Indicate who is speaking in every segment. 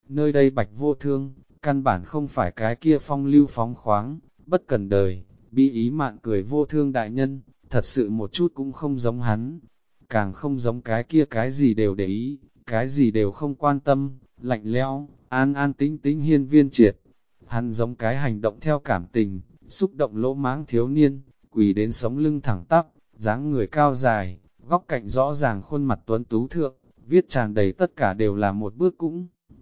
Speaker 1: Nơi đây Bạch Vô Thương, căn bản không phải cái kia phong lưu phóng khoáng, bất cần đời, bi ý mạn cười Vô Thương đại nhân, thật sự một chút cũng không giống hắn, càng không giống cái kia cái gì đều để ý, cái gì đều không quan tâm, lạnh lẽo, an an tĩnh tĩnh hiên viên triệt. Hắn giống cái hành động theo cảm tình, xúc động lỗ mãng thiếu niên, quỳ đến sống lưng thẳng tắp, dáng người cao dài, góc cạnh rõ ràng khuôn mặt tuấn tú thượng, viết tràn đầy tất cả đều là một bước cũng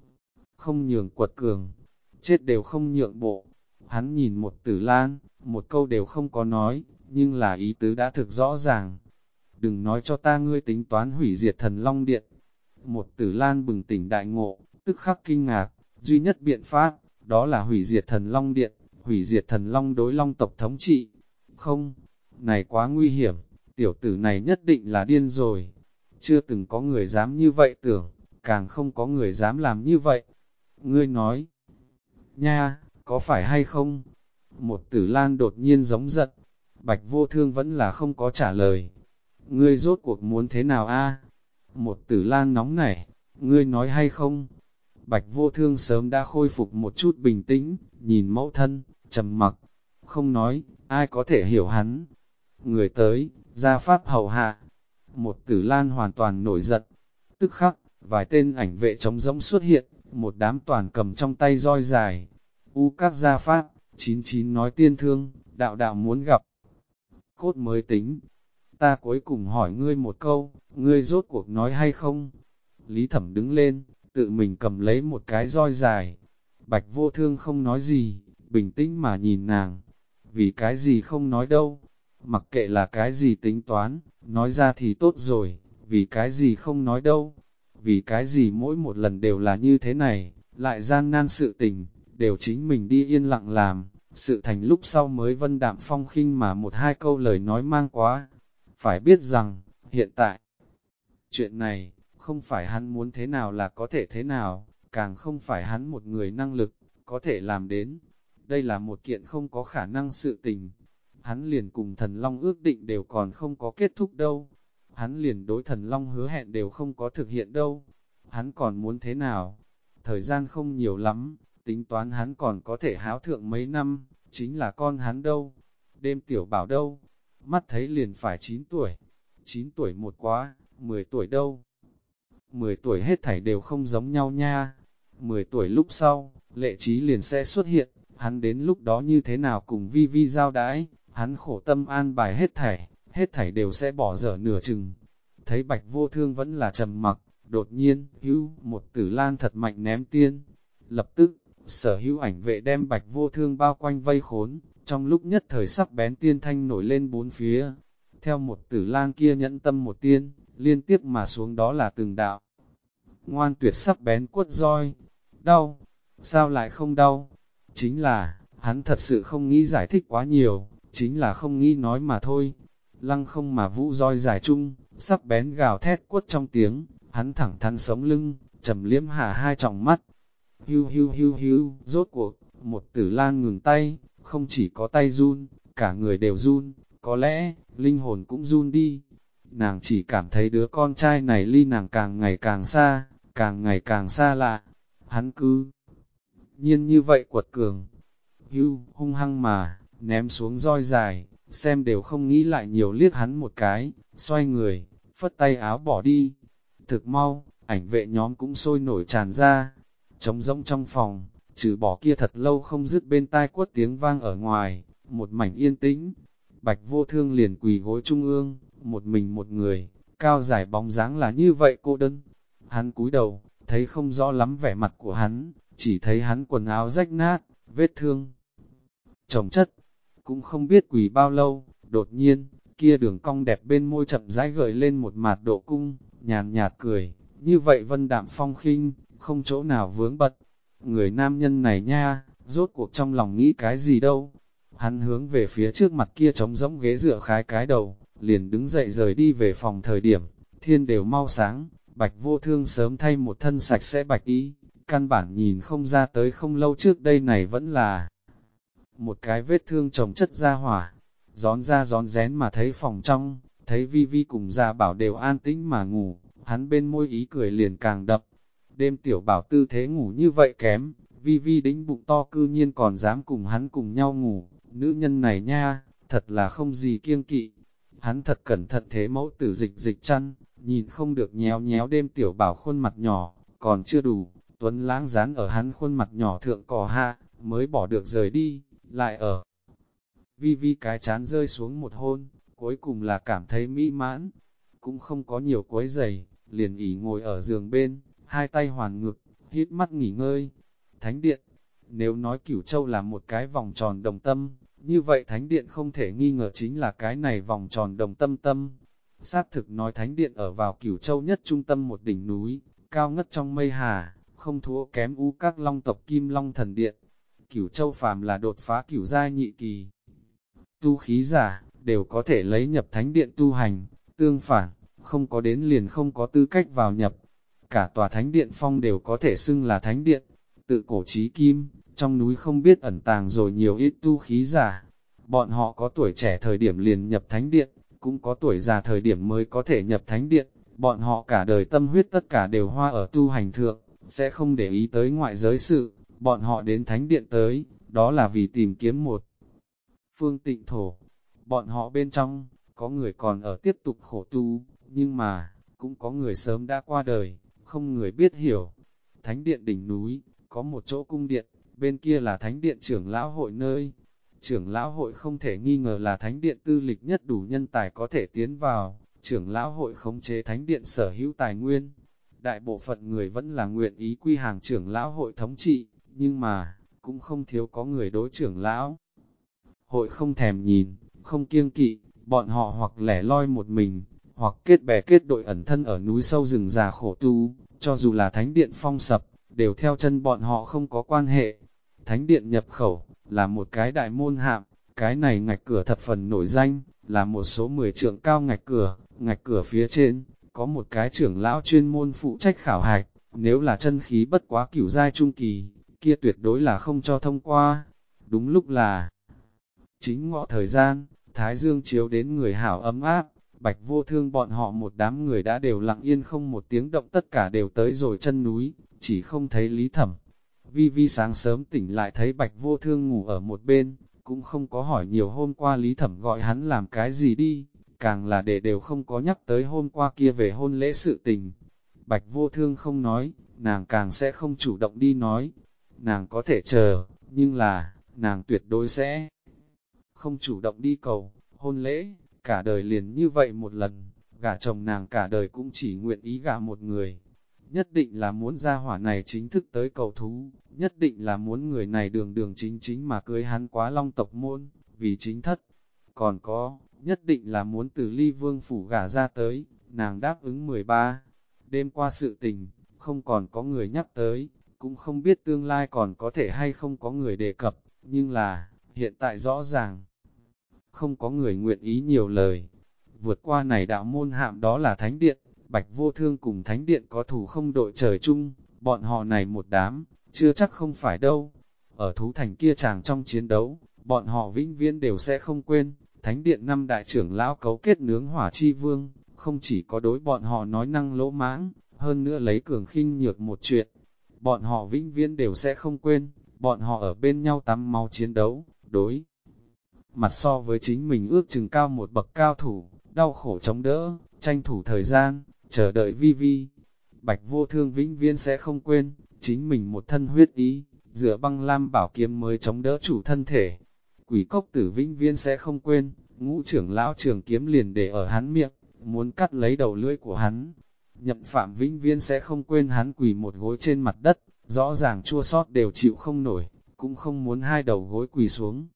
Speaker 1: không nhường quật cường, chết đều không nhượng bộ. Hắn nhìn một Tử Lan, một câu đều không có nói, nhưng là ý tứ đã thực rõ ràng. Đừng nói cho ta ngươi tính toán hủy diệt Thần Long Điện. Một Tử Lan bừng tỉnh đại ngộ, tức khắc kinh ngạc, duy nhất biện pháp, đó là hủy diệt Thần Long Điện, hủy diệt Thần Long đối Long tộc thống trị. Không, này quá nguy hiểm, tiểu tử này nhất định là điên rồi. Chưa từng có người dám như vậy tưởng, càng không có người dám làm như vậy. Ngươi nói, nha, có phải hay không? Một Tử Lan đột nhiên giống giận, Bạch Vô Thương vẫn là không có trả lời. Ngươi rốt cuộc muốn thế nào a? Một Tử Lan nóng nảy, ngươi nói hay không? Bạch Vô Thương sớm đã khôi phục một chút bình tĩnh, nhìn mẫu thân, trầm mặc, không nói, ai có thể hiểu hắn. Người tới, ra pháp hầu hạ. Một Tử Lan hoàn toàn nổi giận. Tức khắc, vài tên ảnh vệ trống rỗng xuất hiện, một đám toàn cầm trong tay roi dài. Các gia pháp, 99 nói tiên thương, đạo đạo muốn gặp. Cốt mới tính. Ta cuối cùng hỏi ngươi một câu, ngươi rốt cuộc nói hay không? Lý Thẩm đứng lên, tự mình cầm lấy một cái roi dài. Bạch Vô Thương không nói gì, bình tĩnh mà nhìn nàng. Vì cái gì không nói đâu? Mặc kệ là cái gì tính toán, nói ra thì tốt rồi, vì cái gì không nói đâu? Vì cái gì mỗi một lần đều là như thế này, lại gian nan sự tình, đều chính mình đi yên lặng làm, sự thành lúc sau mới vân đạm phong khinh mà một hai câu lời nói mang quá. Phải biết rằng, hiện tại, chuyện này, không phải hắn muốn thế nào là có thể thế nào, càng không phải hắn một người năng lực, có thể làm đến. Đây là một kiện không có khả năng sự tình. Hắn liền cùng Thần Long ước định đều còn không có kết thúc đâu. Hắn liền đối Thần Long hứa hẹn đều không có thực hiện đâu. Hắn còn muốn thế nào? Thời gian không nhiều lắm, tính toán hắn còn có thể háo thượng mấy năm, chính là con hắn đâu. Đêm tiểu bảo đâu? Mắt thấy liền phải 9 tuổi. 9 tuổi một quá, 10 tuổi đâu? 10 tuổi hết thảy đều không giống nhau nha. 10 tuổi lúc sau, Lệ Trí liền sẽ xuất hiện, hắn đến lúc đó như thế nào cùng Vi Vi giao đãi, hắn khổ tâm an bài hết thảy đều sẽ bỏ dở nửa chừng. Thấy Bạch Vô Thương vẫn là trầm mặc, đột nhiên, một Tử Lan thật mạnh ném tiên. Lập tức, sở hữu ảnh vệ đem Bạch Vô Thương bao quanh vây khốn, trong lúc nhất thời sắc bén tiên thanh nổi lên bốn phía. Theo một Tử Lan kia nhẫn tâm một tiên, liên tiếp mà xuống đó là từng đạo. Ngoan tuyệt sắc bén quất roi, đau, sao lại không đau? Chính là, hắn thật sự không nghĩ giải thích quá nhiều, chính là không nghĩ nói mà thôi. Lăng không mà vũ roi dài chung, sắc bén gào thét quất trong tiếng, hắn thẳng thắn sống lưng, trầm liếm hạ hai tròng mắt. Hưu, rốt cuộc, một Tử Lan ngừng tay, không chỉ có tay run, cả người đều run, có lẽ, linh hồn cũng run đi. Nàng chỉ cảm thấy đứa con trai này ly nàng càng ngày càng xa lạ. Hắn cứ nhiên như vậy quật cường. Hung hăng mà, ném xuống roi dài, xem đều không nghĩ lại nhiều liếc hắn một cái, xoay người, phất tay áo bỏ đi. Thực mau, ảnh vệ nhóm cũng sôi nổi tràn ra, trống rỗng trong phòng, trừ bỏ kia thật lâu không dứt bên tai quất tiếng vang ở ngoài, một mảnh yên tĩnh. Bạch Vô Thương liền quỳ gối trung ương, một mình một người, cao dài bóng dáng là như vậy cô đơn. Hắn cúi đầu, thấy không rõ lắm vẻ mặt của hắn, chỉ thấy hắn quần áo rách nát, vết thương chồng chất, cũng không biết quỳ bao lâu. Đột nhiên, kia đường cong đẹp bên môi chậm rãi gợi lên một mạt độ cung, nhàn nhạt cười, như vậy vân đạm phong khinh, không chỗ nào vướng bật. Người nam nhân này nha, rốt cuộc trong lòng nghĩ cái gì đâu. Hắn hướng về phía trước mặt kia trống rỗng ghế dựa khái cái đầu, liền đứng dậy rời đi về phòng. Thời điểm, thiên đều mau sáng, Bạch Vô Thương sớm thay một thân sạch sẽ bạch y, căn bản nhìn không ra tới không lâu trước đây này vẫn là một cái vết thương chồng chất ra hỏa. Gión ra gión rén mà thấy phòng trong, thấy Vi Vi cùng Gia Bảo đều an tĩnh mà ngủ, hắn bên môi ý cười liền càng đậm. Đêm tiểu bảo tư thế ngủ như vậy kém, Vi Vi đĩnh bụng to cư nhiên còn dám cùng hắn cùng nhau ngủ, nữ nhân này nha, thật là không gì kiêng kỵ. Hắn thật cẩn thận thế mẫu tử dịch dịch chăn, nhìn không được nhéo nhéo đêm tiểu bảo khuôn mặt nhỏ, còn chưa đủ, Tuấn Lãng dán ở hắn khuôn mặt nhỏ thượng cò ha, mới bỏ được rời đi, lại ở. Vi Vi cái chán rơi xuống một hôn, cuối cùng là cảm thấy mỹ mãn, cũng không có nhiều quấy giày, liền ỉ ngồi ở giường bên, hai tay hoàn ngực, hít mắt nghỉ ngơi. Thánh điện, nếu nói Cửu Châu là một cái vòng tròn đồng tâm, như vậy Thánh điện không thể nghi ngờ chính là cái này vòng tròn đồng tâm tâm. Xác thực nói Thánh điện ở vào Cửu Châu nhất trung tâm một đỉnh núi, cao ngất trong mây hà, không thua kém U Các Long tộc Kim Long Thần Điện. Cửu Châu phàm là đột phá cửu giai nhị kỳ. Tu khí giả, đều có thể lấy nhập Thánh điện tu hành, tương phản, không có đến liền không có tư cách vào nhập. Cả tòa Thánh điện phong đều có thể xưng là Thánh điện. Tự cổ chí kim, trong núi không biết ẩn tàng rồi nhiều ít tu khí giả. Bọn họ có tuổi trẻ thời điểm liền nhập Thánh điện, cũng có tuổi già thời điểm mới có thể nhập Thánh điện. Bọn họ cả đời tâm huyết tất cả đều hoa ở tu hành thượng, sẽ không để ý tới ngoại giới sự. Bọn họ đến Thánh điện tới, đó là vì tìm kiếm một phương tịnh thổ. Bọn họ bên trong, có người còn ở tiếp tục khổ tu, nhưng mà, cũng có người sớm đã qua đời, không người biết hiểu. Thánh điện đỉnh núi, có một chỗ cung điện, bên kia là thánh điện trưởng lão hội nơi. Trưởng lão hội không thể nghi ngờ là thánh điện tư lịch nhất đủ nhân tài có thể tiến vào, trưởng lão hội khống chế thánh điện sở hữu tài nguyên. Đại bộ phận người vẫn là nguyện ý quy hàng trưởng lão hội thống trị, nhưng mà, cũng không thiếu có người đối trưởng lão. Hội không thèm nhìn, không kiêng kỵ, bọn họ hoặc lẻ loi một mình, hoặc kết bè kết đội ẩn thân ở núi sâu rừng già khổ tu, cho dù là thánh điện phong sập, đều theo chân bọn họ không có quan hệ. Thánh điện nhập khẩu, là một cái đại môn hạm, cái này ngạch cửa thập phần nổi danh, là một số 10 trượng cao ngạch cửa phía trên, có một cái trưởng lão chuyên môn phụ trách khảo hạch, nếu là chân khí bất quá cửu giai trung kỳ, kia tuyệt đối là không cho thông qua. Đúng lúc là chính ngọ thời gian, Thái Dương chiếu đến người hảo ấm áp, Bạch Vô Thương bọn họ một đám người đã đều lặng yên không một tiếng động, tất cả đều tới rồi chân núi, chỉ không thấy Lý Thẩm. Vi Vi sáng sớm tỉnh lại thấy Bạch Vô Thương ngủ ở một bên, cũng không có hỏi nhiều hôm qua Lý Thẩm gọi hắn làm cái gì đi, càng là để đều không có nhắc tới hôm qua kia về hôn lễ sự tình. Bạch Vô Thương không nói, nàng càng sẽ không chủ động đi nói. Nàng có thể chờ, nhưng là, nàng tuyệt đối sẽ không chủ động đi cầu, hôn lễ, cả đời liền như vậy một lần, gả chồng nàng cả đời cũng chỉ nguyện ý gả một người. Nhất định là muốn gia hỏa này chính thức tới cầu thú, nhất định là muốn người này đường đường chính chính mà cưới hắn quá Long tộc môn, vì chính thất. Còn có, nhất định là muốn từ Ly Vương phủ gả ra tới, nàng đáp ứng 13. Đêm qua sự tình, không còn có người nhắc tới, cũng không biết tương lai còn có thể hay không có người đề cập, nhưng là, hiện tại rõ ràng, không có người nguyện ý nhiều lời. Vượt qua này đạo môn hạm đó là Thánh Điện, Bạch Vô Thương cùng Thánh Điện có thù không đội trời chung, bọn họ này một đám, chưa chắc không phải đâu. Ở thú thành kia chàng trong chiến đấu, bọn họ vĩnh viễn đều sẽ không quên, Thánh Điện năm đại trưởng lão cấu kết nướng hỏa chi vương, không chỉ có đối bọn họ nói năng lỗ mãng, hơn nữa lấy cường khinh nhược một chuyện. Bọn họ vĩnh viễn đều sẽ không quên, bọn họ ở bên nhau tắm máu chiến đấu, đối mặt so với chính mình ước chừng cao một bậc cao thủ, đau khổ chống đỡ, tranh thủ thời gian, chờ đợi Vi Vi. Bạch Vô Thương vĩnh viễn sẽ không quên, chính mình một thân huyết ý, dựa băng lam bảo kiếm mới chống đỡ chủ thân thể. Quỷ cốc tử vĩnh viễn sẽ không quên, ngũ trưởng lão trường kiếm liền để ở hắn miệng, muốn cắt lấy đầu lưỡi của hắn. Nhậm Phạm vĩnh viễn sẽ không quên hắn quỳ một gối trên mặt đất, rõ ràng chua sót đều chịu không nổi, cũng không muốn hai đầu gối quỳ xuống.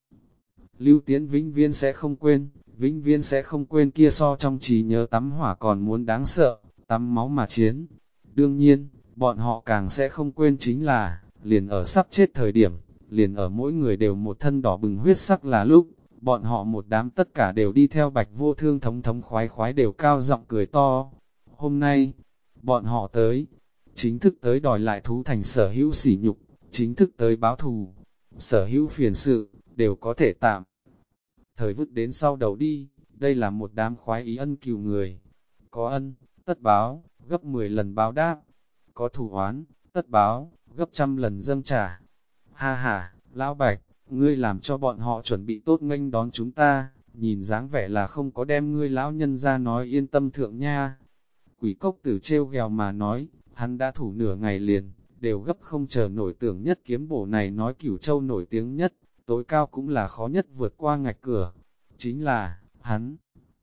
Speaker 1: Lưu Tiễn vĩnh viễn sẽ không quên, vĩnh viễn sẽ không quên kia so trong trí nhớ tắm hỏa còn muốn đáng sợ, tắm máu mà chiến. Đương nhiên, bọn họ càng sẽ không quên chính là, liền ở sắp chết thời điểm, liền ở mỗi người đều một thân đỏ bừng huyết sắc là lúc, bọn họ một đám tất cả đều đi theo Bạch Vô Thương thống thống khoái khoái đều cao giọng cười to. Hôm nay, bọn họ tới, chính thức tới đòi lại thú thành sở hữu sỉ nhục, chính thức tới báo thù, sở hữu phiền sự, đều có thể tạm thời vứt đến sau đầu đi, đây là một đám khoái ý ân cừu người. Có ân, tất báo, gấp 10 lần báo đáp. có thù oán, tất báo, gấp trăm lần dâng trả. Ha ha, Lão Bạch, ngươi làm cho bọn họ chuẩn bị tốt nghênh đón chúng ta, nhìn dáng vẻ là không có đem ngươi lão nhân ra nói yên tâm thượng nha. Quỷ cốc tử trêu ghèo mà nói, hắn đã thủ nửa ngày liền, đều gấp không chờ nổi tưởng nhất kiếm bổ này nói Cửu Châu nổi tiếng nhất, tối cao cũng là khó nhất vượt qua ngạch cửa. Chính là, hắn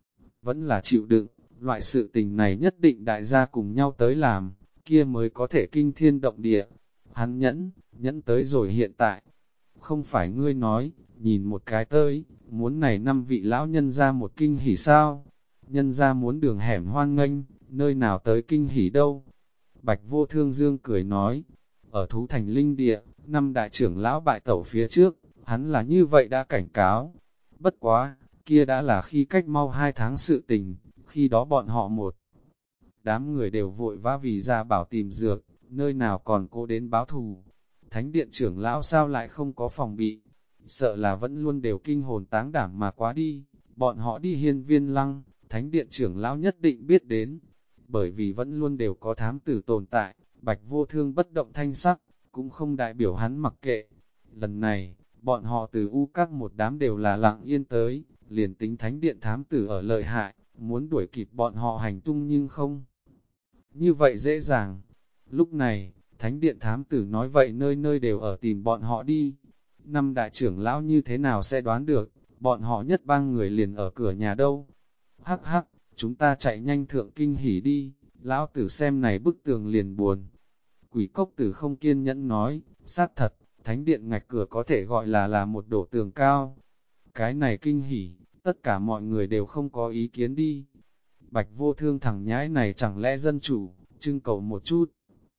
Speaker 1: vẫn là chịu đựng, loại sự tình này nhất định đại gia cùng nhau tới làm, kia mới có thể kinh thiên động địa. Hắn nhẫn tới rồi hiện tại. Không phải ngươi nói, nhìn một cái tới, muốn này 5 vị lão nhân ra một kinh hỉ sao? Nhân ra muốn đường hẻm hoan nghênh, nơi nào tới kinh hỉ đâu? Bạch Vô Thương Dương cười nói, ở Thú Thành Linh Địa, 5 đại trưởng lão bại tẩu phía trước, hắn là như vậy đã cảnh cáo. Bất quá, kia đã là khi cách mau 2 tháng sự tình, khi đó bọn họ một đám người đều vội vã vì ra bảo tìm dược, nơi nào còn cố đến báo thù. Thánh điện trưởng lão sao lại không có phòng bị, sợ là vẫn luôn đều kinh hồn táng đảm mà quá đi, bọn họ đi Hiên Viên Lăng, thánh điện trưởng lão nhất định biết đến, bởi vì vẫn luôn đều có thám tử tồn tại, Bạch Vô Thương bất động thanh sắc, cũng không đại biểu hắn mặc kệ. Lần này, bọn họ từ U Các một đám đều là lặng yên tới, liền tính thánh điện thám tử ở lợi hại, muốn đuổi kịp bọn họ hành tung nhưng không như vậy dễ dàng. Lúc này, thánh điện thám tử nói vậy nơi nơi đều ở tìm bọn họ đi. 5 đại trưởng lão như thế nào sẽ đoán được, bọn họ nhất bang người liền ở cửa nhà đâu. Hắc hắc, chúng ta chạy nhanh thượng kinh hỉ đi, lão tử xem này bức tường liền buồn. Quỷ cốc tử không kiên nhẫn nói, xác thật, thánh điện ngạch cửa có thể gọi là một đổ tường cao. Cái này kinh hỉ, tất cả mọi người đều không có ý kiến đi. Bạch Vô Thương thằng nhãi này chẳng lẽ dân chủ, trưng cầu một chút.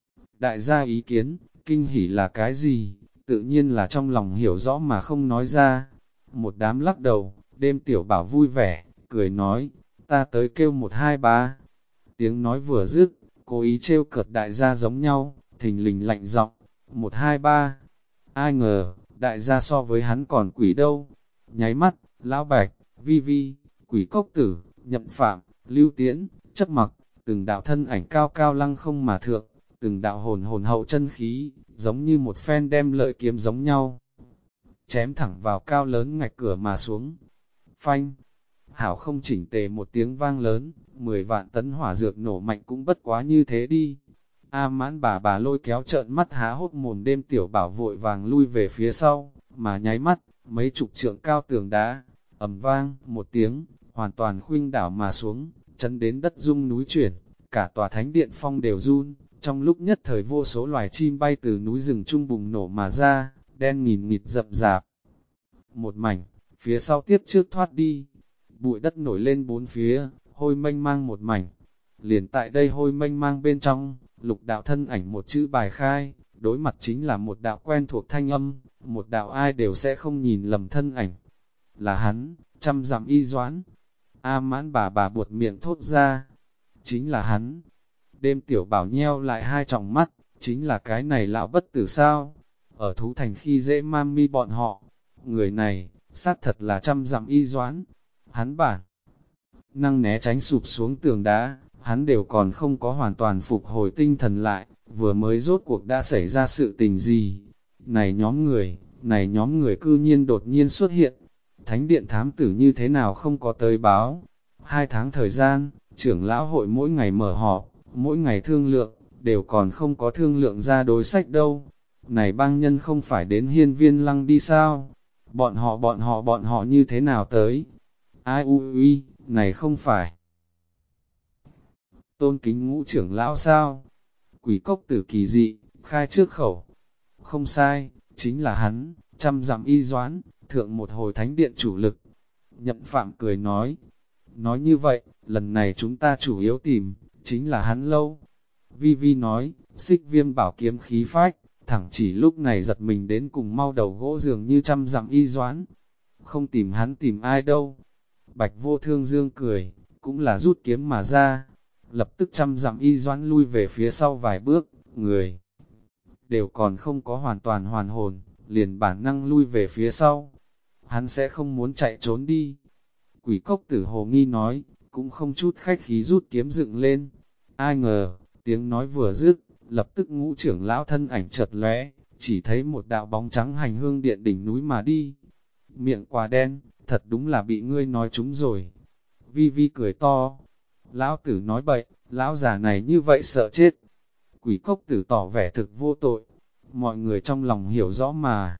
Speaker 1: Đại gia ý kiến, kinh hỉ là cái gì, tự nhiên là trong lòng hiểu rõ mà không nói ra. Một đám lắc đầu, đêm tiểu bảo vui vẻ, cười nói, ta tới kêu 1 2 3. Tiếng nói vừa dứt, cố ý trêu cợt đại gia giống nhau, thình lình lạnh giọng, 1 2 3. Ai ngờ, đại gia so với hắn còn quỷ đâu. Nháy mắt, Lão Bạch, Vi Vi, Quỷ Cốc Tử, Nhậm Phạm, Lưu Tiễn, Chấp Mặc, từng đạo thân ảnh cao cao lăng không mà thượng, từng đạo hồn hồn hậu chân khí, giống như một phen đem lợi kiếm giống nhau. Chém thẳng vào cao lớn ngạch cửa mà xuống. Phanh! Hảo không chỉnh tề một tiếng vang lớn, 10 vạn tấn hỏa dược nổ mạnh cũng bất quá như thế đi. A Mãn bà lôi kéo trợn mắt há hốc mồm, đêm tiểu bảo vội vàng lui về phía sau, mà nháy mắt, mấy chục trượng cao tường đá, ầm vang, một tiếng, hoàn toàn khuynh đảo mà xuống, chấn đến đất rung núi chuyển, cả tòa thánh điện phong đều run, trong lúc nhất thời vô số loài chim bay từ núi rừng trung bùng nổ mà ra, đen nghìn nghịt rậm rạp. Một mảnh, phía sau tiếp trước thoát đi, bụi đất nổi lên bốn phía, hôi mênh mang một mảnh. Liền tại đây hôi mênh mang bên trong, lục đạo thân ảnh một chữ bài khai, đối mặt chính là một đạo quen thuộc thanh âm, một đạo ai đều sẽ không nhìn lầm thân ảnh. Là hắn, trăm dặm y doãn. A Mãn bà buột miệng thốt ra, chính là hắn. Đêm tiểu bảo nheo lại hai tròng mắt, chính là cái này lão bất tử sao? Ở Thú Thành khi dễ mam mi bọn họ, người này, xác thật là trăm dặm y doãn. Hắn bản năng né tránh sụp xuống tường đá, hắn đều còn không có hoàn toàn phục hồi tinh thần lại, vừa mới rốt cuộc đã xảy ra sự tình gì. Này nhóm người cư nhiên đột nhiên xuất hiện. Thánh điện thám tử như thế nào không có tới báo. 2 tháng thời gian, trưởng lão hội mỗi ngày mở họp, mỗi ngày thương lượng, đều còn không có thương lượng ra đối sách đâu. Này bang nhân không phải đến Hiên Viên Lăng đi sao? Bọn họ như thế nào tới? Ai ui, này không phải Tôn Kính Ngũ trưởng lão sao? Quỷ cốc tử kỳ dị, khai trước khẩu. Không sai, chính là hắn, trăm dặm y doãn, thượng một hồi thánh điện chủ lực. Nhậm Phạm cười nói như vậy, lần này chúng ta chủ yếu tìm, chính là hắn lâu. Vi Vi nói, Xích Viêm bảo kiếm khí phách, thẳng chỉ lúc này giật mình đến cùng mau đầu gỗ dường như trăm dặm y doãn. Không tìm hắn tìm ai đâu. Bạch Vô Thương Dương cười, cũng là rút kiếm mà ra. Lập tức trăm dặm y doãn lui về phía sau vài bước, người đều còn không có hoàn toàn hoàn hồn, liền bản năng lui về phía sau. Hắn sẽ không muốn chạy trốn đi. Quỷ cốc tử hồ nghi nói, cũng không chút khách khí rút kiếm dựng lên. Ai ngờ, tiếng nói vừa dứt, Lập tức ngũ trưởng lão thân ảnh chợt lóe, chỉ thấy một đạo bóng trắng hành hương điện đỉnh núi mà đi. Miệng quả đen, thật đúng là bị ngươi nói trúng rồi. Vi Vi cười to. Lão tử nói bậy, lão già này như vậy sợ chết. Quỷ cốc tử tỏ vẻ thực vô tội. Mọi người trong lòng hiểu rõ mà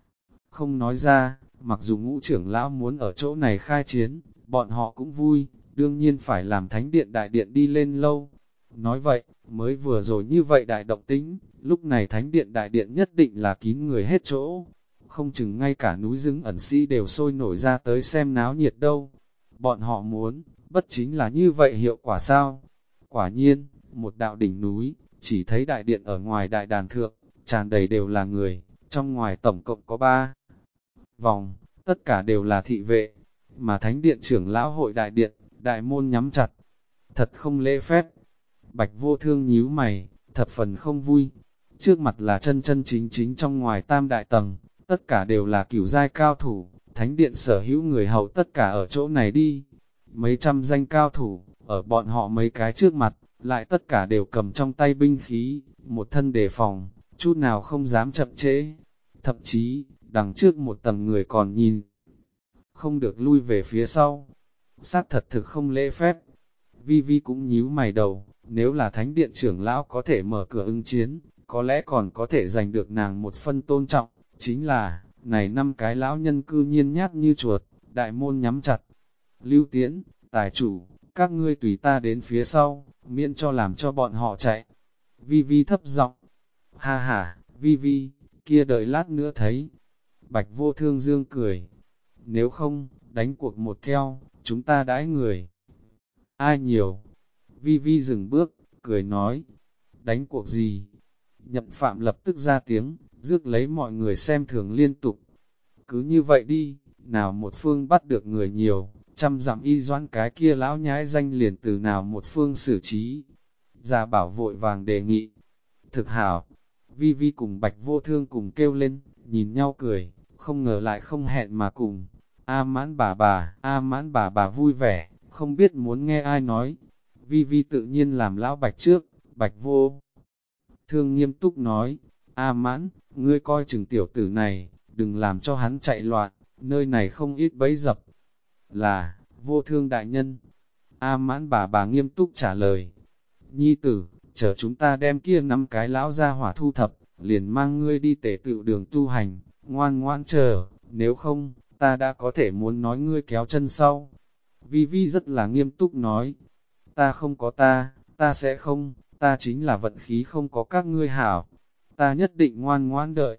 Speaker 1: không nói ra, mặc dù ngũ trưởng lão muốn ở chỗ này khai chiến, bọn họ cũng vui, đương nhiên phải làm thánh điện đại điện đi lên lâu. Nói vậy, mới vừa rồi như vậy đại động tính, lúc này thánh điện đại điện nhất định là kín người hết chỗ. Không chừng ngay cả núi rừng ẩn sĩ đều sôi nổi ra tới xem náo nhiệt đâu. Bọn họ muốn, bất chính là như vậy hiệu quả sao? Quả nhiên, một đạo đỉnh núi, chỉ thấy đại điện ở ngoài đại đàn thượng, tràn đầy đều là người, trong ngoài tổng cộng có 3 vòng, tất cả đều là thị vệ, mà thánh điện trưởng lão hội đại điện, đại môn nhắm chặt, thật không lễ phép. Bạch Vô Thương nhíu mày, thập phần không vui. Trước mặt là chân chân chính chính trong ngoài tam đại tầng, tất cả đều là cửu giai cao thủ, thánh điện sở hữu người hầu tất cả ở chỗ này đi. Mấy trăm danh cao thủ, ở bọn họ mấy cái trước mặt, lại tất cả đều cầm trong tay binh khí, một thân đề phòng, chút nào không dám chậm trễ. Thậm chí, đằng trước một tầng người còn nhìn, không được lui về phía sau. Xác thật thực không lễ phép. Vi Vi cũng nhíu mày đầu, nếu là thánh điện trưởng lão có thể mở cửa ứng chiến, có lẽ còn có thể giành được nàng một phân tôn trọng, chính là, này 5 cái lão nhân cư nhiên nhát như chuột, đại môn nhắm chặt. Lưu Tiễn, tài chủ, các ngươi tùy ta đến phía sau, miễn cho làm cho bọn họ chạy. Vi Vi thấp giọng, ha ha, Vi Vi, kia đợi lát nữa thấy. Bạch Vô Thương dương cười, nếu không, đánh cuộc một keo, chúng ta đãi người. Ai nhiều? Vi Vi dừng bước, cười nói, đánh cuộc gì? Nhậm Phạm lập tức ra tiếng, rước lấy mọi người xem thường liên tục. Cứ như vậy đi, nào một phương bắt được người nhiều, trăm dặm y doãn cái kia lão nhái danh liền từ nào một phương xử trí. Gia Bảo vội vàng đề nghị. Thực hảo, Vi Vi cùng Bạch Vô Thương cùng kêu lên, nhìn nhau cười, không ngờ lại không hẹn mà cùng. A mãn bà vui vẻ, không biết muốn nghe ai nói. Vi Vi tự nhiên làm lão Bạch trước, Bạch Vô Thương nghiêm túc nói, A Mãn, ngươi coi chừng tiểu tử này, đừng làm cho hắn chạy loạn, nơi này không ít bẫy dập. Là, Vô Thương đại nhân. A Mãn bà nghiêm túc trả lời. Nhi tử, chờ chúng ta đem kia 5 cái lão ra hỏa thu thập, liền mang ngươi đi tể tự đường tu hành, ngoan ngoãn chờ, nếu không, ta đã có thể muốn nói ngươi kéo chân sau. Vi Vi rất là nghiêm túc nói, ta không có ta sẽ không, ta chính là vận khí không có các ngươi hảo, ta nhất định ngoan ngoãn đợi.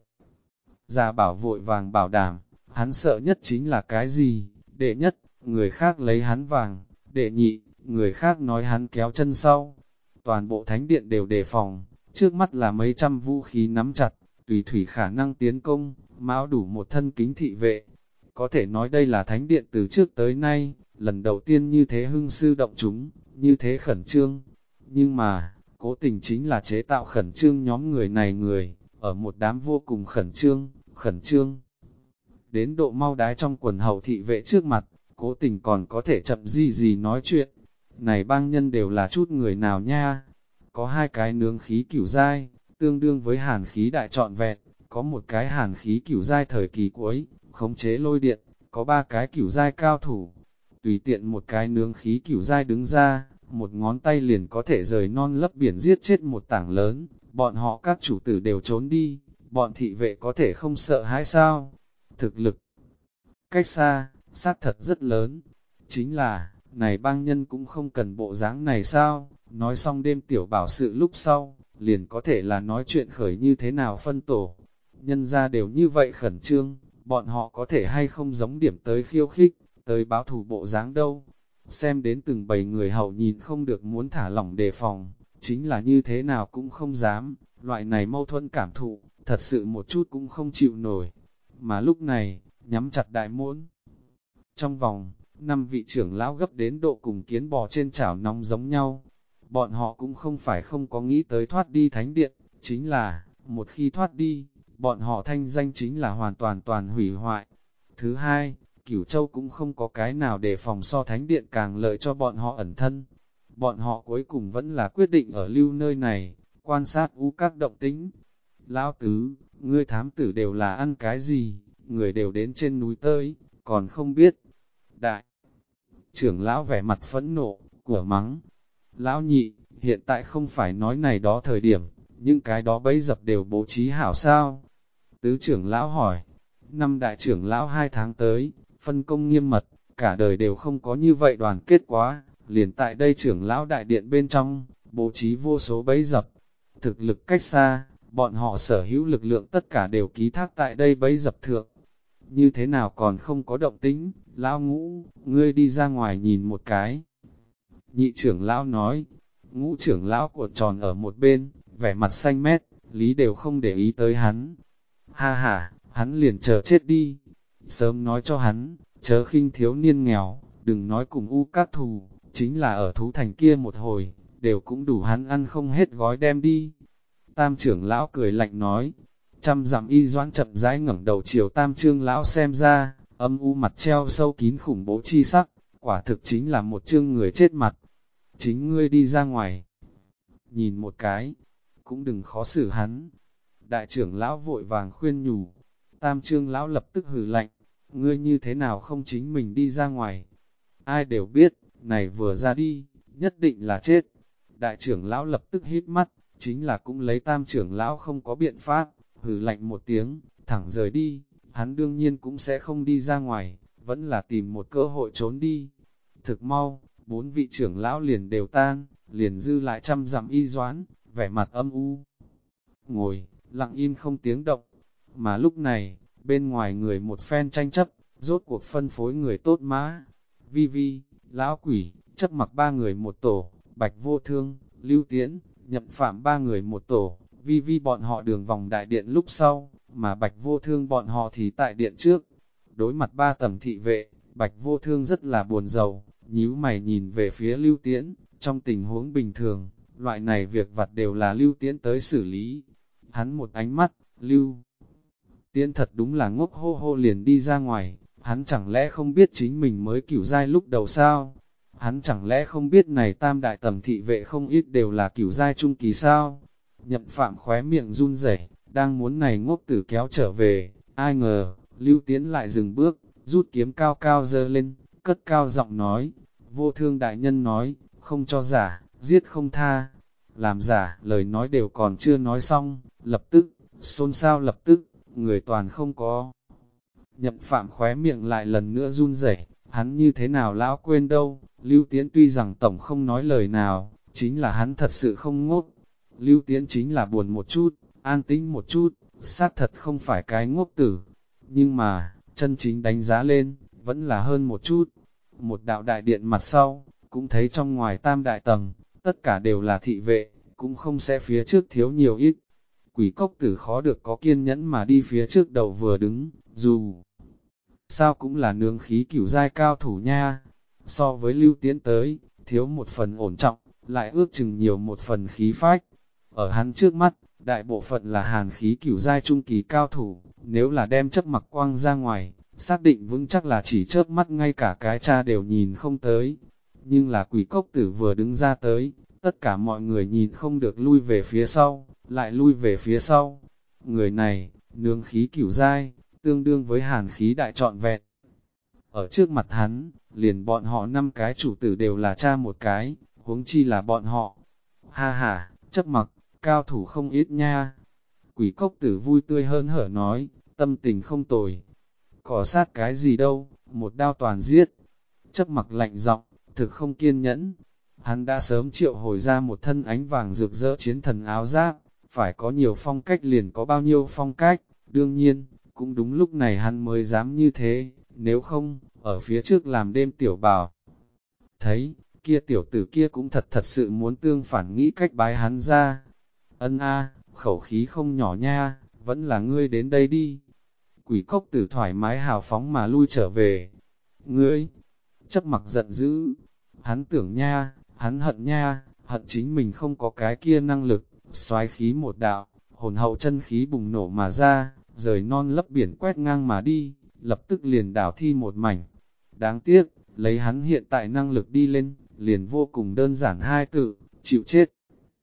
Speaker 1: Gia Bảo vội vàng bảo đảm, hắn sợ nhất chính là cái gì, đệ nhất, người khác lấy hắn vàng, đệ nhị, người khác nói hắn kéo chân sau. Toàn bộ thánh điện đều đề phòng, trước mắt là mấy trăm vũ khí nắm chặt, tùy thủy khả năng tiến công, mão đủ một thân kính thị vệ. Có thể nói đây là thánh điện từ trước tới nay, lần đầu tiên như thế hưng sư động chúng, như thế khẩn trương. Nhưng mà, cố tình chính là chế tạo khẩn trương nhóm người này ở một đám vô cùng khẩn trương. Đến độ mau đái trong quần hậu thị vệ trước mặt, cố tình còn có thể chậm gì nói chuyện. Này bang nhân đều là chút người nào nha? Có 2 cái nướng khí cửu giai, tương đương với hàn khí đại trọn vẹn, có một cái hàn khí cửu giai thời kỳ cuối, khống chế lôi điện, có 3 cái cửu giai cao thủ. Tùy tiện một cái nướng khí cửu giai đứng ra, một ngón tay liền có thể rời non lấp biển giết chết một tảng lớn, bọn họ các chủ tử đều trốn đi, bọn thị vệ có thể không sợ hãi sao? Thực lực cách xa, xác thật rất lớn. Chính là, này bang nhân cũng không cần bộ dáng này sao? Nói xong đêm tiểu bảo sự lúc sau, liền có thể là nói chuyện khởi như thế nào phân tổ. Nhân ra đều như vậy khẩn trương, bọn họ có thể hay không giống điểm tới khiêu khích, tới báo thù bộ dáng đâu. Xem đến từng bầy người hầu nhìn không được muốn thả lỏng đề phòng, chính là như thế nào cũng không dám, loại này mâu thuẫn cảm thụ, thật sự một chút cũng không chịu nổi. Mà lúc này, nhắm chặt đại môn. Trong vòng, 5 vị trưởng lão gấp đến độ cùng kiến bò trên chảo nóng giống nhau. Bọn họ cũng không phải không có nghĩ tới thoát đi thánh điện, chính là, một khi thoát đi, bọn họ thanh danh chính là hoàn toàn hủy hoại. Thứ hai, Cửu Châu cũng không có cái nào để phòng so thánh điện càng lợi cho bọn họ ẩn thân. Bọn họ cuối cùng vẫn là quyết định ở lưu nơi này, quan sát u các động tĩnh. Lão tứ, ngươi thám tử đều là ăn cái gì, người đều đến trên núi tới, còn không biết. Đại trưởng lão vẻ mặt phẫn nộ, của mắng. Lão nhị, hiện tại không phải nói này đó thời điểm, những cái đó bấy dập đều bố trí hảo sao? Tứ trưởng lão hỏi, năm đại trưởng lão 2 tháng tới, phân công nghiêm mật, cả đời đều không có như vậy đoàn kết quá, liền tại đây trưởng lão đại điện bên trong, bố trí vô số bấy dập. Thực lực cách xa, bọn họ sở hữu lực lượng tất cả đều ký thác tại đây bấy dập thượng. Như thế nào còn không có động tĩnh, lão ngũ, ngươi đi ra ngoài nhìn một cái. Nhị trưởng lão nói, ngũ trưởng lão cuộn tròn ở một bên, vẻ mặt xanh mét, lý đều không để ý tới hắn. Ha ha, hắn liền chờ chết đi. Sớm nói cho hắn, chớ khinh thiếu niên nghèo, đừng nói cùng u các thù, chính là ở thú thành kia một hồi, đều cũng đủ hắn ăn không hết gói đem đi. Tam trưởng lão cười lạnh nói, trăm dặm y doãn chậm rãi ngẩng đầu chiều tam trương lão xem ra, âm u mặt treo sâu kín khủng bố chi sắc, quả thực chính là một chương người chết mặt. Chính ngươi đi ra ngoài, nhìn một cái, cũng đừng khó xử hắn. Đại trưởng lão vội vàng khuyên nhủ, tam trương lão lập tức hừ lạnh, ngươi như thế nào không chính mình đi ra ngoài. Ai đều biết, này vừa ra đi, nhất định là chết. Đại trưởng lão lập tức hít mắt, chính là cũng lấy tam trưởng lão không có biện pháp, hừ lạnh một tiếng, thẳng rời đi, hắn đương nhiên cũng sẽ không đi ra ngoài, vẫn là tìm một cơ hội trốn đi. Thực mau, 4 vị trưởng lão liền đều tan, liền dư lại trăm dặm y doãn, vẻ mặt âm u. Ngồi, lặng im không tiếng động, mà lúc này, bên ngoài người một phen tranh chấp, rốt cuộc phân phối người tốt mã. Vi Vi, lão quỷ, chấp mặc 3 người một tổ, Bạch Vô Thương, Lưu Tiễn, Nhậm Phạm 3 người một tổ, Vi Vi bọn họ đường vòng đại điện lúc sau, mà Bạch Vô Thương bọn họ thì tại điện trước. Đối mặt 3 tầng thị vệ, Bạch Vô Thương rất là buồn rầu, nhíu mày nhìn về phía Lưu Tiễn, trong tình huống bình thường, loại này việc vặt đều là Lưu Tiễn tới xử lý. Hắn một ánh mắt, Lưu Tiễn thật đúng là ngốc hô hô liền đi ra ngoài, hắn chẳng lẽ không biết chính mình mới cửu giai lúc đầu sao? Hắn chẳng lẽ không biết này tam đại tầng thị vệ không ít đều là cửu giai trung kỳ sao? Nhậm Phạm khóe miệng run rẩy, đang muốn này ngốc tử kéo trở về, ai ngờ, Lưu Tiễn lại dừng bước, rút kiếm cao cao giơ lên, cất cao giọng nói, Vô Thương đại nhân nói, không cho giả, giết không tha. Làm giả, lời nói đều còn chưa nói xong, lập tức, xôn xao lập tức, người toàn không có. Nhậm Phạm khóe miệng lại lần nữa run rẩy, hắn như thế nào lão quên đâu, Lưu Tiễn tuy rằng tổng không nói lời nào, chính là hắn thật sự không ngốc. Lưu Tiễn chính là buồn một chút, an tĩnh một chút, xác thật không phải cái ngốc tử. Nhưng mà, chân chính đánh giá lên, vẫn là hơn một chút. Một đạo đại điện mặt sau, cũng thấy trong ngoài tam đại tầng, tất cả đều là thị vệ, cũng không sẽ phía trước thiếu nhiều ít. Quỷ cốc tử khó được có kiên nhẫn mà đi phía trước đầu vừa đứng, dù sao cũng là nương khí cửu giai cao thủ nha. So với Lưu Tiễn tới, thiếu một phần ổn trọng, lại ước chừng nhiều một phần khí phách. Ở hắn trước mắt, đại bộ phận là hàn khí cửu giai trung kỳ cao thủ, nếu là đem chấp mặc quang ra ngoài, xác định vững chắc là chỉ chớp mắt ngay cả cái cha đều nhìn không tới. Nhưng là quỷ cốc tử vừa đứng ra tới, tất cả mọi người nhìn không được lui về phía sau, lại lui về phía sau. Người này, nương khí cửu giai, tương đương với hàn khí đại trọn vẹn. Ở trước mặt hắn, liền bọn họ 5 cái chủ tử đều là cha một cái, huống chi là bọn họ. Ha ha, chấp mặc, cao thủ không ít nha. Quỷ cốc tử vui tươi hơn hở nói, tâm tình không tồi. Cỏ sát cái gì đâu, một đao toàn giết. Chấp mặc lạnh giọng, thực không kiên nhẫn. Hắn đã sớm triệu hồi ra một thân ánh vàng rực rỡ chiến thần áo giáp, phải có nhiều phong cách liền có bao nhiêu phong cách, đương nhiên, cũng đúng lúc này hắn mới dám như thế, nếu không, ở phía trước làm đêm tiểu bảo. Thấy, kia tiểu tử kia cũng thật sự muốn tương phản nghĩ cách bái hắn ra. Ân a, khẩu khí không nhỏ nha, vẫn là ngươi đến đây đi. Quỷ cốc tử thoải mái hào phóng mà lui trở về. Ngươi, chấp mặc giận dữ, hắn tưởng nha, hắn hận nha, hận chính mình không có cái kia năng lực, xoái khí một đạo, hồn hậu chân khí bùng nổ mà ra, rời non lấp biển quét ngang mà đi, lập tức liền đảo thi một mảnh. Đáng tiếc, lấy hắn hiện tại năng lực đi lên, liền vô cùng đơn giản 2 tự, chịu chết.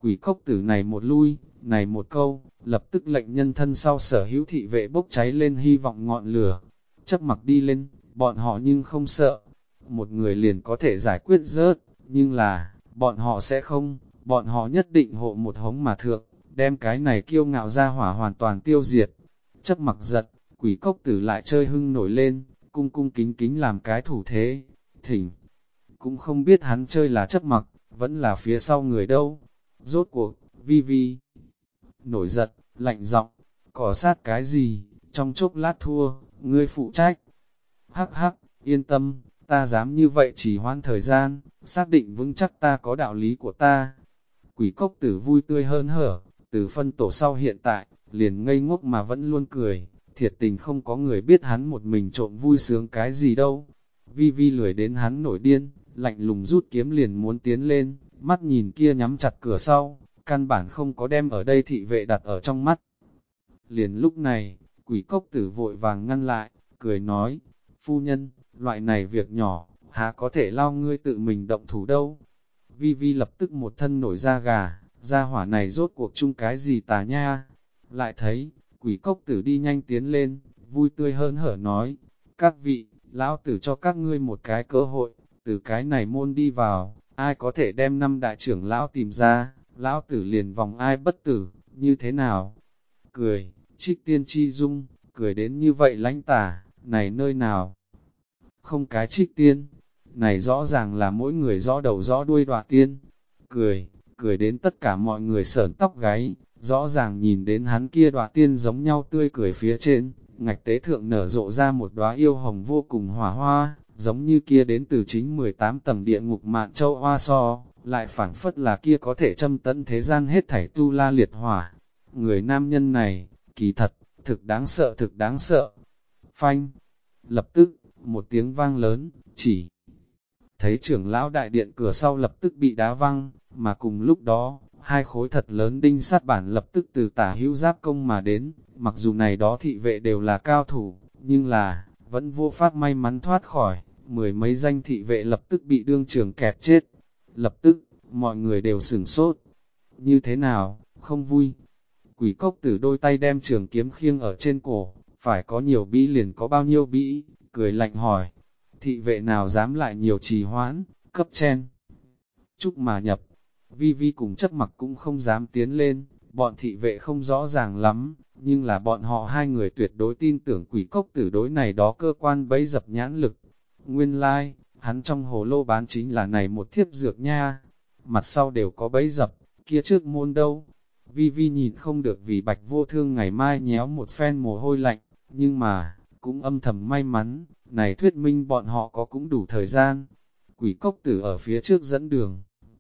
Speaker 1: Quỷ cốc tử này một lui, này một câu, lập tức lệnh nhân thân sau sở hữu thị vệ bốc cháy lên hy vọng ngọn lửa. Chấp mặc đi lên, bọn họ nhưng không sợ. Một người liền có thể giải quyết rớt, nhưng là, bọn họ sẽ không, bọn họ nhất định hộ một hống mà thượng, đem cái này kiêu ngạo ra hỏa hoàn toàn tiêu diệt. Chấp mặc giật, quỷ cốc tử lại chơi hưng nổi lên, cung cung kính kính làm cái thủ thế, thỉnh. Cũng không biết hắn chơi là chấp mặc, vẫn là phía sau người đâu. Rốt cuộc, vi vi nổi giận, lạnh giọng, cỏ sát cái gì, trong chốc lát thua, ngươi phụ trách. Hắc hắc, yên tâm, ta dám như vậy chỉ hoãn thời gian, xác định vững chắc ta có đạo lý của ta. Quỷ cốc tử vui tươi hơn hở, từ phân tổ sau hiện tại, liền ngây ngốc mà vẫn luôn cười, thiệt tình không có người biết hắn một mình trộm vui sướng cái gì đâu. Vi vi lười đến hắn nổi điên, lạnh lùng rút kiếm liền muốn tiến lên, mắt nhìn kia nhắm chặt cửa sau, căn bản không có đem ở đây thị vệ đặt ở trong mắt. Liền lúc này, quỷ cốc tử vội vàng ngăn lại, cười nói, phu nhân, loại này việc nhỏ, há có thể lao ngươi tự mình động thủ đâu. Vi vi lập tức một thân nổi da gà, da hỏa này rốt cuộc chung cái gì tà nha. Lại thấy, quỷ cốc tử đi nhanh tiến lên, vui tươi hơn hở nói, các vị, lão tử cho các ngươi một cái cơ hội, từ cái này môn đi vào, ai có thể đem năm đại trưởng lão tìm ra, lão tử liền vòng ai bất tử, như thế nào? Cười, trích tiên chi dung, cười đến như vậy lãnh tà, này nơi nào? Không cái trích tiên, này rõ ràng là mỗi người rõ đầu rõ đuôi đọa tiên. Cười đến tất cả mọi người sởn tóc gáy, rõ ràng nhìn đến hắn kia đọa tiên giống nhau tươi cười phía trên, ngạch tế thượng nở rộ ra một đóa yêu hồng vô cùng hỏa hoa, giống như kia đến từ chính 18 tầng địa ngục mạn châu hoa so, lại phảng phất là kia có thể châm tận thế gian hết thảy tu la liệt hỏa. Người nam nhân này, kỳ thật, thực đáng sợ. Phanh, lập tức, một tiếng vang lớn, chỉ thấy trưởng lão đại điện cửa sau lập tức bị đá văng, mà cùng lúc đó, hai khối thật lớn đinh sắt bản lập tức từ tả hữu giáp công mà đến, mặc dù này đó thị vệ đều là cao thủ, nhưng là, vẫn vô pháp may mắn thoát khỏi, mười mấy danh thị vệ lập tức bị đương trường kẹp chết. Lập tức, mọi người đều sửng sốt. Như thế nào, không vui? Quỷ cốc tử đôi tay đem trường kiếm khiêng ở trên cổ, phải có nhiều bĩ liền có bao nhiêu bĩ, cười lạnh hỏi. Thị vệ nào dám lại nhiều trì hoãn, cấp chen. Chúc mà nhập, vi vi cùng chấp mặc cũng không dám tiến lên, bọn thị vệ không rõ ràng lắm, nhưng là bọn họ hai người tuyệt đối tin tưởng quỷ cốc tử đối này đó cơ quan bấy dập nhãn lực. Nguyên lai, hắn trong hồ lô bán chính là này một thiếp dược nha, mặt sau đều có bấy dập, kia trước môn đâu. Vi vi nhìn không được vì Bạch Vô Thương ngày mai nhéo một phen mồ hôi lạnh, nhưng mà, cũng âm thầm may mắn, này thuyết minh bọn họ có cũng đủ thời gian. Quỷ cốc tử ở phía trước dẫn đường.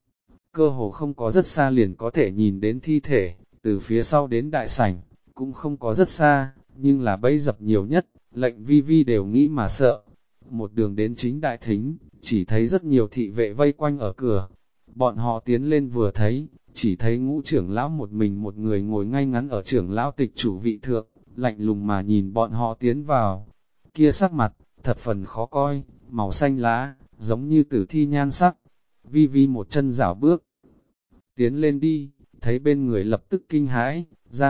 Speaker 1: Cơ hồ không có rất xa liền có thể nhìn đến thi thể, từ phía sau đến đại sảnh, cũng không có rất xa, nhưng là bấy dập nhiều nhất, lệnh vi vi đều nghĩ mà sợ. Một đường đến chính đại thính, chỉ thấy rất nhiều thị vệ vây quanh ở cửa. Bọn họ tiến lên vừa thấy, chỉ thấy ngũ trưởng lão một mình một người ngồi ngay ngắn ở trưởng lão tịch chủ vị thượng, lạnh lùng mà nhìn bọn họ tiến vào. Kia sắc mặt, thật phần khó coi, màu xanh lá, giống như tử thi nhan sắc. Vi vi một chân dảo bước, tiến lên đi, thấy bên người lập tức kinh hãi, gia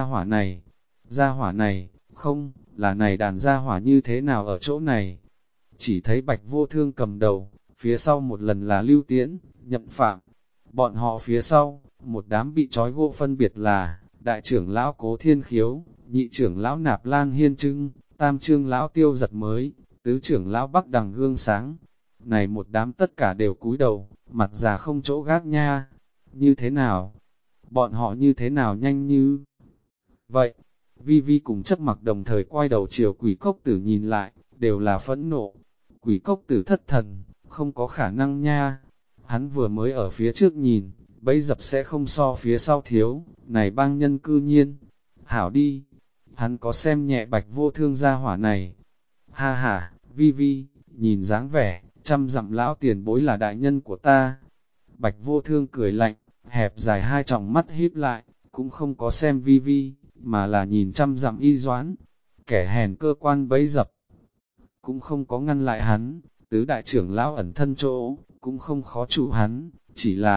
Speaker 1: hỏa này, không, là này đàn gia hỏa như thế nào ở chỗ này. Chỉ thấy Bạch Vô Thương cầm đầu, phía sau một lần là Lưu Tiễn, Nhậm Phạm. Bọn họ phía sau, một đám bị trói gỗ phân biệt là, đại trưởng lão Cố Thiên Khiếu, nhị trưởng lão Nạp Lan Hiên Trưng, tam trưởng lão Tiêu Giật Mới, tứ trưởng lão Bắc Đằng Gương Sáng. Này một đám tất cả đều cúi đầu, mặt già không chỗ gác nha. Như thế nào? Bọn họ như thế nào nhanh như vậy? Vi Vi cùng chấp mặc đồng thời quay đầu chiều quỷ cốc tử nhìn lại, đều là phẫn nộ. Quỷ cốc tử thất thần, không có khả năng nha. Hắn vừa mới ở phía trước nhìn, bấy dập sẽ không so phía sau thiếu, này bang nhân cư nhiên. Hảo đi, hắn có xem nhẹ Bạch Vô Thương gia hỏa này. Ha ha, Vi Vi, nhìn dáng vẻ, trăm dặm lão tiền bối là đại nhân của ta. Bạch Vô Thương cười lạnh, hẹp dài hai tròng mắt híp lại, cũng không có xem Vi Vi, mà là nhìn trăm dặm Y Doãn. Kẻ hèn cơ quan bấy dập, cũng không có ngăn lại hắn, tứ đại trưởng lão ẩn thân chỗ, cũng không khó trụ hắn, chỉ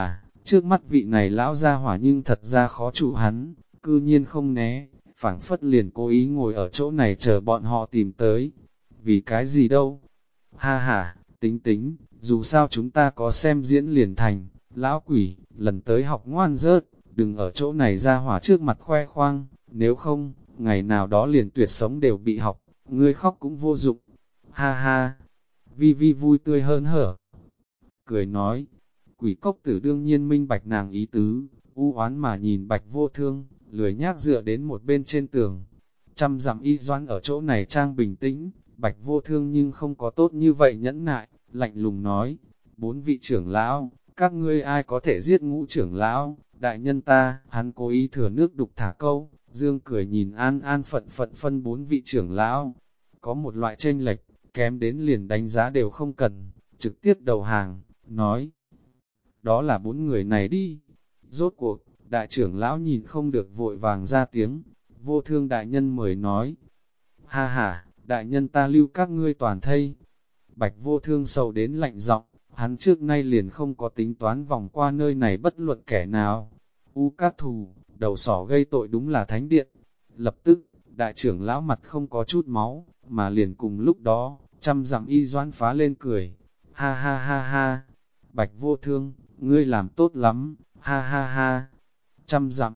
Speaker 1: trước mắt vị này lão gia hỏa nhưng thật ra khó trụ hắn, cư nhiên không né, phảng phất liền cố ý ngồi ở chỗ này chờ bọn họ tìm tới. Vì cái gì đâu? Ha ha, tính tính, dù sao chúng ta có xem diễn liền thành, lão quỷ, lần tới học ngoan rớt, đừng ở chỗ này ra hỏa trước mặt khoe khoang, nếu không, ngày nào đó liền tuyệt sống đều bị học, ngươi khóc cũng vô dụng. Ha ha, Vi Vi vui tươi hơn hở, cười nói, quỷ cốc tử đương nhiên minh bạch nàng ý tứ, u oán mà nhìn Bạch Vô Thương, lười nhác dựa đến một bên trên tường. Trăm dặm y doãn ở chỗ này trang bình tĩnh, Bạch Vô Thương nhưng không có tốt như vậy nhẫn nại, lạnh lùng nói, 4 vị trưởng lão, các ngươi ai có thể giết Ngũ trưởng lão, đại nhân ta, hắn cố ý thừa nước đục thả câu, dương cười nhìn an an phận phận phân 4 vị trưởng lão, có một loại chênh lệch, kém đến liền đánh giá đều không cần, trực tiếp đầu hàng, nói, đó là 4 người này đi. Rốt cuộc, đại trưởng lão nhìn không được vội vàng ra tiếng, Vô Thương đại nhân mời nói, ha ha, đại nhân ta lưu các ngươi toàn thây. Bạch Vô Thương sầu đến lạnh giọng, hắn trước nay liền không có tính toán vòng qua nơi này bất luận kẻ nào. U các thù, đầu sỏ gây tội đúng là thánh điện. Lập tức, đại trưởng lão mặt không có chút máu, mà liền cùng lúc đó, trăm dặm y doãn phá lên cười. Ha ha ha ha, Bạch Vô Thương, ngươi làm tốt lắm, ha ha ha. Trăm dặm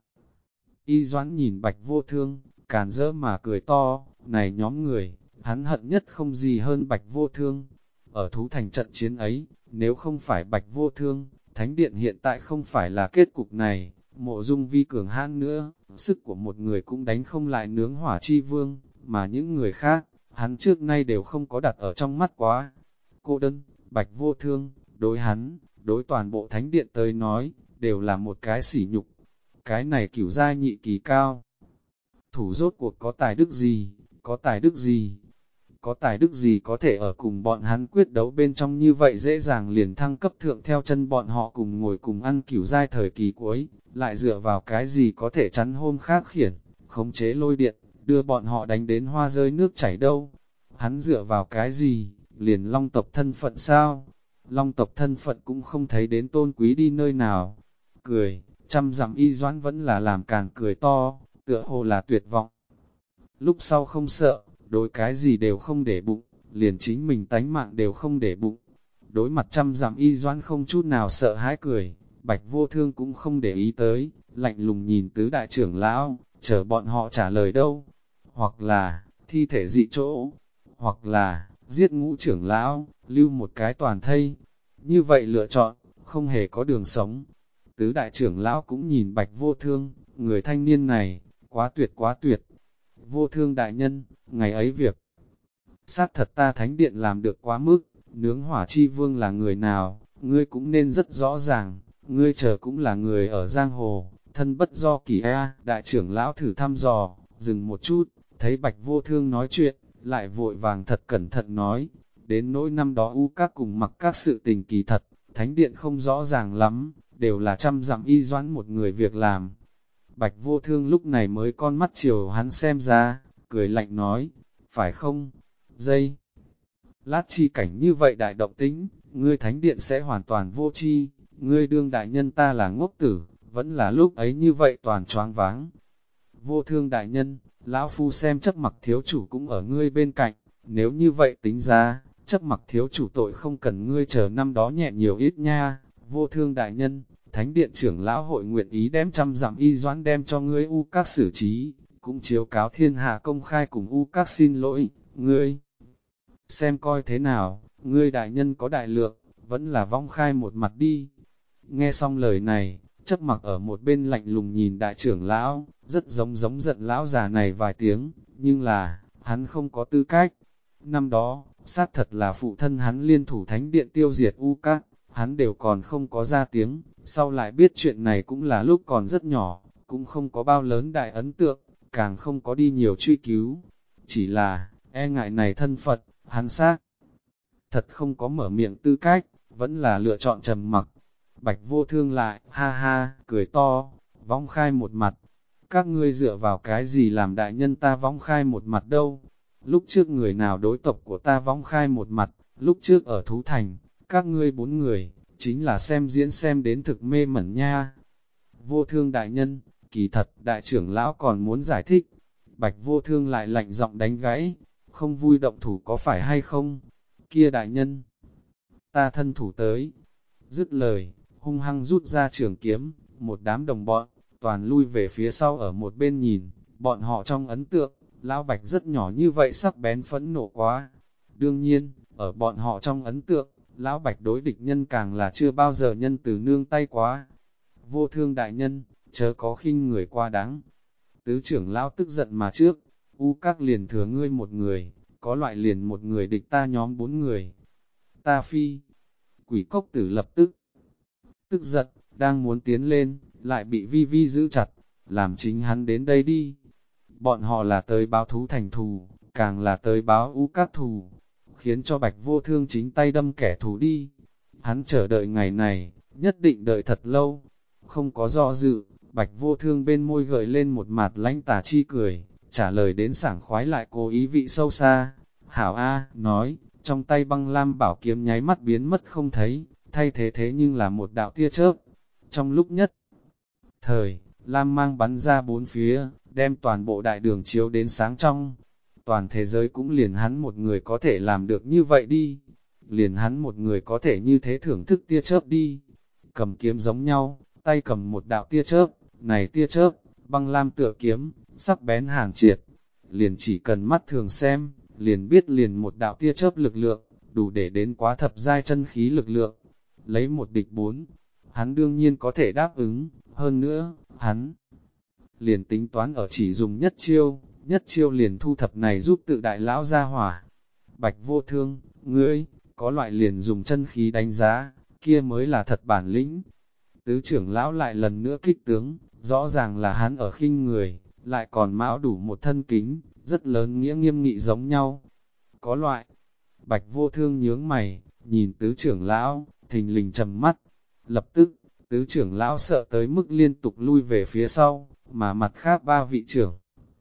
Speaker 1: y doãn nhìn Bạch Vô Thương, càn rỡ mà cười to, này nhóm người, hắn hận nhất không gì hơn Bạch Vô Thương. Ở thú thành trận chiến ấy, nếu không phải Bạch Vô Thương, Thánh Điện hiện tại không phải là kết cục này, Mộ Dung Vi cường hãn nữa, sức của một người cũng đánh không lại nướng hỏa chi vương, mà những người khác, hắn trước nay đều không có đặt ở trong mắt quá. Cô đơn, Bạch Vô Thương, đối hắn, đối toàn bộ Thánh Điện tới nói, đều là một cái sỉ nhục. Cái này cửu giai nhị kỳ cao. Thủ rốt cuộc có tài đức gì, có tài đức gì, có tài đức gì có thể ở cùng bọn hắn quyết đấu bên trong như vậy dễ dàng liền thăng cấp thượng theo chân bọn họ cùng ngồi cùng ăn cửu giai thời kỳ cuối, lại dựa vào cái gì có thể chắn hôm khác khiển, khống chế lôi điện, đưa bọn họ đánh đến hoa rơi nước chảy đâu. Hắn dựa vào cái gì, liền long tộc thân phận sao? Long tộc thân phận cũng không thấy đến tôn quý đi nơi nào. Cười, trăm dặm y doãn vẫn là làm càng cười to, tựa hồ là tuyệt vọng. Lúc sau không sợ, đối cái gì đều không để bụng, liền chính mình tánh mạng đều không để bụng. Đối mặt trăm dặm y doãn không chút nào sợ hãi cười, Bạch Vô Thương cũng không để ý tới, lạnh lùng nhìn tứ đại trưởng lão, chờ bọn họ trả lời đâu. Hoặc là, thi thể dị chỗ, hoặc là, giết Ngũ trưởng lão, lưu một cái toàn thây. Như vậy lựa chọn, không hề có đường sống. Tứ đại trưởng lão cũng nhìn Bạch Vô Thương, người thanh niên này, quá tuyệt quá tuyệt. Vô Thương đại nhân, ngày ấy việc. Xác thật ta thánh điện làm được quá mức, nướng hỏa chi vương là người nào, ngươi cũng nên rất rõ ràng, ngươi chờ cũng là người ở giang hồ, thân bất do kỳ đại trưởng lão thử thăm dò, dừng một chút, thấy Bạch Vô Thương nói chuyện, lại vội vàng thật cẩn thận nói, đến nỗi năm đó u các cùng mặc các sự tình kỳ thật, thánh điện không rõ ràng lắm, đều là trăm dặm y doãn một người việc làm. Bạch Vô Thương lúc này mới con mắt chiều hắn xem ra, cười lạnh nói, phải không? Dây! Lát chi cảnh như vậy đại động tính, ngươi thánh điện sẽ hoàn toàn vô chi, ngươi đương đại nhân ta là ngốc tử, vẫn là lúc ấy như vậy toàn choáng váng. Vô Thương đại nhân, lão phu xem chấp mặc thiếu chủ cũng ở ngươi bên cạnh, nếu như vậy tính ra, chấp mặc thiếu chủ tội không cần ngươi chờ năm đó nhẹ nhiều ít nha. Vô Thương đại nhân, Thánh điện trưởng lão hội nguyện ý đem trăm dặm y doãn đem cho ngươi u các xử trí, cũng chiếu cáo thiên hạ công khai cùng u các xin lỗi, ngươi. Xem coi thế nào, ngươi đại nhân có đại lượng, vẫn là vong khai một mặt đi. Nghe xong lời này, chấp mặc ở một bên lạnh lùng nhìn đại trưởng lão, rất giống giận lão già này vài tiếng, nhưng là, hắn không có tư cách. Năm đó, xác thật là phụ thân hắn liên thủ thánh điện tiêu diệt u các, hắn đều còn không có ra tiếng, sau lại biết chuyện này cũng là lúc còn rất nhỏ, cũng không có bao lớn đại ấn tượng, càng không có đi nhiều truy cứu. Chỉ là, e ngại này thân Phật, hắn xác thật không có mở miệng tư cách, vẫn là lựa chọn trầm mặc. Bạch Vô Thương lại, ha ha, cười to, vong khai một mặt. Các ngươi dựa vào cái gì làm đại nhân ta vong khai một mặt đâu? Lúc trước người nào đối tộc của ta vong khai một mặt, lúc trước ở Thú Thành, các ngươi 4 người, chính là xem diễn xem đến thực mê mẩn nha. Vô Thương đại nhân, kỳ thật, đại trưởng lão còn muốn giải thích. Bạch Vô Thương lại lạnh giọng đánh gãy, không vui động thủ có phải hay không? Kia đại nhân, ta thân thủ tới. Dứt lời, hung hăng rút ra trường kiếm, một đám đồng bọn, toàn lui về phía sau ở một bên nhìn, bọn họ trong ấn tượng, lão Bạch rất nhỏ như vậy sắc bén phẫn nộ quá. Đương nhiên, ở bọn họ trong ấn tượng, lão Bạch đối địch nhân càng là chưa bao giờ nhân từ nương tay quá. Vô Thương đại nhân, chớ có khinh người quá đáng. Tứ trưởng lão tức giận mà trước, U Các liền thừa ngươi một người, có loại liền một người địch ta nhóm 4 người. Ta phi, Quỷ Cốc Tử lập tức giận, đang muốn tiến lên, lại bị Vi Vi giữ chặt, làm chính hắn đến đây đi. Bọn họ là tới báo thú thành thù, càng là tới báo U Các thù, khiến cho Bạch Vô Thương chính tay đâm kẻ thù đi. Hắn chờ đợi ngày này, nhất định đợi thật lâu, không có do dự, Bạch Vô Thương bên môi gợi lên một mặt lãnh tà chi cười, trả lời đến sảng khoái lại cố ý vị sâu xa. Hảo A, nói, trong tay băng lam bảo kiếm nháy mắt biến mất không thấy, thay thế nhưng là một đạo tia chớp. Trong lúc nhất thời, lam mang bắn ra bốn phía, đem toàn bộ đại đường chiếu đến sáng trong. Toàn thế giới cũng liền hắn một người có thể làm được như vậy đi. Liền hắn một người có thể như thế thưởng thức tia chớp đi. Cầm kiếm giống nhau, tay cầm một đạo tia chớp, này tia chớp, băng lam tựa kiếm, sắc bén hàn triệt. Liền chỉ cần mắt thường xem, liền biết liền một đạo tia chớp lực lượng, đủ để đến quá thập giai chân khí lực lượng. Lấy một địch 4, hắn đương nhiên có thể đáp ứng, hơn nữa, hắn liền tính toán ở chỉ dùng nhất chiêu liền thu thập này giúp tự đại lão ra hỏa. Bạch Vô Thương, ngươi, có loại liền dùng chân khí đánh giá, kia mới là thật bản lĩnh. Tứ trưởng lão lại lần nữa kích tướng, rõ ràng là hắn ở khinh người, lại còn mão đủ một thân kính, rất lớn nghĩa nghiêm nghị giống nhau. Có loại, Bạch Vô Thương nhướng mày, nhìn tứ trưởng lão, thình lình trầm mắt. Lập tức, tứ trưởng lão sợ tới mức liên tục lui về phía sau, mà mặt khác 3 vị trưởng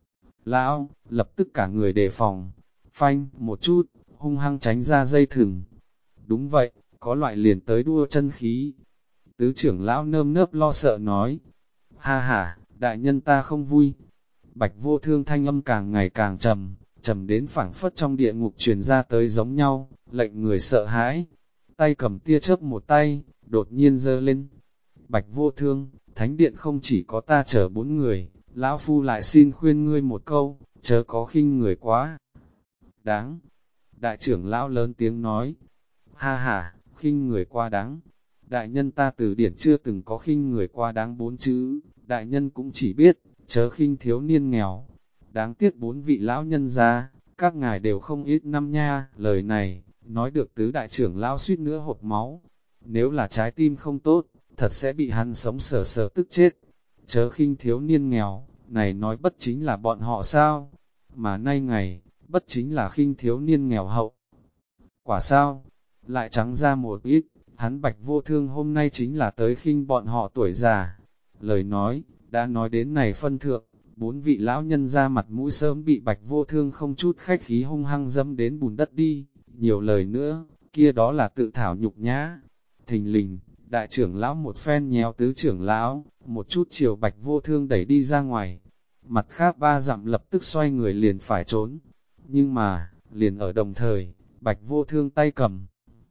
Speaker 1: lão, lập tức cả người đề phòng, phanh, một chút, hung hăng tránh ra dây thừng. Đúng vậy, có loại liền tới đua chân khí. Tứ trưởng lão nơm nớp lo sợ nói, ha ha, đại nhân ta không vui. Bạch Vô Thương thanh âm càng ngày càng trầm đến phảng phất trong địa ngục truyền ra tới giống nhau, lệnh người sợ hãi. Tay cầm tia chớp một tay, đột nhiên giơ lên. Bạch Vô Thương, thánh điện không chỉ có ta chở 4 người, lão phu lại xin khuyên ngươi một câu, chớ có khinh người quá đáng. Đại trưởng lão lớn tiếng nói, ha ha, khinh người quá đáng. Đại nhân ta từ điển chưa từng có khinh người quá đáng 4 chữ, đại nhân cũng chỉ biết, chớ khinh thiếu niên nghèo. Đáng tiếc 4 vị lão nhân ra, các ngài đều không ít năm nha. Lời này, nói được tứ đại trưởng lão suýt nữa hộc máu. Nếu là trái tim không tốt, thật sẽ bị hắn sống sờ sờ tức chết. Chớ khinh thiếu niên nghèo, này nói bất chính là bọn họ sao? Mà nay ngày, bất chính là khinh thiếu niên nghèo hậu. Quả sao? Lại trắng ra một ít, hắn Bạch Vô Thương hôm nay chính là tới khinh bọn họ tuổi già. Lời nói, đã nói đến này phân thượng, 4 vị lão nhân ra mặt mũi sớm bị Bạch Vô Thương không chút khách khí hung hăng dẫm đến bùn đất đi. Nhiều lời nữa, kia đó là tự thảo nhục nhã. Thình lình, đại trưởng lão một phen nhéo tứ trưởng lão, một chút chiều Bạch Vô Thương đẩy đi ra ngoài. Mặt khác 3 dặm lập tức xoay người liền phải trốn. Nhưng mà, liền ở đồng thời, Bạch Vô Thương tay cầm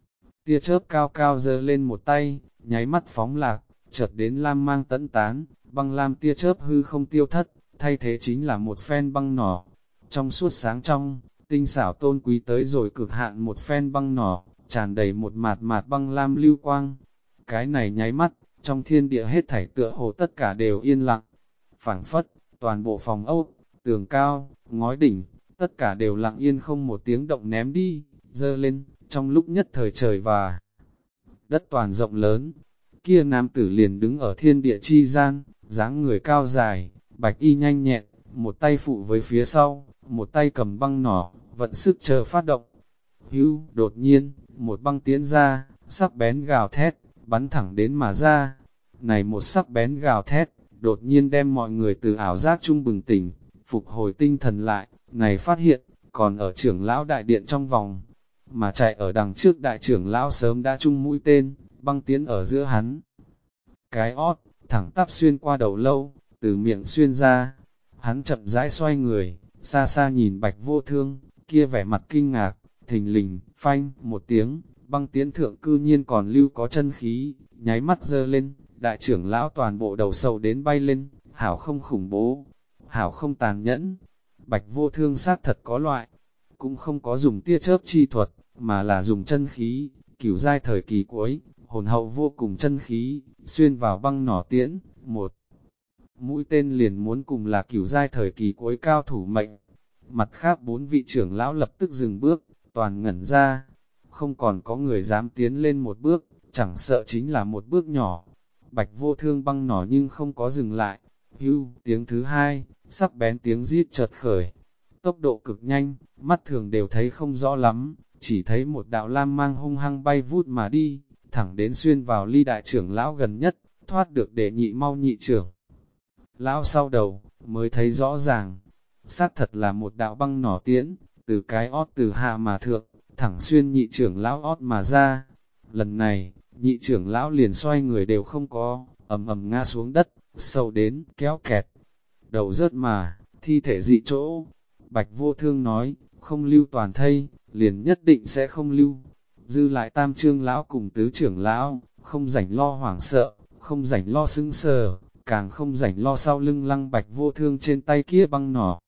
Speaker 1: tia chớp cao cao giơ lên một tay, nháy mắt phóng lạc, chợt đến lam mang tẫn tán, băng lam tia chớp hư không tiêu thất, thay thế chính là một phen băng nỏ. Trong suốt sáng trong, tinh xảo tôn quý tới rồi cực hạn một phen băng nỏ, tràn đầy một mạt mạt băng lam lưu quang. Cái này nháy mắt, trong thiên địa hết thảy tựa hồ tất cả đều yên lặng. Phảng phất, toàn bộ phòng ốc, tường cao, ngói đỉnh, tất cả đều lặng yên không một tiếng động ném đi, dơ lên, trong lúc nhất thời trời và đất toàn rộng lớn. Kia nam tử liền đứng ở thiên địa chi gian, dáng người cao dài, bạch y nhanh nhẹn, một tay phụ với phía sau, một tay cầm băng nỏ, vận sức chờ phát động. Hưu, đột nhiên, một băng tiễn ra, sắc bén gào thét, bắn thẳng đến mà ra. Này một sắc bén gào thét, đột nhiên đem mọi người từ ảo giác chung bừng tỉnh, phục hồi tinh thần lại, này phát hiện, còn ở trưởng lão đại điện trong vòng, mà chạy ở đằng trước đại trưởng lão sớm đã chung mũi tên, băng tiễn ở giữa hắn. Cái ót, thẳng tắp xuyên qua đầu lâu, từ miệng xuyên ra. Hắn chậm rãi xoay người, xa xa nhìn Bạch Vô Thương, kia vẻ mặt kinh ngạc, thình lình, phanh, một tiếng, băng tiễn thượng cư nhiên còn lưu có chân khí, nháy mắt giơ lên, đại trưởng lão toàn bộ đầu sầu đến bay lên, hảo không khủng bố, hảo không tàn nhẫn. Bạch Vô Thương sát thật có loại, cũng không có dùng tia chớp chi thuật, mà là dùng chân khí, cửu giai thời kỳ cuối, hồn hậu vô cùng chân khí, xuyên vào băng nỏ tiễn, một mũi tên liền muốn cùng là cửu giai thời kỳ cuối cao thủ mệnh. Mặt khác 4 vị trưởng lão lập tức dừng bước, toàn ngẩn ra, không còn có người dám tiến lên một bước, chẳng sợ chính là một bước nhỏ. Bạch Vô Thương băng nỏ nhưng không có dừng lại, hưu, tiếng thứ hai, sắc bén tiếng rít chợt khởi. Tốc độ cực nhanh, mắt thường đều thấy không rõ lắm, chỉ thấy một đạo lam mang hung hăng bay vút mà đi, thẳng đến xuyên vào ly đại trưởng lão gần nhất, thoát được để nhị mau nhị trưởng. Lão sau đầu, mới thấy rõ ràng, xác thật là một đạo băng nỏ tiễn, từ cái ót từ hạ mà thượng, thẳng xuyên nhị trưởng lão ót mà ra. Lần này, nhị trưởng lão liền xoay người đều không có, ầm ầm ngã xuống đất, sâu đến, kéo kẹt. Đầu rớt mà, thi thể dị chỗ. Bạch Vô Thương nói, không lưu toàn thây, liền nhất định sẽ không lưu. Dư lại tam trương lão cùng tứ trưởng lão, không rảnh lo hoảng sợ, không rảnh lo sững sờ, càng không rảnh lo sau lưng lăng Bạch Vô Thương trên tay kia băng nỏ.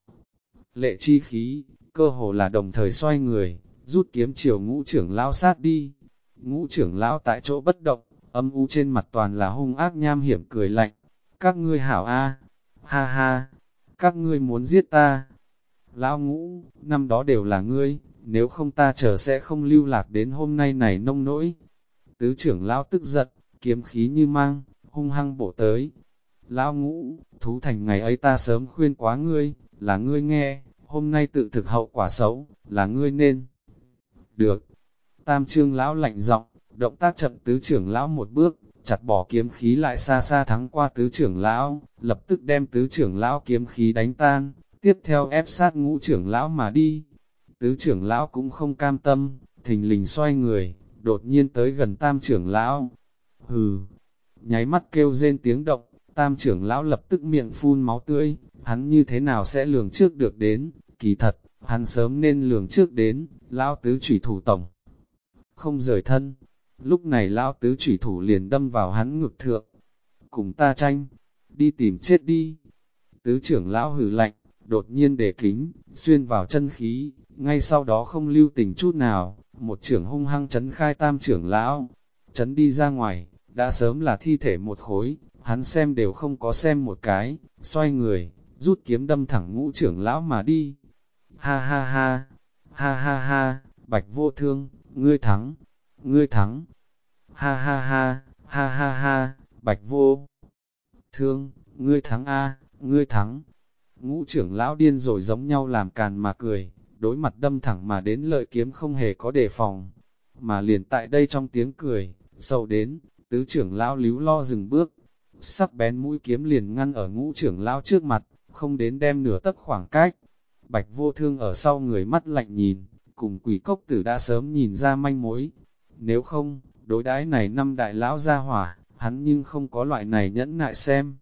Speaker 1: Lệ chi khí, cơ hồ là đồng thời xoay người, rút kiếm chiều ngũ trưởng lão sát đi. Ngũ trưởng lão tại chỗ bất động, âm u trên mặt toàn là hung ác nham hiểm cười lạnh. Các ngươi hảo a, ha ha, các ngươi muốn giết ta. Lão Ngũ, năm đó đều là ngươi, nếu không ta chờ sẽ không lưu lạc đến hôm nay này nông nỗi. Tứ trưởng lão tức giận, kiếm khí như mang, hung hăng bổ tới. Lão Ngũ, thú thành ngày ấy ta sớm khuyên quá ngươi, là ngươi nghe, hôm nay tự thực hậu quả xấu, là ngươi nên. Được. Tam trương lão lạnh giọng, động tác chậm tứ trưởng lão một bước, chặt bỏ kiếm khí lại xa xa thắng qua tứ trưởng lão, lập tức đem tứ trưởng lão kiếm khí đánh tan, tiếp theo ép sát ngũ trưởng lão mà đi. Tứ trưởng lão cũng không cam tâm, thình lình xoay người, đột nhiên tới gần tam trưởng lão. Hừ, nháy mắt kêu rên tiếng động, tam trưởng lão lập tức miệng phun máu tươi, hắn như thế nào sẽ lường trước được đến, kỳ thật, hắn sớm nên lường trước đến, lão tứ chủy thủ tổng. Không rời thân, lúc này lão tứ chủy thủ liền đâm vào hắn ngực thượng. Cùng ta tranh, đi tìm chết đi. Tứ trưởng lão hừ lạnh, đột nhiên để kính, xuyên vào chân khí, ngay sau đó không lưu tình chút nào, một trưởng hung hăng chấn khai tam trưởng lão, chấn đi ra ngoài, đã sớm là thi thể một khối, hắn xem đều không có xem một cái, xoay người, rút kiếm đâm thẳng ngũ trưởng lão mà đi. Ha ha ha, ha ha ha, Bạch Vô Thương, ngươi thắng, ngươi thắng. Ha ha ha, ha ha ha, Bạch Vô Thương, ngươi thắng a, ngươi thắng. Ngũ trưởng lão điên rồi giống nhau làm càn mà cười, đối mặt đâm thẳng mà đến lợi kiếm không hề có đề phòng. Mà liền tại đây trong tiếng cười, sâu đến, tứ trưởng lão líu lo dừng bước. Sắc bén mũi kiếm liền ngăn ở ngũ trưởng lão trước mặt, không đến đem nửa tấc khoảng cách. Bạch Vô Thương ở sau người mắt lạnh nhìn, cùng quỷ cốc tử đã sớm nhìn ra manh mối. Nếu không, đối đãi này năm đại lão gia hỏa, hắn nhưng không có loại này nhẫn nại xem.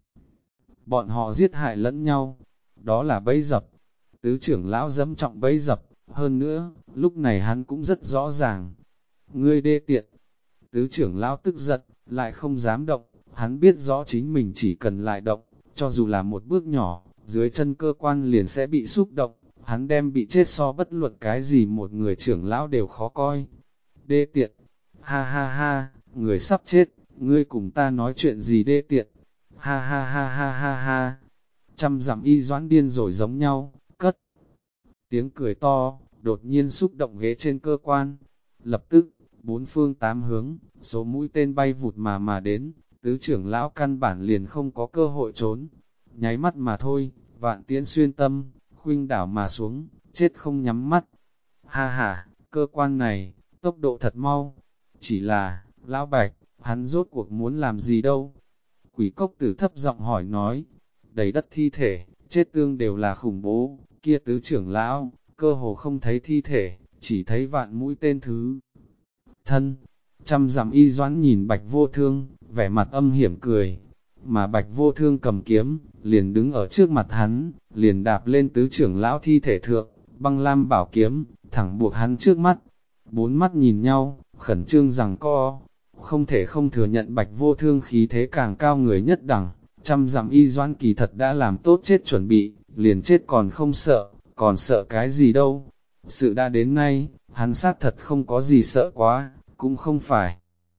Speaker 1: Bọn họ giết hại lẫn nhau, đó là bẫy dập. Tứ trưởng lão dẫm trọng bẫy dập, hơn nữa, lúc này hắn cũng rất rõ ràng. Ngươi đê tiện. Tứ trưởng lão tức giận, lại không dám động, hắn biết rõ chính mình chỉ cần lại động, cho dù là một bước nhỏ, dưới chân cơ quan liền sẽ bị xúc động, hắn đem bị chết so bất luận cái gì một người trưởng lão đều khó coi. Đê tiện, ha ha ha, người sắp chết, ngươi cùng ta nói chuyện gì đê tiện, ha ha ha ha ha ha. Trăm dặm y doãn điên rồi giống nhau, cất. Tiếng cười to, đột nhiên xúc động ghế trên cơ quan. Lập tức, bốn phương tám hướng, số mũi tên bay vụt mà đến, tứ trưởng lão căn bản liền không có cơ hội trốn. Nháy mắt mà thôi, vạn tiễn xuyên tâm, khuynh đảo mà xuống, chết không nhắm mắt. Ha ha, cơ quan này, tốc độ thật mau. Chỉ là, lão Bạch, hắn rốt cuộc muốn làm gì đâu? Quỷ cốc tử thấp giọng hỏi nói, đầy đất thi thể, chết tương đều là khủng bố, kia tứ trưởng lão, cơ hồ không thấy thi thể, chỉ thấy vạn mũi tên thứ. Thân, Trăm dặm y doãn nhìn Bạch Vô Thương, vẻ mặt âm hiểm cười, mà Bạch Vô Thương cầm kiếm, liền đứng ở trước mặt hắn, liền đạp lên tứ trưởng lão thi thể thượng, băng lam bảo kiếm, thẳng buộc hắn trước mắt. Bốn mắt nhìn nhau, khẩn trương rằng co, không thể không thừa nhận Bạch Vô Thương khí thế càng cao người nhất đẳng. Trăm dặm y doãn kỳ thật đã làm tốt chết chuẩn bị, liền chết còn không sợ, còn sợ cái gì đâu. Sự đã đến nay, hắn xác thật không có gì sợ quá, cũng không phải.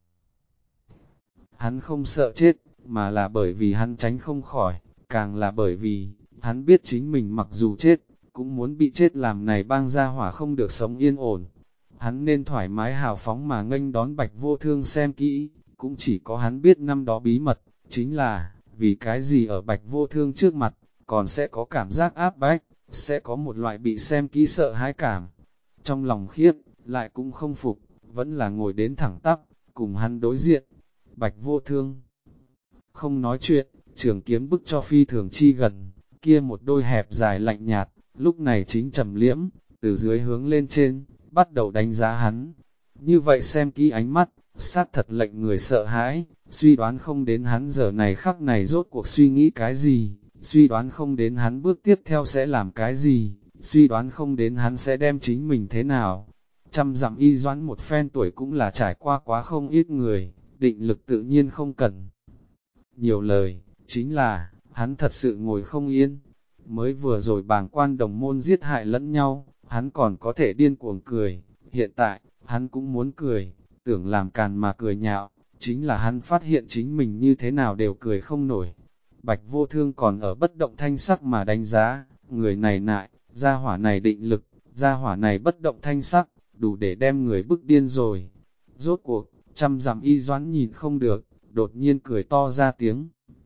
Speaker 1: Hắn không sợ chết, mà là bởi vì hắn tránh không khỏi, càng là bởi vì, hắn biết chính mình mặc dù chết, cũng muốn bị chết làm này bang gia hỏa không được sống yên ổn. Hắn nên thoải mái hào phóng mà nghênh đón Bạch Vô Thương xem kỹ, cũng chỉ có hắn biết năm đó bí mật, chính là, vì cái gì ở Bạch Vô Thương trước mặt, còn sẽ có cảm giác áp bách, sẽ có một loại bị xem kỹ sợ hãi cảm. Trong lòng khiếp, lại cũng không phục, vẫn là ngồi đến thẳng tắp, cùng hắn đối diện. Bạch Vô Thương không nói chuyện, trường kiếm bức cho phi thường chi gần, kia một đôi hẹp dài lạnh nhạt, lúc này chính trầm liễm, từ dưới hướng lên trên, bắt đầu đánh giá hắn. Như vậy xem kỹ ánh mắt, xác thật lệnh người sợ hãi, suy đoán không đến hắn giờ này khắc này rốt cuộc suy nghĩ cái gì, suy đoán không đến hắn bước tiếp theo sẽ làm cái gì, suy đoán không đến hắn sẽ đem chính mình thế nào. Trăm dặm y doãn một phen tuổi cũng là trải qua quá không ít người, định lực tự nhiên không cần nhiều lời, chính là, hắn thật sự ngồi không yên. Mới vừa rồi bàng quan đồng môn giết hại lẫn nhau, hắn còn có thể điên cuồng cười, hiện tại, hắn cũng muốn cười, tưởng làm càn mà cười nhạo, chính là hắn phát hiện chính mình như thế nào đều cười không nổi. Bạch Vô Thương còn ở bất động thanh sắc mà đánh giá, người này nại, gia hỏa này định lực, gia hỏa này bất động thanh sắc, đủ để đem người bức điên rồi. Rốt cuộc, trăm dặm y doãn nhìn không được, đột nhiên cười to ra tiếng.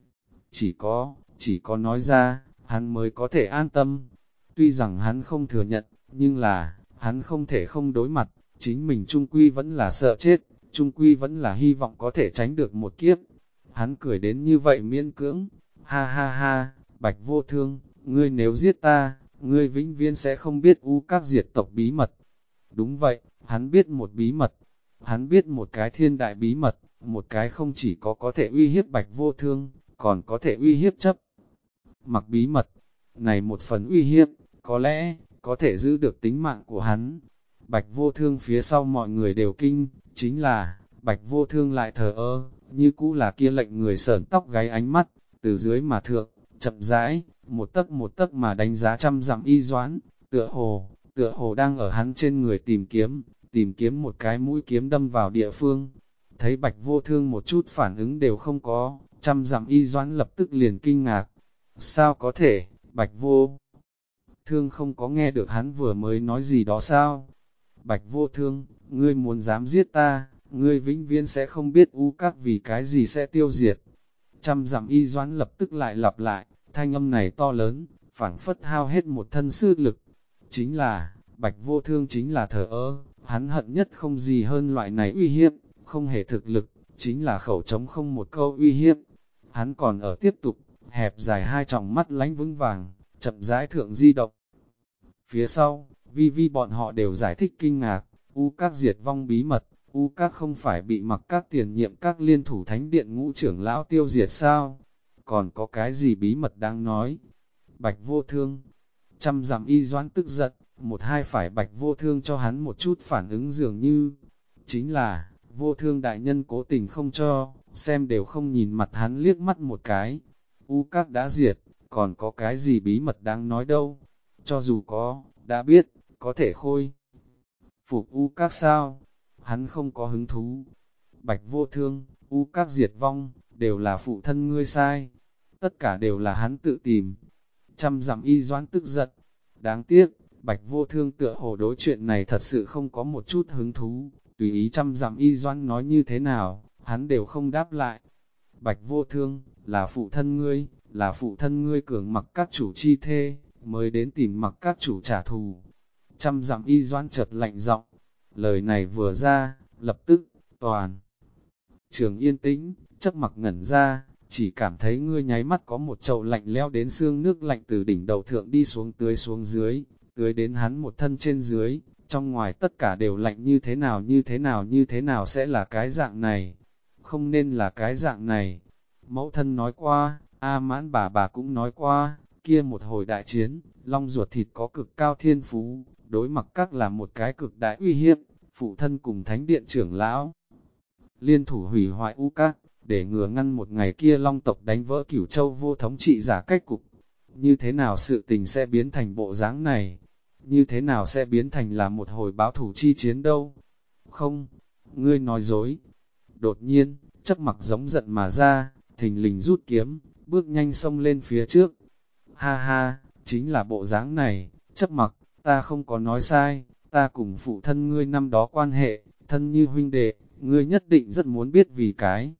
Speaker 1: Chỉ có nói ra, hắn mới có thể an tâm. Tuy rằng hắn không thừa nhận, nhưng là, hắn không thể không đối mặt, chính mình trung quy vẫn là sợ chết, trung quy vẫn là hy vọng có thể tránh được một kiếp. Hắn cười đến như vậy miễn cưỡng, ha ha ha, Bạch Vô Thương, ngươi nếu giết ta, ngươi vĩnh viễn sẽ không biết u các diệt tộc bí mật. Đúng vậy, hắn biết một bí mật, hắn biết một cái thiên đại bí mật, một cái không chỉ có thể uy hiếp Bạch Vô Thương, còn có thể uy hiếp chấp. Mặc bí mật, này một phần uy hiếp, có lẽ, có thể giữ được tính mạng của hắn. Bạch Vô Thương phía sau mọi người đều kinh, chính là, Bạch Vô Thương lại thờ ơ, như cũ là kia lệnh người sởn tóc gáy ánh mắt, từ dưới mà thượng, chậm rãi, một tấc mà đánh giá trăm dặm y doãn, tựa hồ đang ở hắn trên người tìm kiếm một cái mũi kiếm đâm vào địa phương. Thấy Bạch Vô Thương một chút phản ứng đều không có, trăm dặm y doãn lập tức liền kinh ngạc. Sao có thể, Bạch Vô Thương không có nghe được hắn vừa mới nói gì đó sao? Bạch Vô Thương, ngươi muốn dám giết ta, ngươi vĩnh viễn sẽ không biết u các vì cái gì sẽ tiêu diệt. Trăm dặm y doãn lập tức lại lặp lại, thanh âm này to lớn, phảng phất hao hết một thân sức lực. Chính là, Bạch Vô Thương chính là thờ ơ, hắn hận nhất không gì hơn loại này uy hiếp, không hề thực lực, chính là khẩu trống không một câu uy hiếp. Hắn còn ở tiếp tục, hẹp dài hai tròng mắt lánh vững vàng, chậm rãi thượng di động. Phía sau, vi vi bọn họ đều giải thích kinh ngạc, u các diệt vong bí mật, u các không phải bị mặc các tiền nhiệm các liên thủ thánh điện ngũ trưởng lão tiêu diệt sao? Còn có cái gì bí mật đang nói? Bạch Vô Thương, trăm dặm y doãn tức giận, một hai phải Bạch Vô Thương cho hắn một chút phản ứng dường như, chính là, Vô Thương đại nhân cố tình không cho, xem đều không nhìn mặt hắn liếc mắt một cái. U các đã diệt, còn có cái gì bí mật đang nói đâu? Cho dù có, đã biết, có thể khôi phục u các sao? Hắn không có hứng thú. Bạch Vô Thương, u các diệt vong, đều là phụ thân ngươi sai. Tất cả đều là hắn tự tìm. Trăm dặm y doãn tức giận. Đáng tiếc, Bạch Vô Thương tựa hồ đối chuyện này thật sự không có một chút hứng thú. Tùy ý trăm dặm y doãn nói như thế nào, hắn đều không đáp lại. Bạch Vô Thương, là phụ thân ngươi cường mặc các chủ chi thê, mới đến tìm mặc các chủ trả thù. Trăm dặm y doãn chợt lạnh giọng, lời này vừa ra, lập tức, toàn trường yên tĩnh, chấp mặc ngẩn ra, chỉ cảm thấy ngươi nháy mắt có một chậu lạnh leo đến xương nước lạnh từ đỉnh đầu thượng đi xuống tưới xuống dưới, tưới đến hắn một thân trên dưới, trong ngoài tất cả đều lạnh như thế nào sẽ là cái dạng này, không nên là cái dạng này. Mẫu thân nói qua, A Mãn bà cũng nói qua, kia một hồi đại chiến, long ruột thịt có cực cao thiên phú, đối mặt các là một cái cực đại uy hiếp, phụ thân cùng thánh điện trưởng lão. Liên thủ hủy hoại U Các, để ngừa ngăn một ngày kia long tộc đánh vỡ Cửu Châu vô thống trị giả cách cục. Như thế nào sự tình sẽ biến thành bộ dáng này? Như thế nào sẽ biến thành là một hồi báo thủ chi chiến đâu? Không, ngươi nói dối. Đột nhiên, Chấp Mặc giống giận mà ra, thình lình rút kiếm, bước nhanh xông lên phía trước. Ha ha, chính là bộ dáng này, Chấp Mặc, ta không có nói sai, ta cùng phụ thân ngươi năm đó quan hệ, thân như huynh đệ, ngươi nhất định rất muốn biết vì cái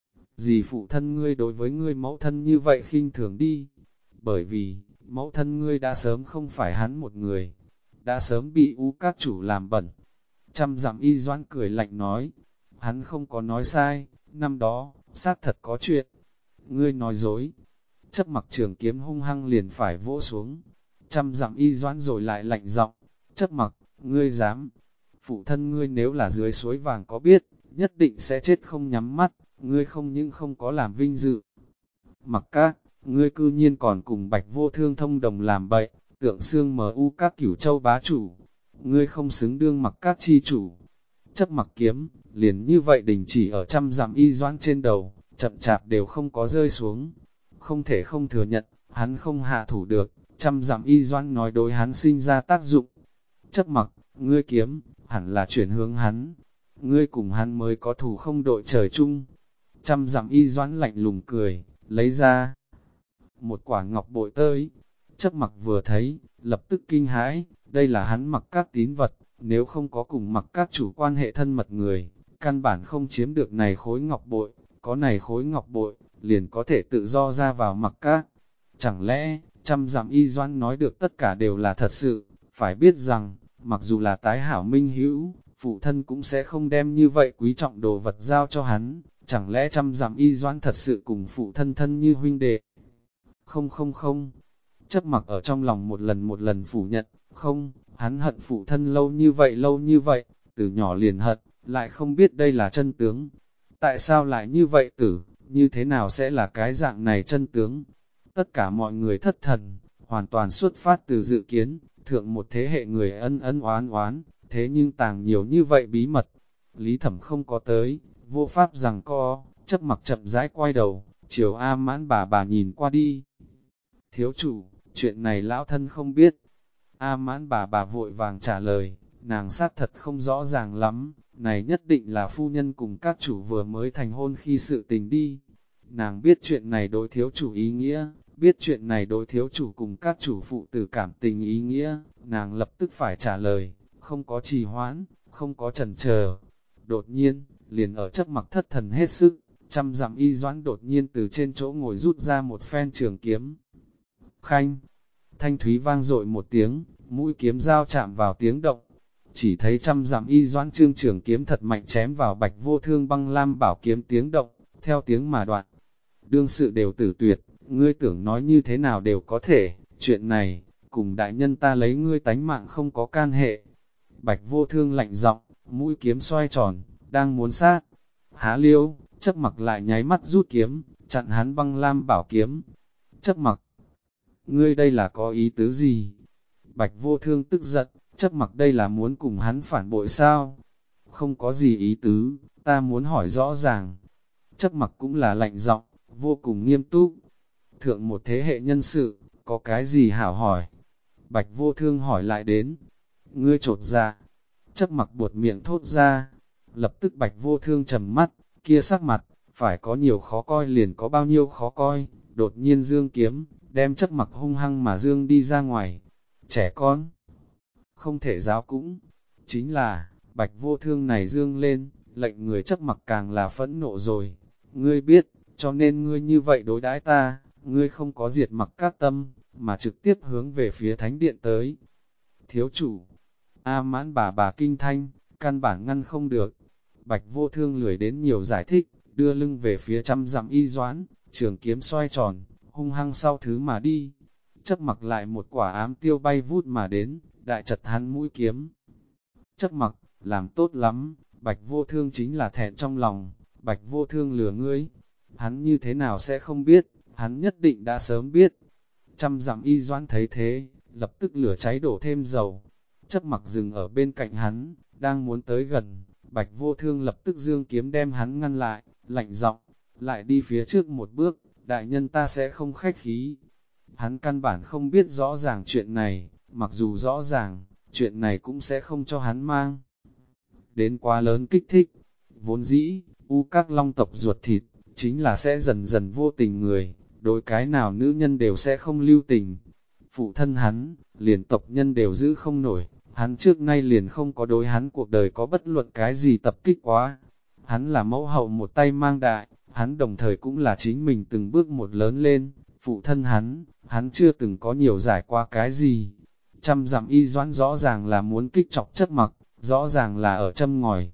Speaker 1: gì phụ thân ngươi đối với ngươi mẫu thân như vậy khinh thường đi. Bởi vì, mẫu thân ngươi đã sớm không phải hắn một người, đã sớm bị U Các chủ làm bẩn. Trăm dặm Y Doãn cười lạnh nói, hắn không có nói sai, năm đó, xác thật có chuyện. Ngươi nói dối. Chấp Mặc trường kiếm hung hăng liền phải vỗ xuống. Trăm dặm Y Doãn rồi lại lạnh giọng, Chấp Mặc, ngươi dám. Phụ thân ngươi nếu là dưới suối vàng có biết, nhất định sẽ chết không nhắm mắt, ngươi không những không có làm vinh dự. Mặc Các, ngươi cư nhiên còn cùng Bạch Vô Thương thông đồng làm bậy, tượng xương MU các Cửu Châu bá chủ. Ngươi không xứng đương Mặc Các chi chủ. Chấp Mặc kiếm, liền như vậy đình chỉ ở trăm dặm Y Doãn trên đầu, chậm chạp đều không có rơi xuống. Không thể không thừa nhận, hắn không hạ thủ được, trăm dặm Y Doãn nói đối hắn sinh ra tác dụng. Chấp Mặc, ngươi kiếm, hẳn là chuyển hướng hắn. Ngươi cùng hắn mới có thù không đội trời chung. Trăm dặm Y Doãn lạnh lùng cười, lấy ra một quả ngọc bội tới. Chấp Mặc vừa thấy, lập tức kinh hãi, đây là hắn Mặc Các tín vật, nếu không có cùng Mặc Các chủ quan hệ thân mật người, căn bản không chiếm được này khối ngọc bội, có này khối ngọc bội, liền có thể tự do ra vào Mặc Các. Chẳng lẽ, trăm dặm Y Doãn nói được tất cả đều là thật sự, phải biết rằng, mặc dù là tái hảo minh hữu, phụ thân cũng sẽ không đem như vậy quý trọng đồ vật giao cho hắn, chẳng lẽ trăm dặm Y Doãn thật sự cùng phụ thân thân như huynh đệ? Không không không, Chấp Mặc ở trong lòng một lần phủ nhận, không, hắn hận phụ thân lâu như vậy, từ nhỏ liền hận, lại không biết đây là chân tướng. Tại sao lại như vậy tử, như thế nào sẽ là cái dạng này chân tướng? Tất cả mọi người thất thần, hoàn toàn xuất phát từ dự kiến, thượng một thế hệ người ân ân oán oán, thế nhưng tàng nhiều như vậy bí mật. Lý Thẩm không có tới, vô pháp rằng co, Chấp Mặc chậm rãi quay đầu, chiều A Mãn bà nhìn qua đi. Thiếu chủ, chuyện này lão thân không biết. A Mãn bà vội vàng trả lời, nàng xác thật không rõ ràng lắm, này nhất định là phu nhân cùng các chủ vừa mới thành hôn khi sự tình đi. Nàng biết chuyện này đối thiếu chủ ý nghĩa, biết chuyện này đối thiếu chủ cùng các chủ phụ tử cảm tình ý nghĩa, nàng lập tức phải trả lời, không có trì hoãn, không có chần chờ. Đột nhiên, liền ở Chấp Mặc thất thần hết sức, trăm dặm Y Doãn đột nhiên từ trên chỗ ngồi rút ra một phen trường kiếm. Khanh, thanh thúy vang dội một tiếng, mũi kiếm dao chạm vào tiếng động. Chỉ thấy trăm dặm Y Doãn trương trường kiếm thật mạnh chém vào Bạch Vô Thương băng lam bảo kiếm tiếng động, theo tiếng mà đoạn. Đương sự đều tử tuyệt, ngươi tưởng nói như thế nào đều có thể, chuyện này, cùng đại nhân ta lấy ngươi tánh mạng không có can hệ. Bạch Vô Thương lạnh giọng, mũi kiếm xoay tròn, đang muốn sát. Há liêu, Chấp Mặc lại nháy mắt rút kiếm, chặn hắn băng lam bảo kiếm. Chấp Mặc, ngươi đây là có ý tứ gì? Bạch Vô Thương tức giận, Chấp Mặc đây là muốn cùng hắn phản bội sao? Không có gì ý tứ, ta muốn hỏi rõ ràng. Chấp Mặc cũng là lạnh giọng, vô cùng nghiêm túc. Thượng một thế hệ nhân sự, có cái gì hảo hỏi? Bạch Vô Thương hỏi lại đến. Ngươi trột dạ. Chấp Mặc buột miệng thốt ra. Lập tức Bạch Vô Thương trầm mắt, kia sắc mặt, phải có nhiều khó coi liền có bao nhiêu khó coi. Đột nhiên dương kiếm, đem Chấp Mặc hung hăng mà dương đi ra ngoài. Trẻ con, không thể giáo cũng. Chính là, Bạch Vô Thương này dương lên, lệnh người Chấp Mặc càng là phẫn nộ rồi. Ngươi biết, cho nên ngươi như vậy đối đãi ta, ngươi không có diệt Mặc Các tâm, mà trực tiếp hướng về phía thánh điện tới. Thiếu chủ, A Mãn bà kinh thanh, căn bản ngăn không được. Bạch Vô Thương lười đến nhiều giải thích, đưa lưng về phía trăm dặm Y Doãn, trường kiếm xoay tròn, hung hăng sau thứ mà đi. Chấp Mặc lại một quả ám tiêu bay vút mà đến, đại chật hắn mũi kiếm. Chấp mặc, làm tốt lắm, Bạch Vô Thương chính là thẹn trong lòng, Bạch Vô Thương lừa ngươi. Hắn như thế nào sẽ không biết, hắn nhất định đã sớm biết. Trăm dặm Y Doãn thấy thế, lập tức lửa cháy đổ thêm dầu. Chấp mặc dừng ở bên cạnh hắn, đang muốn tới gần, Bạch Vô Thương lập tức dương kiếm đem hắn ngăn lại, lạnh giọng, lại đi phía trước một bước, đại nhân ta sẽ không khách khí. Hắn căn bản không biết rõ ràng chuyện này, mặc dù rõ ràng, chuyện này cũng sẽ không cho hắn mang đến quá lớn kích thích. Vốn dĩ, u các long tộc ruột thịt, chính là sẽ dần dần vô tình người, đối cái nào nữ nhân đều sẽ không lưu tình. Phụ thân hắn, liền tộc nhân đều giữ không nổi, hắn trước nay liền không có đối hắn cuộc đời có bất luận cái gì tập kích quá. Hắn là mẫu hậu một tay mang đại, hắn đồng thời cũng là chính mình từng bước một lớn lên. Phụ thân hắn chưa từng có nhiều giải qua cái gì. Trăm dặm Y Doãn rõ ràng là muốn kích chọc Chấp mặc, rõ ràng là ở châm ngòi,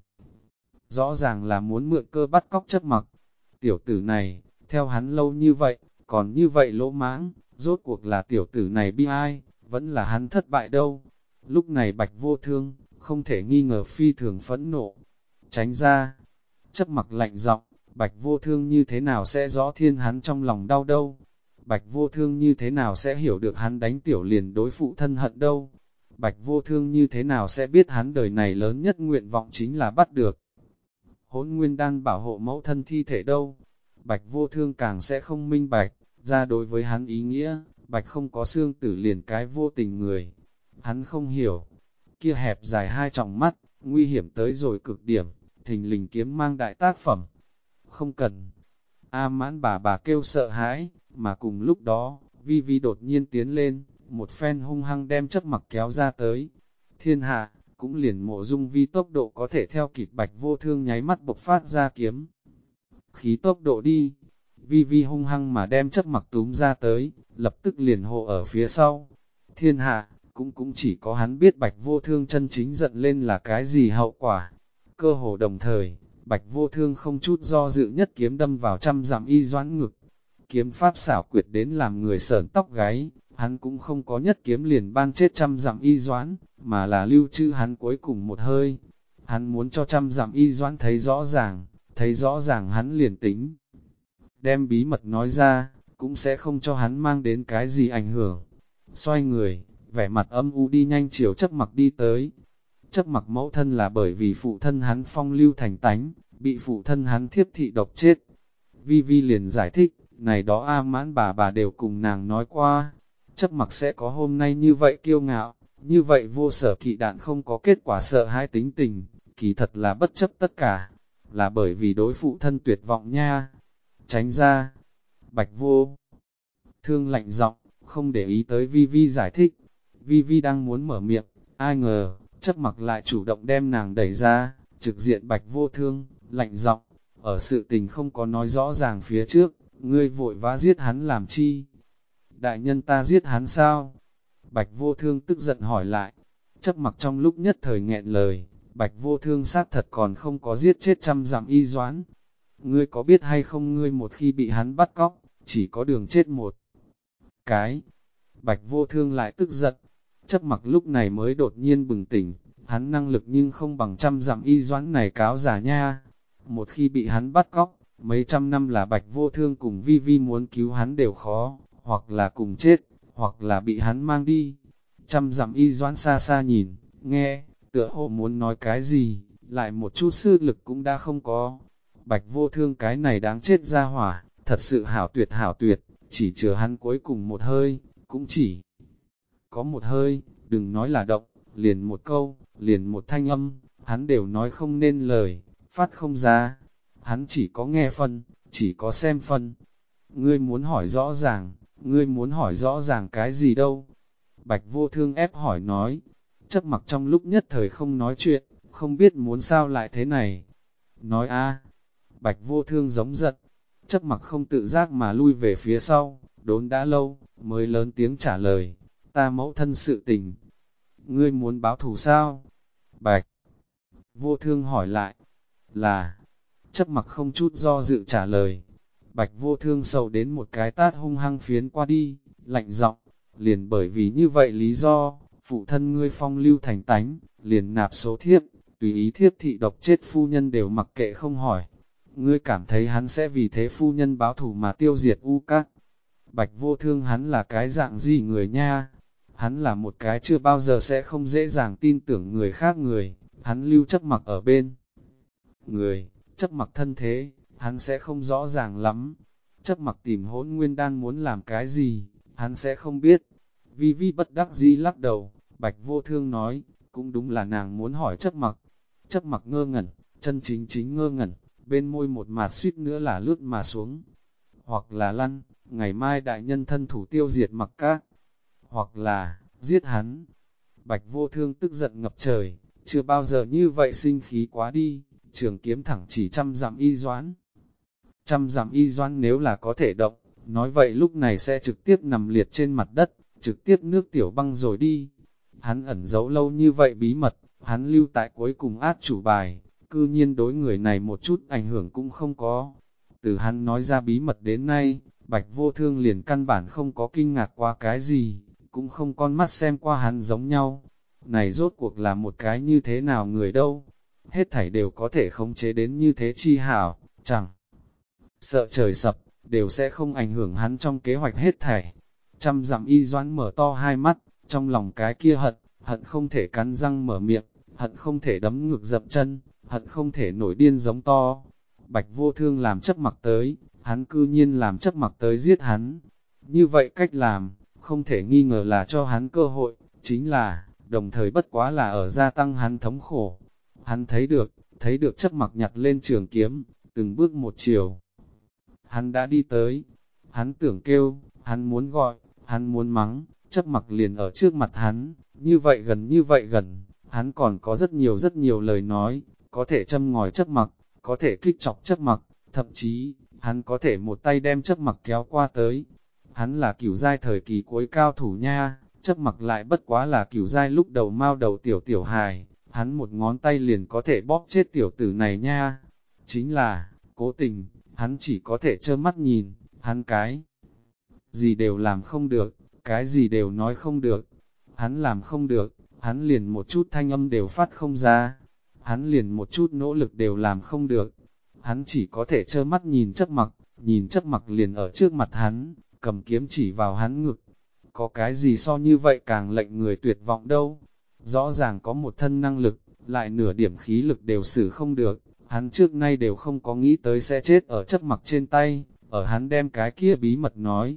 Speaker 1: rõ ràng là muốn mượn cơ bắt cóc Chấp mặc. Tiểu tử này, theo hắn lâu như vậy, còn như vậy lỗ mãng, rốt cuộc là tiểu tử này bi ai, vẫn là hắn thất bại đâu. Lúc này Bạch Vô Thương, không thể nghi ngờ phi thường phẫn nộ. Tránh ra, Chấp mặc lạnh giọng, Bạch Vô Thương như thế nào sẽ rõ thiên hắn trong lòng đau đâu. Bạch Vô Thương như thế nào sẽ hiểu được hắn đánh tiểu liền đối phụ thân hận đâu. Bạch Vô Thương như thế nào sẽ biết hắn đời này lớn nhất nguyện vọng chính là bắt được Hỗn Nguyên Đan bảo hộ mẫu thân thi thể đâu. Bạch Vô Thương càng sẽ không minh bạch, ra đối với hắn ý nghĩa, Bạch không có xương tử liền cái vô tình người. Hắn không hiểu, kia hẹp dài hai tròng mắt, nguy hiểm tới rồi cực điểm, thình lình kiếm mang đại tác phẩm. Không cần. A Mãn bà kêu sợ hãi, mà cùng lúc đó, Vi Vi đột nhiên tiến lên, một phen hung hăng đem Chấp mặc kéo ra tới. Thiên hạ, cũng liền Mộ Dung Vi tốc độ có thể theo kịp Bạch Vô Thương nháy mắt bộc phát ra kiếm. Khí tốc độ đi, Vi Vi hung hăng mà đem Chấp mặc túm ra tới, lập tức liền hộ ở phía sau. Thiên hạ, cũng chỉ có hắn biết Bạch Vô Thương chân chính giận lên là cái gì hậu quả. Cơ hồ đồng thời, Bạch Vô Thương không chút do dự nhất kiếm đâm vào trăm dặm Y Doãn ngực. Kiếm pháp xảo quyệt đến làm người sởn tóc gáy, hắn cũng không có nhất kiếm liền ban chết trăm dặm Y Doãn, mà là lưu trữ hắn cuối cùng một hơi. Hắn muốn cho trăm dặm Y Doãn thấy rõ ràng hắn liền tính. Đem bí mật nói ra, cũng sẽ không cho hắn mang đến cái gì ảnh hưởng. Xoay người, vẻ mặt âm u đi nhanh chiều Chấp mặc đi tới. Chấp mặc mẫu thân là bởi vì phụ thân hắn phong lưu thành tánh, bị phụ thân hắn thiếp thị độc chết. Vi Vi liền giải thích, này đó A Mãn bà đều cùng nàng nói qua. Chấp mặc sẽ có hôm nay như vậy kiêu ngạo, như vậy vô sở kỵ đạn không có kết quả sợ hãi tính tình, kỳ thật là bất chấp tất cả, là bởi vì đối phụ thân tuyệt vọng nha. Tránh ra, Bạch Vô Thương lạnh giọng, không để ý tới Vi Vi giải thích. Vi Vi đang muốn mở miệng, ai ngờ, Chấp mặc lại chủ động đem nàng đẩy ra, trực diện Bạch Vô Thương, lạnh giọng, ở sự tình không có nói rõ ràng phía trước, ngươi vội vã giết hắn làm chi? Đại nhân ta giết hắn sao? Bạch Vô Thương tức giận hỏi lại. Chấp mặc trong lúc nhất thời nghẹn lời, Bạch Vô Thương xác thật còn không có giết chết trăm dặm Y Doãn. Ngươi có biết hay không, ngươi một khi bị hắn bắt cóc, chỉ có đường chết một cái. Bạch Vô Thương lại tức giận. Chấp mặc lúc này mới đột nhiên bừng tỉnh, hắn năng lực nhưng không bằng trăm dặm Y Doãn này cáo giả nha. Một khi bị hắn bắt cóc, mấy trăm năm là Bạch Vô Thương cùng Vi Vi muốn cứu hắn đều khó, hoặc là cùng chết, hoặc là bị hắn mang đi. Trăm dặm Y Doãn xa xa nhìn, nghe, tựa hồ muốn nói cái gì, lại một chút sức lực cũng đã không có. Bạch Vô Thương cái này đáng chết ra hỏa, thật sự hảo tuyệt, chỉ chờ hắn cuối cùng một hơi, cũng chỉ có một hơi, đừng nói là động, liền một câu, liền một thanh âm, hắn đều nói không nên lời, phát không ra. Hắn chỉ có nghe phân, chỉ có xem phân. Ngươi muốn hỏi rõ ràng cái gì đâu? Bạch Vô Thương ép hỏi nói. Chấp mặc trong lúc nhất thời không nói chuyện, không biết muốn sao lại thế này. Nói a. Bạch Vô Thương giống giận. Chấp mặc không tự giác mà lui về phía sau, đốn đã lâu, mới lớn tiếng trả lời. Ta mẫu thân sự tình. Ngươi muốn báo thù sao? Bạch Vô Thương hỏi lại. Là. Chấp mặc không chút do dự trả lời. Bạch Vô Thương sầu đến một cái tát hung hăng phiến qua đi, lạnh giọng, liền bởi vì như vậy lý do, phụ thân ngươi phong lưu thành tánh, liền nạp số thiếp, tùy ý thiếp thị độc chết phu nhân đều mặc kệ không hỏi. Ngươi cảm thấy hắn sẽ vì thế phu nhân báo thù mà tiêu diệt U Các? Bạch Vô Thương hắn là cái dạng gì người nha? Hắn là một cái chưa bao giờ sẽ không dễ dàng tin tưởng người khác người, hắn lưu chấp mặc ở bên người, chấp mặc thân thế, hắn sẽ không rõ ràng lắm. Chấp mặc tìm Hỗn Nguyên Đan muốn làm cái gì, hắn sẽ không biết. Vi Vi bất đắc dĩ lắc đầu, Bạch Vô Thương nói, cũng đúng là nàng muốn hỏi chấp mặc. Chấp mặc ngơ ngẩn, chân chính ngơ ngẩn, bên môi một mạt suýt nữa là lướt mà xuống. Hoặc là lăn, ngày mai đại nhân thân thủ tiêu diệt Mặc Các, hoặc là, giết hắn. Bạch Vô Thương tức giận ngập trời, chưa bao giờ như vậy sinh khí quá đi, trường kiếm thẳng chỉ 100 dặm Y Doãn. 100 dặm Y Doãn nếu là có thể động, nói vậy lúc này sẽ trực tiếp nằm liệt trên mặt đất, trực tiếp nước tiểu băng rồi đi. Hắn ẩn giấu lâu như vậy bí mật, hắn lưu tại cuối cùng át chủ bài, cư nhiên đối người này một chút ảnh hưởng cũng không có. Từ hắn nói ra bí mật đến nay, Bạch Vô Thương liền căn bản không có kinh ngạc qua cái gì, cũng không con mắt xem qua hắn giống nhau. Này rốt cuộc là một cái như thế nào người đâu? Hết thảy đều có thể khống chế đến như thế chi hảo, chẳng sợ trời sập, đều sẽ không ảnh hưởng hắn trong kế hoạch hết thảy. 100 dặm Y Doãn mở to hai mắt, trong lòng cái kia hận không thể cắn răng mở miệng, hận không thể đấm ngực dập chân, hận không thể nổi điên giống to. Bạch Vô Thương làm chấp mặc tới, hắn cư nhiên làm chấp mặc tới giết hắn. Như vậy cách làm, không thể nghi ngờ là cho hắn cơ hội, chính là, đồng thời bất quá là ở gia tăng hắn thống khổ. Hắn thấy được chấp mặc nhặt lên trường kiếm, từng bước một chiều. Hắn đã đi tới, hắn tưởng kêu, hắn muốn gọi, hắn muốn mắng, chấp mặc liền ở trước mặt hắn, như vậy gần, hắn còn có rất nhiều lời nói, có thể châm ngòi chấp mặc, có thể kích chọc chấp mặc, thậm chí, hắn có thể một tay đem chấp mặc kéo qua tới. Hắn là cửu giai thời kỳ cuối cao thủ nha, chấp mặc lại bất quá là cửu giai lúc đầu mao đầu tiểu hài, hắn một ngón tay liền có thể bóp chết tiểu tử này nha. Chính là, cố tình, hắn chỉ có thể trơ mắt nhìn, hắn cái gì đều làm không được, cái gì đều nói không được. Hắn làm không được, hắn liền một chút thanh âm đều phát không ra, hắn liền một chút nỗ lực đều làm không được. Hắn chỉ có thể trơ mắt nhìn chấp mặc liền ở trước mặt hắn, cầm kiếm chỉ vào hắn ngực. Có cái gì so như vậy càng lệnh người tuyệt vọng đâu. Rõ ràng có một thân năng lực, lại nửa điểm khí lực đều xử không được. Hắn trước nay đều không có nghĩ tới sẽ chết ở chấp mặc trên tay, ở hắn đem cái kia bí mật nói.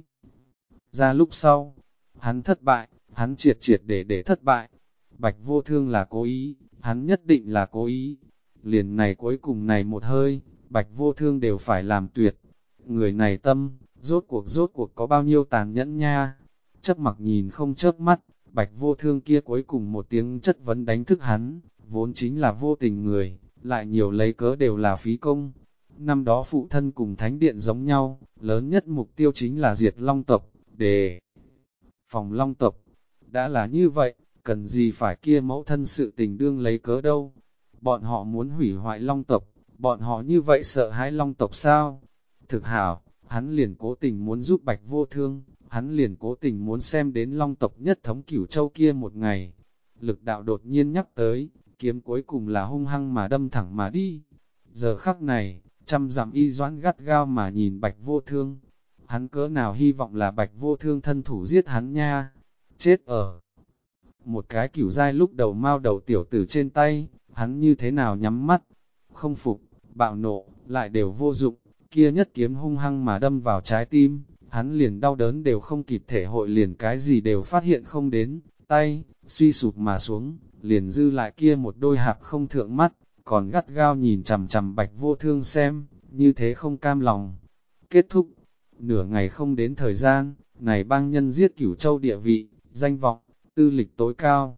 Speaker 1: Ra lúc sau, hắn thất bại, hắn triệt để thất bại. Bạch Vô Thương là cố ý, hắn nhất định là cố ý. Liền này cuối cùng này một hơi, Bạch Vô Thương đều phải làm tuyệt. Người này tâm, rốt cuộc có bao nhiêu tàn nhẫn nha. Chấp mặc nhìn không chớp mắt, Bạch Vô Thương kia cuối cùng một tiếng chất vấn đánh thức hắn, vốn chính là vô tình người, lại nhiều lấy cớ đều là phí công. Năm đó phụ thân cùng thánh điện giống nhau, lớn nhất mục tiêu chính là diệt Long tộc, để phòng Long tộc. Đã là như vậy, cần gì phải kia mẫu thân sự tình đương lấy cớ đâu. Bọn họ muốn hủy hoại Long tộc, bọn họ như vậy sợ hãi Long tộc sao? Thực hảo, hắn liền cố tình muốn giúp Bạch Vô Thương, hắn liền cố tình muốn xem đến Long tộc nhất thống Cửu Châu kia một ngày. Lực đạo đột nhiên nhắc tới, kiếm cuối cùng là hung hăng mà đâm thẳng mà đi. Giờ khắc này, 100 dặm Y Doãn gắt gao mà nhìn Bạch Vô Thương. Hắn cỡ nào hy vọng là Bạch Vô Thương thân thủ giết hắn nha. Chết ở một cái cửu giai lúc đầu mao đầu tiểu tử trên tay, hắn như thế nào nhắm mắt, không phục, bạo nộ, lại đều vô dụng, kia nhất kiếm hung hăng mà đâm vào trái tim, hắn liền đau đớn đều không kịp thể hội, liền cái gì đều phát hiện không đến, tay, suy sụp mà xuống, liền dư lại kia một đôi hạc không thượng mắt, còn gắt gao nhìn chằm chằm Bạch Vô Thương xem, như thế không cam lòng. Kết thúc, nửa ngày không đến thời gian, này bang nhân giết Cửu Châu địa vị, danh vọng, tư lịch tối cao.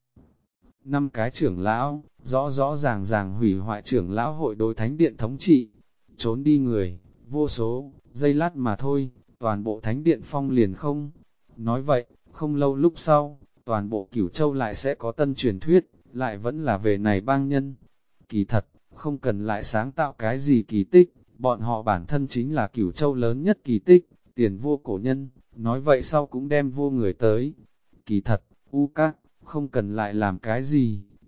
Speaker 1: 5 cái trưởng lão, rõ ràng hủy hoại trưởng lão hội đối thánh điện thống trị, trốn đi người, vô số, giây lát mà thôi, toàn bộ thánh điện phong liền không. Nói vậy, không lâu lúc sau, toàn bộ Cửu Châu lại sẽ có tân truyền thuyết, lại vẫn là về này bang nhân. Kỳ thật, không cần lại sáng tạo cái gì kỳ tích, bọn họ bản thân chính là Cửu Châu lớn nhất kỳ tích, tiền vô cổ nhân, nói vậy sau cũng đem vô người tới. Kỳ thật, U Các, không cần lại làm cái gì,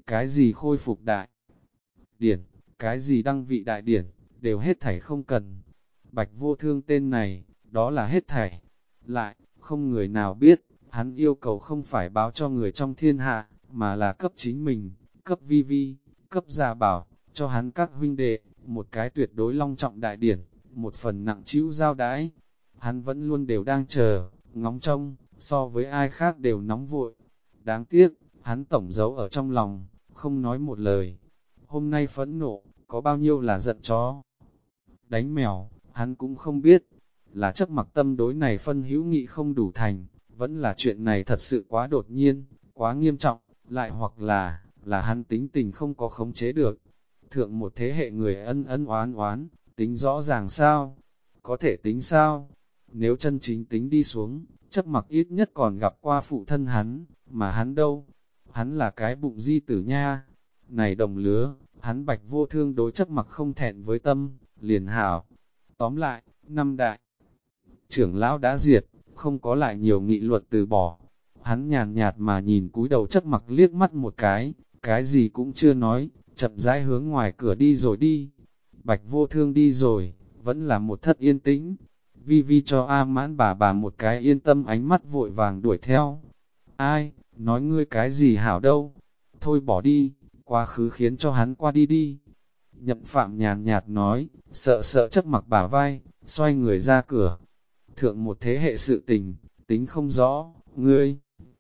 Speaker 1: cái gì khôi phục đại điển, cái gì đăng vị đại điển, đều hết thảy không cần. Bạch Vô Thương tên này, đó là hết thảy. Lại, không người nào biết, hắn yêu cầu không phải báo cho người trong thiên hạ, mà là cấp chính mình, cấp vi vi, cấp gia bảo, cho hắn các huynh đệ, một cái tuyệt đối long trọng đại điển, một phần nặng trĩu giao đãi. Hắn vẫn luôn đều đang chờ, ngóng trông, so với ai khác đều nóng vội. Đáng tiếc, hắn tổng giấu ở trong lòng, không nói một lời. Hôm nay phẫn nộ, có bao nhiêu là giận chó đánh mèo, hắn cũng không biết, là chấp mặc tâm đối này phân hữu nghị không đủ thành, vẫn là chuyện này thật sự quá đột nhiên, quá nghiêm trọng, lại hoặc là hắn tính tình không có khống chế được. Thượng một thế hệ người ân ân oán oán, tính rõ ràng sao? Có thể tính sao? Nếu chân chính tính đi xuống, chấp mặc ít nhất còn gặp qua phụ thân hắn, mà hắn đâu? Hắn là cái bụng di tử nha. Này đồng lứa, hắn Bạch Vô Thương đối chấp mặc không thẹn với tâm, liền hảo. Tóm lại, năm đại trưởng lão đã diệt, không có lại nhiều nghị luật từ bỏ. Hắn nhàn nhạt mà nhìn cúi đầu chấp mặc liếc mắt một cái gì cũng chưa nói, chậm rãi hướng ngoài cửa đi rồi đi. Bạch Vô Thương đi rồi, vẫn là một thất yên tĩnh. Vi Vi cho A Mãn bà một cái yên tâm ánh mắt vội vàng đuổi theo. Ai, nói ngươi cái gì hảo đâu, thôi bỏ đi, quá khứ khiến cho hắn qua đi đi. Nhậm Phạm nhàn nhạt nói, sợ chấp mặc bả vai, xoay người ra cửa. Thượng một thế hệ sự tình, tính không rõ, ngươi.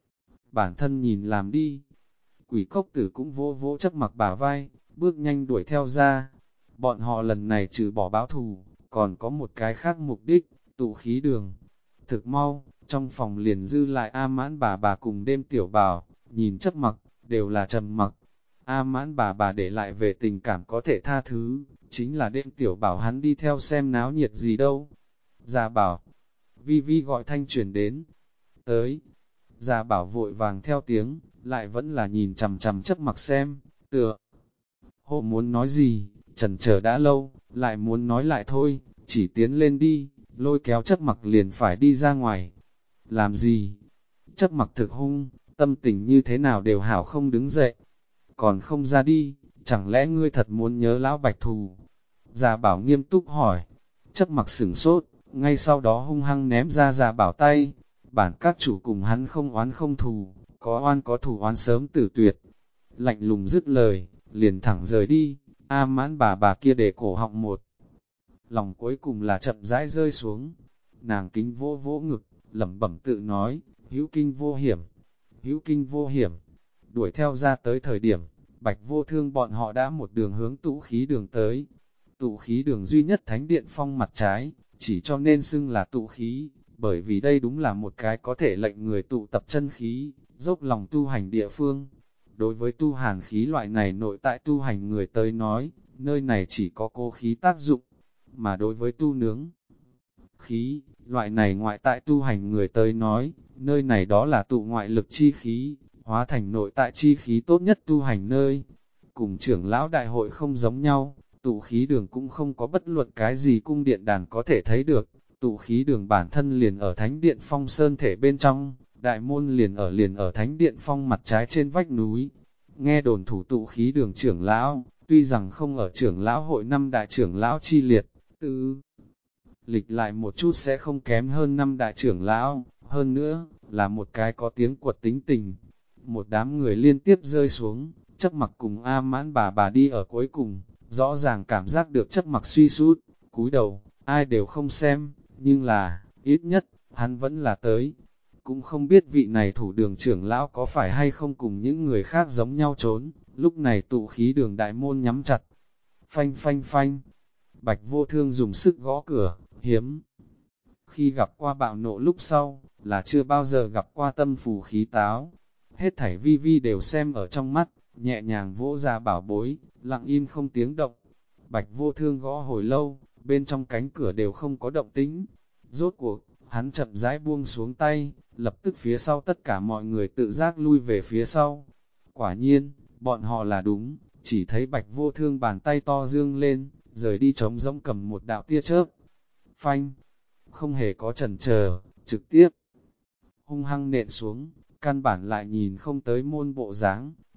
Speaker 1: Bản thân nhìn làm đi. Quỷ cốc tử cũng vô vỗ chấp mặc bả vai, bước nhanh đuổi theo ra. Bọn họ lần này trừ bỏ báo thù, còn có một cái khác mục đích, tụ khí đường. Thực mau, trong phòng liền dư lại A Mãn bà cùng đêm tiểu bảo, nhìn chấp mặc, đều là trầm mặc. A Mãn bà để lại về tình cảm có thể tha thứ, chính là đêm tiểu bảo hắn đi theo xem náo nhiệt gì đâu. Gia bảo, Vi Vi gọi thanh truyền đến, tới. Gia bảo vội vàng theo tiếng, lại vẫn là nhìn chằm chằm chấp mặc xem, tựa. Hộ muốn nói gì, chần chờ đã lâu, lại muốn nói lại thôi, chỉ tiến lên đi, lôi kéo chấp mặc liền phải đi ra ngoài. Làm gì? Chấp mặc thực hung, tâm tình như thế nào đều hảo không đứng dậy. Còn không ra đi, chẳng lẽ ngươi thật muốn nhớ lão bạch thù? Gia bảo nghiêm túc hỏi. Chấp mặc sửng sốt, ngay sau đó hung hăng ném ra Gia bảo tay. Bản các chủ cùng hắn không oán không thù, có oan có thù oán sớm tử tuyệt. Lạnh lùng dứt lời, liền thẳng rời đi. A Mãn bà kia để cổ họng một. Lòng cuối cùng là chậm rãi rơi xuống. Nàng kính vô vỗ ngực, lẩm bẩm tự nói, hữu kinh vô hiểm, hữu kinh vô hiểm. Đuổi theo ra tới thời điểm, Bạch Vô Thương bọn họ đã một đường hướng tụ khí đường tới. Tụ khí đường duy nhất thánh điện phong mặt trái, chỉ cho nên xưng là tụ khí, bởi vì đây đúng là một cái có thể lệnh người tụ tập chân khí, dốc lòng tu hành địa phương. Đối với tu hàn khí loại này nội tại tu hành người tới nói, nơi này chỉ có cô khí tác dụng, mà đối với tu nướng khí, loại này ngoại tại tu hành người tới nói, nơi này đó là tụ ngoại lực chi khí, hóa thành nội tại chi khí tốt nhất tu hành nơi. Cùng trưởng lão đại hội không giống nhau, tụ khí đường cũng không có bất luận cái gì cung điện đàn có thể thấy được, tụ khí đường bản thân liền ở thánh điện phong sơn thể bên trong, đại môn liền ở thánh điện phong mặt trái trên vách núi. Nghe đồn thủ tụ khí đường trưởng lão, tuy rằng không ở trưởng lão hội năm đại trưởng lão chi liệt, tư lịch lại một chút sẽ không kém hơn năm đại trưởng lão, hơn nữa, là một cái có tiếng quật tính tình. Một đám người liên tiếp rơi xuống, chấp mặc cùng A Mãn bà đi ở cuối cùng, rõ ràng cảm giác được chấp mặc suy sút, cúi đầu, ai đều không xem, nhưng là, ít nhất, hắn vẫn là tới. Cũng không biết vị này thủ đường trưởng lão có phải hay không cùng những người khác giống nhau trốn, lúc này tụ khí đường đại môn nhắm chặt. Phanh phanh phanh, Bạch Vô Thương dùng sức gõ cửa, hiếm. Khi gặp qua bạo nộ lúc sau, là chưa bao giờ gặp qua tâm phù khí táo. Hết thảy Vi Vi đều xem ở trong mắt, nhẹ nhàng vỗ ra bảo bối, lặng im không tiếng động. Bạch Vô Thương gõ hồi lâu, bên trong cánh cửa đều không có động tĩnh. Rốt cuộc, hắn chậm rãi buông xuống tay, lập tức phía sau tất cả mọi người tự giác lui về phía sau. Quả nhiên, bọn họ là đúng, chỉ thấy Bạch Vô Thương bàn tay to dương lên, rời đi trống rỗng cầm một đạo tia chớp. Phanh, không hề có chần chờ, trực tiếp hung hăng nện xuống, căn bản lại nhìn không tới môn bộ dáng,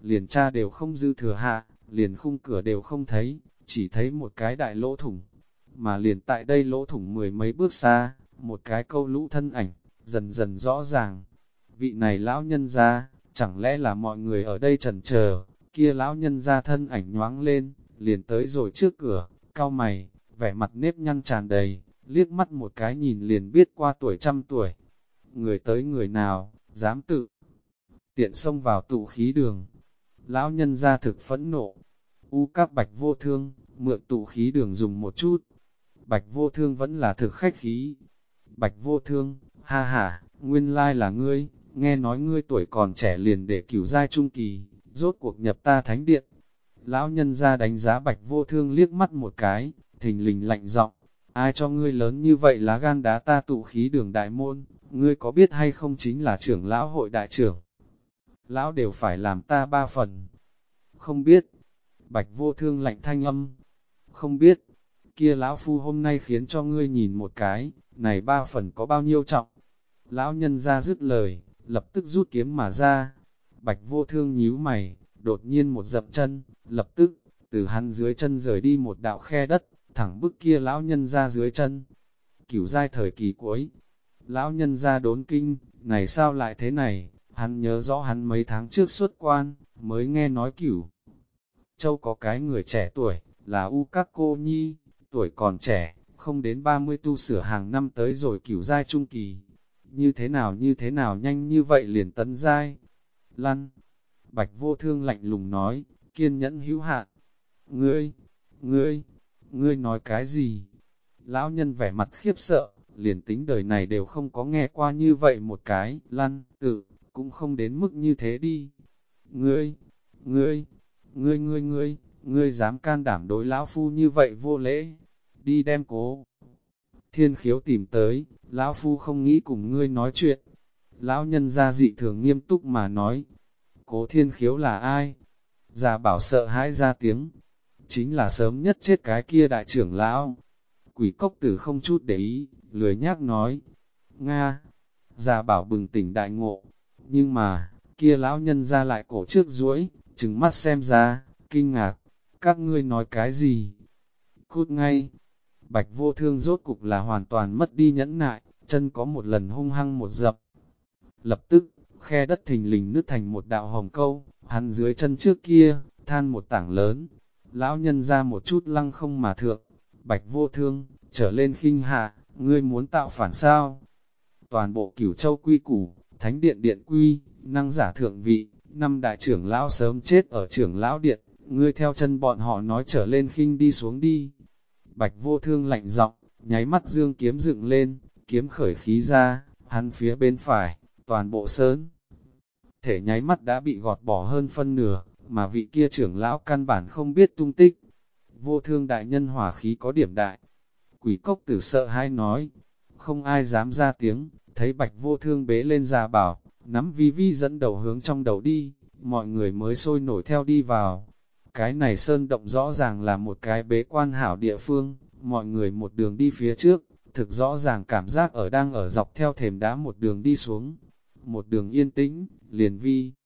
Speaker 1: liền cha đều không dư thừa hạ, liền khung cửa đều không thấy, chỉ thấy một cái đại lỗ thủng. Mà liền tại đây lỗ thủng mười mấy bước xa, một cái câu lũ thân ảnh, dần dần rõ ràng. Vị này lão nhân ra, chẳng lẽ là mọi người ở đây chần chờ, kia lão nhân ra thân ảnh nhoáng lên, liền tới rồi trước cửa, cau mày, vẻ mặt nếp nhăn tràn đầy, liếc mắt một cái nhìn liền biết qua tuổi trăm tuổi. Người tới người nào, dám tự tiện xông vào tụ khí đường. Lão nhân ra thực phẫn nộ, các bạch vô thương, mượn tụ khí đường dùng một chút. Bạch vô thương vẫn là thực khách khí. Bạch vô thương, ha ha, nguyên lai là ngươi, nghe nói ngươi tuổi còn trẻ liền để cửu giai trung kỳ, rốt cuộc nhập ta thánh điện. Lão nhân ra đánh giá bạch vô thương liếc mắt một cái, thình lình lạnh giọng, ai cho ngươi lớn như vậy lá gan đá ta tụ khí đường đại môn, ngươi có biết hay không chính là trưởng lão hội đại trưởng. Lão đều phải làm ta 3 phần. Không biết. Bạch vô thương lạnh thanh âm. Không biết. Kia lão phu hôm nay khiến cho ngươi nhìn một cái, này 3 phần có bao nhiêu trọng. Lão nhân ra dứt lời, lập tức rút kiếm mà ra. Bạch vô thương nhíu mày, đột nhiên một dậm chân, lập tức, từ hắn dưới chân rời đi một đạo khe đất, thẳng bức kia lão nhân ra dưới chân. Cửu giai thời kỳ cuối, lão nhân ra đốn kinh, này sao lại thế này, hắn nhớ rõ hắn mấy tháng trước xuất quan, mới nghe nói Cửu Châu có cái người trẻ tuổi, là các cô nhi, tuổi còn trẻ, không đến 30 tu sửa hàng năm tới rồi cửu giai trung kỳ. Như thế nào nhanh như vậy liền tấn giai. Lăn, Bạch vô thương lạnh lùng nói, kiên nhẫn hữu hạn. Ngươi nói cái gì? Lão nhân vẻ mặt khiếp sợ, liền tính đời này đều không có nghe qua như vậy một cái, lăn, tự, cũng không đến mức như thế đi. Ngươi dám can đảm đối lão phu như vậy vô lễ, đi đem Cố Thiên Khiếu tìm tới, lão phu không nghĩ cùng ngươi nói chuyện. Lão nhân gia dị thường nghiêm túc mà nói, Cố Thiên Khiếu là ai? Già bảo sợ hãi ra tiếng, chính là sớm nhất chết cái kia đại trưởng lão. Quỷ cốc tử không chút để ý, lười nhác nói, Nga, già bảo bừng tỉnh đại ngộ, nhưng mà, kia lão nhân ra lại cổ trước duỗi, trừng mắt xem ra, kinh ngạc, các ngươi nói cái gì? Cút ngay! Bạch vô thương rốt cục là hoàn toàn mất đi nhẫn nại, chân có một lần hung hăng một dập. Lập tức, khe đất thình lình nứt thành một đạo hồng câu, hắn dưới chân trước kia, than một tảng lớn. Lão nhân ra một chút lăng không mà thượng, Bạch vô thương, trở lên khinh hạ, ngươi muốn tạo phản sao? Toàn bộ Cửu Châu quy củ, thánh điện điện quy, năng giả thượng vị, năm đại trưởng lão sớm chết ở trưởng lão điện, ngươi theo chân bọn họ nói trở lên khinh đi xuống đi. Bạch vô thương lạnh giọng, nháy mắt dương kiếm dựng lên, kiếm khởi khí ra, hắn phía bên phải, toàn bộ sơn. Thể nháy mắt đã bị gọt bỏ hơn phân nửa, mà vị kia trưởng lão căn bản không biết tung tích. Vô thương đại nhân hỏa khí có điểm đại. Quỷ cốc tử sợ hãi nói, không ai dám ra tiếng, thấy bạch vô thương bế lên già bảo, nắm vi vi dẫn đầu hướng trong đầu đi, mọi người mới sôi nổi theo đi vào. Cái này sơn động rõ ràng là một cái bế quan hảo địa phương, mọi người một đường đi phía trước, thực rõ ràng cảm giác đang ở dọc theo thềm đá một đường đi xuống. Một đường yên tĩnh, liền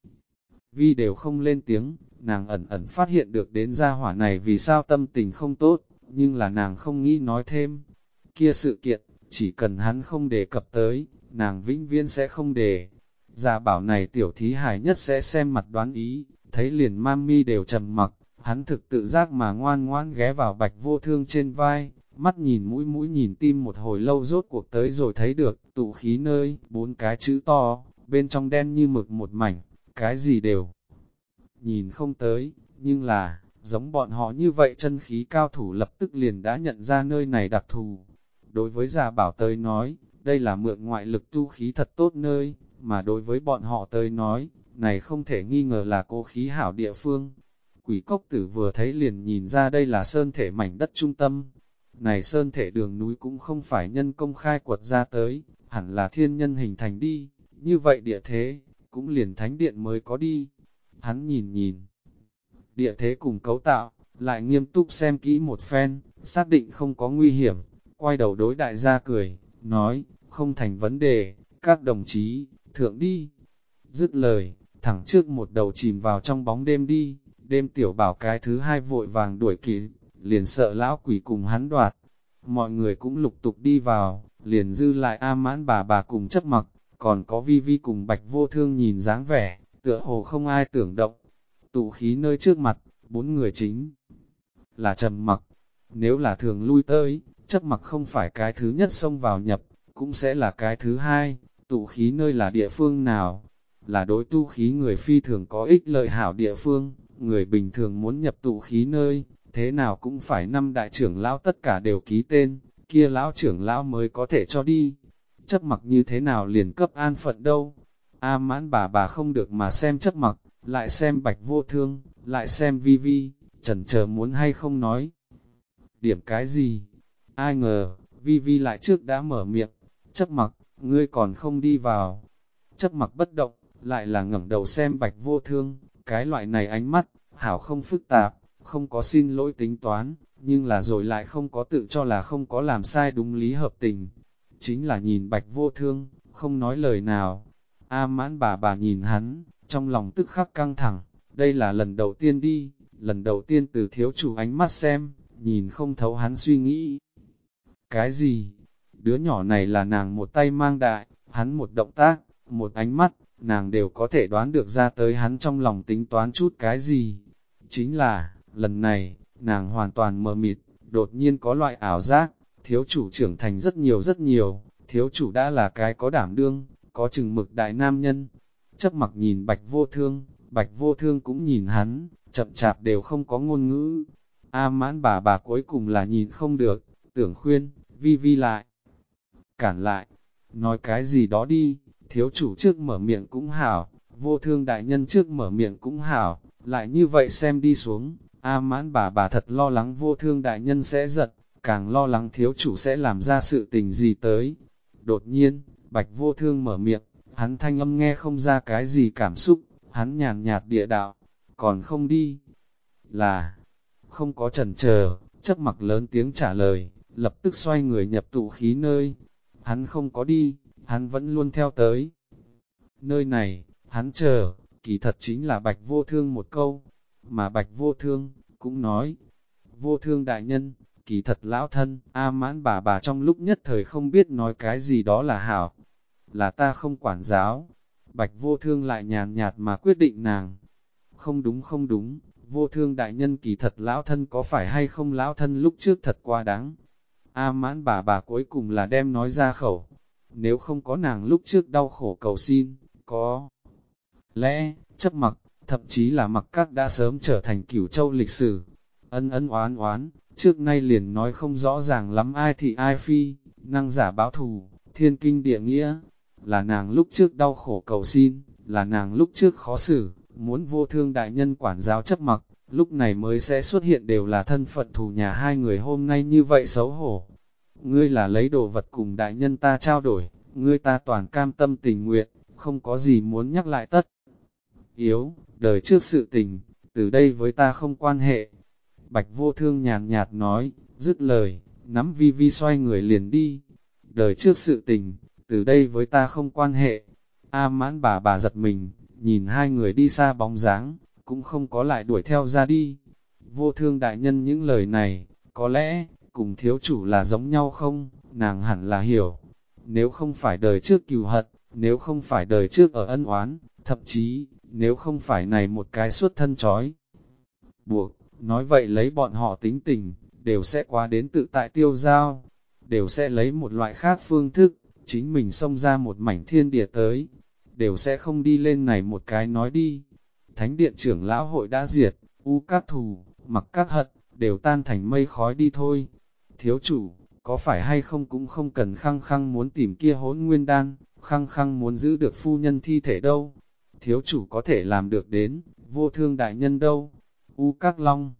Speaker 1: vi đều không lên tiếng, nàng ẩn ẩn phát hiện được đến gia hỏa này vì sao tâm tình không tốt, nhưng là nàng không nghĩ nói thêm. Kia sự kiện, chỉ cần hắn không đề cập tới, nàng vĩnh viễn sẽ không đề. Gia bảo này tiểu thí hài nhất sẽ xem mặt đoán ý, thấy liền mami đều trầm mặc, hắn thực tự giác mà ngoan ngoan ghé vào bạch vô thương trên vai, mắt nhìn mũi nhìn tim một hồi lâu rốt cuộc tới rồi thấy được, tụ khí nơi, 4 cái chữ to, bên trong đen như mực một mảnh, cái gì đều nhìn không tới, nhưng là, giống bọn họ như vậy chân khí cao thủ lập tức liền đã nhận ra nơi này đặc thù. Đối với già bảo tới nói, đây là mượn ngoại lực tu khí thật tốt nơi, mà đối với bọn họ tới nói, này không thể nghi ngờ là cố khí hảo địa phương. Quỷ cốc tử vừa thấy liền nhìn ra đây là sơn thể mảnh đất trung tâm. Này sơn thể đường núi cũng không phải nhân công khai quật ra tới, hẳn là thiên nhân hình thành đi, như vậy địa thế, cũng liền thánh điện mới có đi. Hắn nhìn địa thế cùng cấu tạo, lại nghiêm túc xem kỹ một phen, xác định không có nguy hiểm, quay đầu đối đại gia cười, nói, không thành vấn đề, các đồng chí, thượng đi. Dứt lời, thẳng trước một đầu chìm vào trong bóng đêm đi. Đêm tiểu bảo cái thứ hai vội vàng đuổi kịp, liền sợ lão quỷ cùng hắn đoạt. Mọi người cũng lục tục đi vào, liền dư lại A Mãn bà cùng Chấp Mặc, còn có Vi Vi cùng Bạch Vô Thương nhìn dáng vẻ, tựa hồ không ai tưởng động. Tụ khí nơi trước mặt, 4 người chính là Trầm Mặc. Nếu là thường lui tới, Chấp Mặc không phải cái thứ nhất xông vào nhập, cũng sẽ là cái thứ hai. Tụ khí nơi là địa phương nào? Là đối tu khí người phi thường có ích lợi hảo địa phương, người bình thường muốn nhập tụ khí nơi, thế nào cũng phải 5 đại trưởng lão tất cả đều ký tên, kia lão trưởng lão mới có thể cho đi. Chấp Mặc như thế nào liền cấp an phận đâu? A Mãn bà không được mà xem Chấp Mặc, lại xem Bạch Vô Thương, lại xem Vi Vi, chần chờ muốn hay không nói. Điểm cái gì? Ai ngờ, Vi Vi lại trước đã mở miệng, Chấp Mặc, ngươi còn không đi vào. Chấp Mặc bất động, lại là ngẩng đầu xem Bạch Vô Thương, cái loại này ánh mắt, hảo không phức tạp, không có xin lỗi tính toán, nhưng là rồi lại không có tự cho là không có làm sai đúng lý hợp tình. Chính là nhìn Bạch Vô Thương, không nói lời nào. A Mãn bà nhìn hắn, trong lòng tức khắc căng thẳng, đây là lần đầu tiên đi, lần đầu tiên từ thiếu chủ ánh mắt xem, nhìn không thấu hắn suy nghĩ. Cái gì? Đứa nhỏ này là nàng một tay mang đại, hắn một động tác, một ánh mắt, nàng đều có thể đoán được ra tới hắn trong lòng tính toán chút cái gì. Chính là, lần này, nàng hoàn toàn mờ mịt, đột nhiên có loại ảo giác, thiếu chủ trưởng thành rất nhiều, thiếu chủ đã là cái có đảm đương, có chừng mực đại nam nhân. Chấp Mặc nhìn Bạch Vô Thương cũng nhìn hắn, chậm chạp đều không có ngôn ngữ. A Mãn bà cuối cùng là nhìn không được, tưởng khuyên, Vi Vi lại. Cản lại, nói cái gì đó đi, thiếu chủ trước mở miệng cũng hảo, Vô Thương đại nhân trước mở miệng cũng hảo, lại như vậy xem đi xuống, A Mãn bà thật lo lắng Vô Thương đại nhân sẽ giận, càng lo lắng thiếu chủ sẽ làm ra sự tình gì tới. Đột nhiên, Bạch Vô Thương mở miệng, hắn thanh âm nghe không ra cái gì cảm xúc, hắn nhàn nhạt địa đạo, còn không đi, là, không có chần chờ, Chấp Mặc lớn tiếng trả lời, lập tức xoay người nhập tụ khí nơi. Hắn không có đi, hắn vẫn luôn theo tới. Nơi này, hắn chờ, kỳ thật chính là Bạch Vô Thương một câu, mà Bạch Vô Thương, cũng nói, Vô Thương đại nhân, kỳ thật lão thân, A Mãn bà trong lúc nhất thời không biết nói cái gì đó là hảo, là ta không quản giáo. Bạch Vô Thương lại nhàn nhạt mà quyết định nàng. Không đúng, Vô Thương đại nhân kỳ thật lão thân có phải hay không lão thân lúc trước thật quá đáng. A Mãn bà cuối cùng là đem nói ra khẩu. Nếu không có nàng lúc trước đau khổ cầu xin, có lẽ, Chấp Mặc, thậm chí là Mặc Các đã sớm trở thành Cửu Châu lịch sử. Ân oán, trước nay liền nói không rõ ràng lắm ai thị ai phi, năng giả báo thù, thiên kinh địa nghĩa. Là nàng lúc trước đau khổ cầu xin, là nàng lúc trước khó xử, muốn Vô Thương đại nhân quản giáo Chấp Mặc, lúc này mới sẽ xuất hiện đều là thân phận thù nhà hai người hôm nay như vậy xấu hổ. Ngươi là lấy đồ vật cùng đại nhân ta trao đổi, ngươi ta toàn cam tâm tình nguyện, không có gì muốn nhắc lại tất. Yếu, đời trước sự tình, từ đây với ta không quan hệ. Bạch Vô Thương nhàn nhạt nói, dứt lời, nắm Vi Vi xoay người liền đi. Đời trước sự tình, từ đây với ta không quan hệ. A Mãn bà giật mình, nhìn hai người đi xa bóng dáng, cũng không có lại đuổi theo ra đi. Vô Thương đại nhân những lời này, có lẽ, cùng thiếu chủ là giống nhau không, nàng hẳn là hiểu. Nếu không phải đời trước cừu hận, nếu không phải đời trước ở ân oán, thậm chí, nếu không phải này một cái xuất thân trói buộc, nói vậy lấy bọn họ tính tình, đều sẽ qua đến tự tại tiêu giao, đều sẽ lấy một loại khác phương thức, chính mình xông ra một mảnh thiên địa tới, đều sẽ không đi lên này một cái nói đi. Thánh điện trưởng lão hội đã diệt, u các thù, mặc các hận, đều tan thành mây khói đi thôi. Thiếu chủ, có phải hay không cũng không cần khăng khăng muốn tìm kia hỗn nguyên đan, khăng khăng muốn giữ được phu nhân thi thể đâu. Thiếu chủ có thể làm được đến, Vô Thương đại nhân đâu. U Các Long,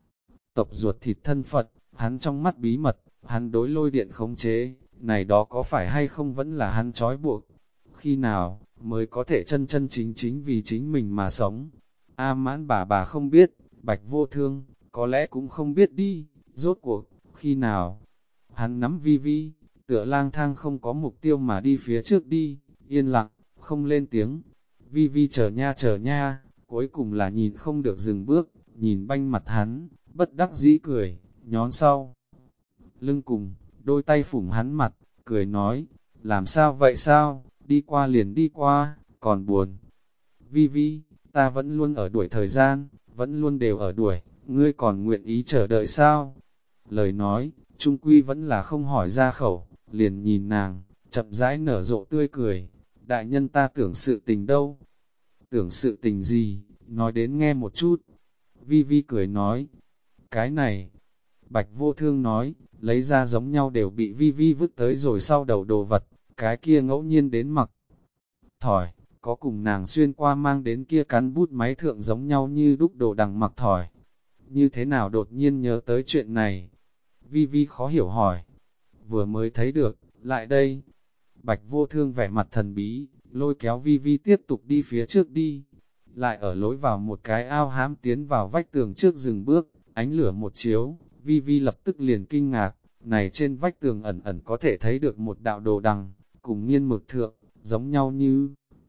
Speaker 1: tộc ruột thịt thân Phật, hắn trong mắt bí mật, hắn đối lôi điện khống chế, này đó có phải hay không vẫn là hắn trói buộc. Khi nào, mới có thể chân chân chính chính vì chính mình mà sống. A Mãn bà không biết, Bạch Vô Thương, có lẽ cũng không biết đi, rốt cuộc, khi nào. Hắn nắm Vi Vi, tựa lang thang không có mục tiêu mà đi phía trước đi, yên lặng, không lên tiếng. Vi Vi chờ nha, cuối cùng là nhìn không được dừng bước, nhìn banh mặt hắn, bất đắc dĩ cười, nhón sau. Lưng cùng, đôi tay phủng hắn mặt, cười nói, làm sao vậy sao, đi qua liền đi qua, còn buồn. Vi Vi, ta vẫn luôn ở đuổi thời gian, vẫn luôn đều ở đuổi, ngươi còn nguyện ý chờ đợi sao? Lời nói, trung quy vẫn là không hỏi ra khẩu, liền nhìn nàng, chậm rãi nở rộ tươi cười. Đại nhân ta tưởng sự tình đâu? Tưởng sự tình gì? Nói đến nghe một chút. Vi Vi cười nói, cái này, Bạch Vô Thương nói, lấy ra giống nhau đều bị Vi Vi vứt tới rồi sau đầu đồ vật, cái kia ngẫu nhiên đến mặc. Thỏi, có cùng nàng xuyên qua mang đến kia cán bút máy thượng giống nhau như đúc đồ đằng mặc thỏi. Như thế nào đột nhiên nhớ tới chuyện này? Vi Vi khó hiểu hỏi. Vừa mới thấy được, lại đây. Bạch Vô Thương vẻ mặt thần bí, lôi kéo Vi Vi tiếp tục đi phía trước đi. Lại ở lối vào một cái ao hám tiến vào vách tường trước dừng bước, ánh lửa một chiếu, Vi Vi lập tức liền kinh ngạc, này trên vách tường ẩn ẩn có thể thấy được một đạo đồ đằng, cùng nghiên mực thượng, giống nhau như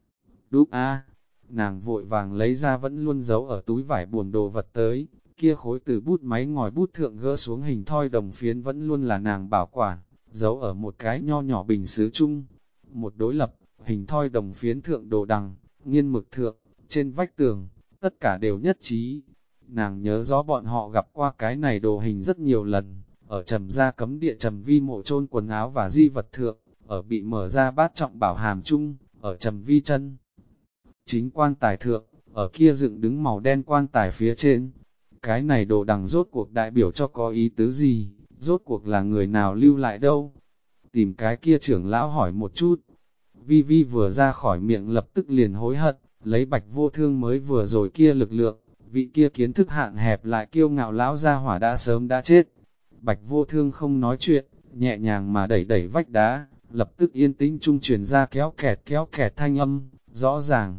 Speaker 1: đúc a. Nàng vội vàng lấy ra vẫn luôn giấu ở túi vải buồn đồ vật tới, kia khối từ bút máy ngòi bút thượng gỡ xuống hình thoi đồng phiến vẫn luôn là nàng bảo quản, giấu ở một cái nho nhỏ bình sứ chung. Một đối lập, hình thoi đồng phiến thượng đồ đằng, nghiên mực thượng, trên vách tường, tất cả đều nhất trí. Nàng nhớ rõ bọn họ gặp qua cái này đồ hình rất nhiều lần, ở trầm gia cấm địa trầm vi mộ chôn quần áo và di vật thượng, ở bị mở ra bát trọng bảo hàm chung, ở trầm vi chân. Chính quan tài thượng, ở kia dựng đứng màu đen quan tài phía trên. Cái này đồ đằng rốt cuộc đại biểu cho có ý tứ gì, rốt cuộc là người nào lưu lại đâu. Tìm cái kia trưởng lão hỏi một chút. Vi Vi vừa ra khỏi miệng lập tức liền hối hận, lấy Bạch Vô Thương mới vừa rồi kia lực lượng, vị kia kiến thức hạn hẹp lại kiêu ngạo lão gia hỏa đã sớm đã chết. Bạch Vô Thương không nói chuyện, nhẹ nhàng mà đẩy đẩy vách đá, lập tức yên tĩnh trung truyền ra kéo kẹt thanh âm, rõ ràng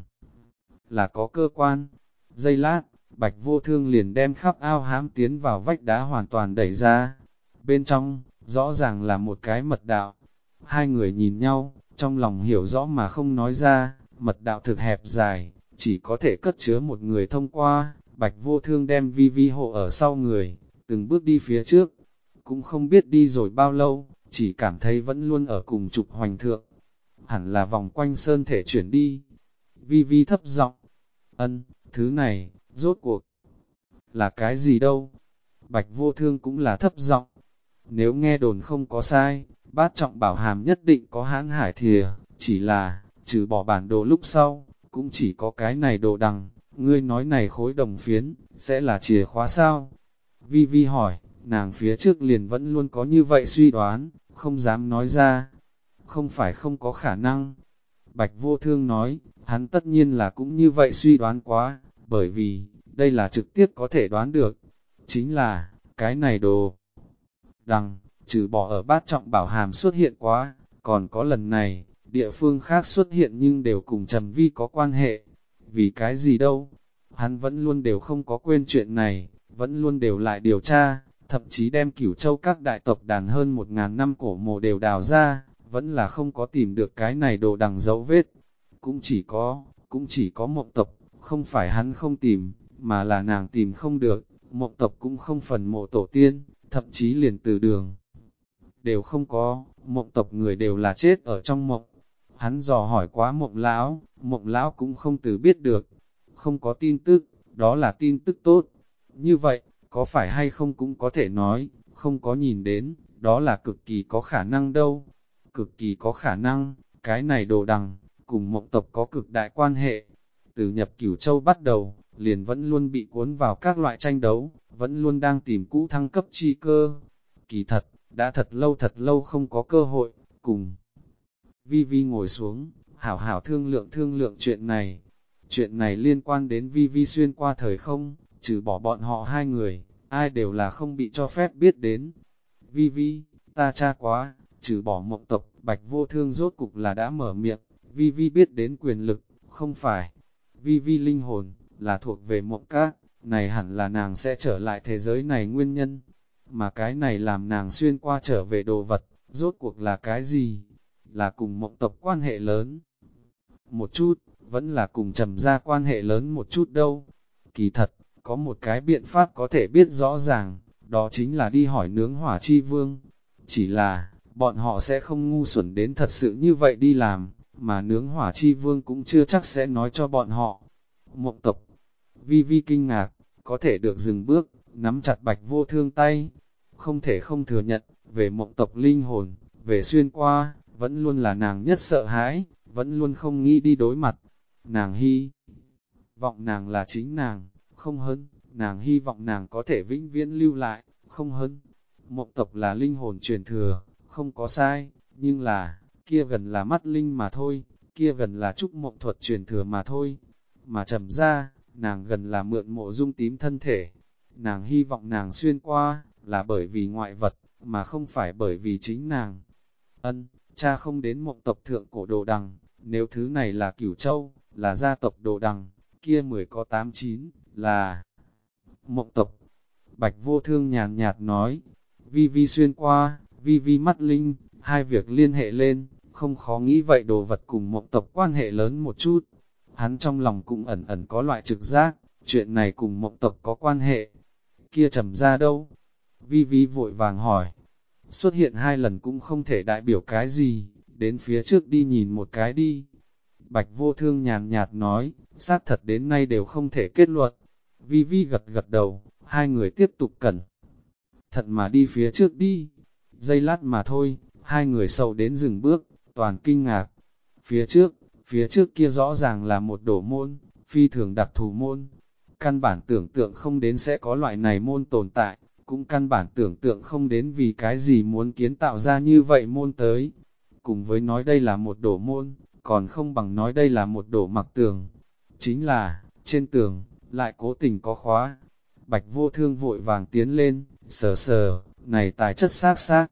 Speaker 1: là có cơ quan. Giây lát, Bạch Vô Thương liền đem khắp ao hám tiến vào vách đá hoàn toàn đẩy ra. Bên trong, rõ ràng là một cái mật đạo. Hai người nhìn nhau, trong lòng hiểu rõ mà không nói ra, mật đạo thực hẹp dài, chỉ có thể cất chứa một người thông qua. Bạch Vô Thương đem Vi Vi hộ ở sau người, từng bước đi phía trước. Cũng không biết đi rồi bao lâu, chỉ cảm thấy vẫn luôn ở cùng trục hoành thượng. Hẳn là vòng quanh sơn thể chuyển đi. Vi Vi thấp giọng, thứ này, rốt cuộc, là cái gì đâu? Bạch Vô Thương cũng là thấp giọng. Nếu nghe đồn không có sai, bát trọng bảo hàm nhất định có hãn hải thìa, chỉ là, trừ bỏ bản đồ lúc sau, cũng chỉ có cái này đồ đằng, ngươi nói này khối đồng phiến, sẽ là chìa khóa sao? Vi Vi hỏi, nàng phía trước liền vẫn luôn có như vậy suy đoán, không dám nói ra. Không phải không có khả năng. Bạch Vô Thương nói, hắn tất nhiên là cũng như vậy suy đoán quá, bởi vì, đây là trực tiếp có thể đoán được. Chính là, cái này đồ đằng, trừ bỏ ở bát trọng bảo hàm xuất hiện quá, còn có lần này, địa phương khác xuất hiện nhưng đều cùng Trầm Vi có quan hệ. Vì cái gì đâu? Hắn vẫn luôn đều không có quên chuyện này, vẫn luôn đều lại điều tra, thậm chí đem Cửu Châu các đại tộc đàn hơn 1000 năm cổ mộ đều đào ra, vẫn là không có tìm được cái này đồ đằng dấu vết. Cũng chỉ có Mộng tộc, không phải hắn không tìm, mà là nàng tìm không được. Mộng tộc cũng không phần mộ tổ tiên, thậm chí liền từ đường đều không có, Mộng tộc người đều là chết ở trong mộng. Hắn dò hỏi quá Mộng lão cũng không từ biết được, không có tin tức, đó là tin tức tốt. Như vậy, có phải hay không cũng có thể nói, không có nhìn đến, đó là cực kỳ có khả năng đâu. Cực kỳ có khả năng, cái này đồ đằng, cùng Mộng tộc có cực đại quan hệ. Từ nhập Cửu Châu bắt đầu, liền vẫn luôn bị cuốn vào các loại tranh đấu, vẫn luôn đang tìm cũ thăng cấp chi cơ. Kỳ thật, đã thật lâu không có cơ hội, cùng Vi Vi ngồi xuống, hảo hảo thương lượng chuyện này. Chuyện này liên quan đến Vi Vi xuyên qua thời không, trừ bỏ bọn họ hai người, ai đều là không bị cho phép biết đến. Vi Vi, ta tra quá, trừ bỏ Mộng tộc, Bạch Vô Thương rốt cục là đã mở miệng, Vi Vi biết đến quyền lực, không phải. Vi Vi linh hồn, là thuộc về Mộng Các, này hẳn là nàng sẽ trở lại thế giới này nguyên nhân. Mà cái này làm nàng xuyên qua trở về đồ vật, rốt cuộc là cái gì? Là cùng Mộng tộc quan hệ lớn. Một chút, vẫn là cùng Trầm gia quan hệ lớn một chút đâu. Kỳ thật, có một cái biện pháp có thể biết rõ ràng, đó chính là đi hỏi nướng hỏa chi vương. Chỉ là, bọn họ sẽ không ngu xuẩn đến thật sự như vậy đi làm, mà nướng hỏa chi vương cũng chưa chắc sẽ nói cho bọn họ. Mộng tộc, Vi Vi kinh ngạc, có thể được dừng bước, nắm chặt Bạch Vô Thương tay. Không thể không thừa nhận, về mộng tộc linh hồn, về xuyên qua, vẫn luôn là nàng nhất sợ hãi, vẫn luôn không nghĩ đi đối mặt. Nàng hy vọng nàng là chính nàng, không hơn, nàng hy vọng nàng có thể vĩnh viễn lưu lại, không hơn. Mộng tộc là linh hồn truyền thừa, không có sai, nhưng là, kia gần là mắt linh mà thôi, kia gần là trúc mộng thuật truyền thừa mà thôi. Mà Trầm ra, nàng gần là mượn Mộ Dung tím thân thể. Nàng hy vọng nàng xuyên qua, là bởi vì ngoại vật, mà không phải bởi vì chính nàng. Cha không đến mộng tộc thượng cổ đồ đằng, nếu thứ này là Cửu Châu, là gia tộc đồ đằng, kia 10 có 8 9, là mộng tộc. Bạch Vô Thương nhàn nhạt nói, Vi Vi xuyên qua, Vi Vi mắt linh, hai việc liên hệ lên, không khó nghĩ vậy đồ vật cùng mộng tộc quan hệ lớn một chút. Hắn trong lòng cũng ẩn ẩn có loại trực giác, chuyện này cùng mộng tộc có quan hệ. Kia Trầm ra đâu? Vi Vi vội vàng hỏi. Xuất hiện 2 lần cũng không thể đại biểu cái gì, đến phía trước đi nhìn một cái đi. Bạch Vô Thương nhàn nhạt nói, xác thật đến nay đều không thể kết luận. Vi Vi gật gật đầu, hai người tiếp tục cẩn thận mà đi phía trước đi. Giây lát mà thôi, hai người sầu đến dừng bước, toàn kinh ngạc. Phía trước kia rõ ràng là một đổ môn, phi thường đặc thù môn. Căn bản tưởng tượng không đến sẽ có loại này môn tồn tại, cũng căn bản tưởng tượng không đến vì cái gì muốn kiến tạo ra như vậy môn tới. Cùng với nói đây là một đổ môn, còn không bằng nói đây là một đổ mặc tường. Chính là, trên tường, lại cố tình có khóa. Bạch Vô Thương vội vàng tiến lên, sờ sờ, này tài chất xác.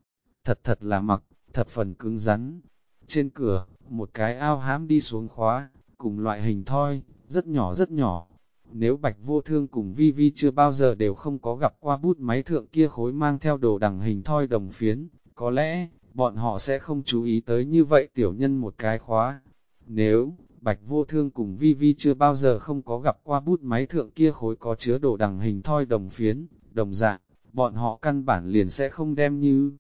Speaker 1: Thật là mặc, thật phần cứng rắn. Trên cửa, một cái ao hám đi xuống khóa, cùng loại hình thoi, rất nhỏ. Nếu Bạch Vô Thương cùng Vi Vi chưa bao giờ đều không có gặp qua bút máy thượng kia khối mang theo đồ đằng hình thoi đồng phiến, có lẽ, bọn họ sẽ không chú ý tới như vậy tiểu nhân một cái khóa. Nếu, Bạch Vô Thương cùng Vi Vi chưa bao giờ không có gặp qua bút máy thượng kia khối có chứa đồ đằng hình thoi đồng phiến, đồng dạng, bọn họ căn bản liền sẽ không đem như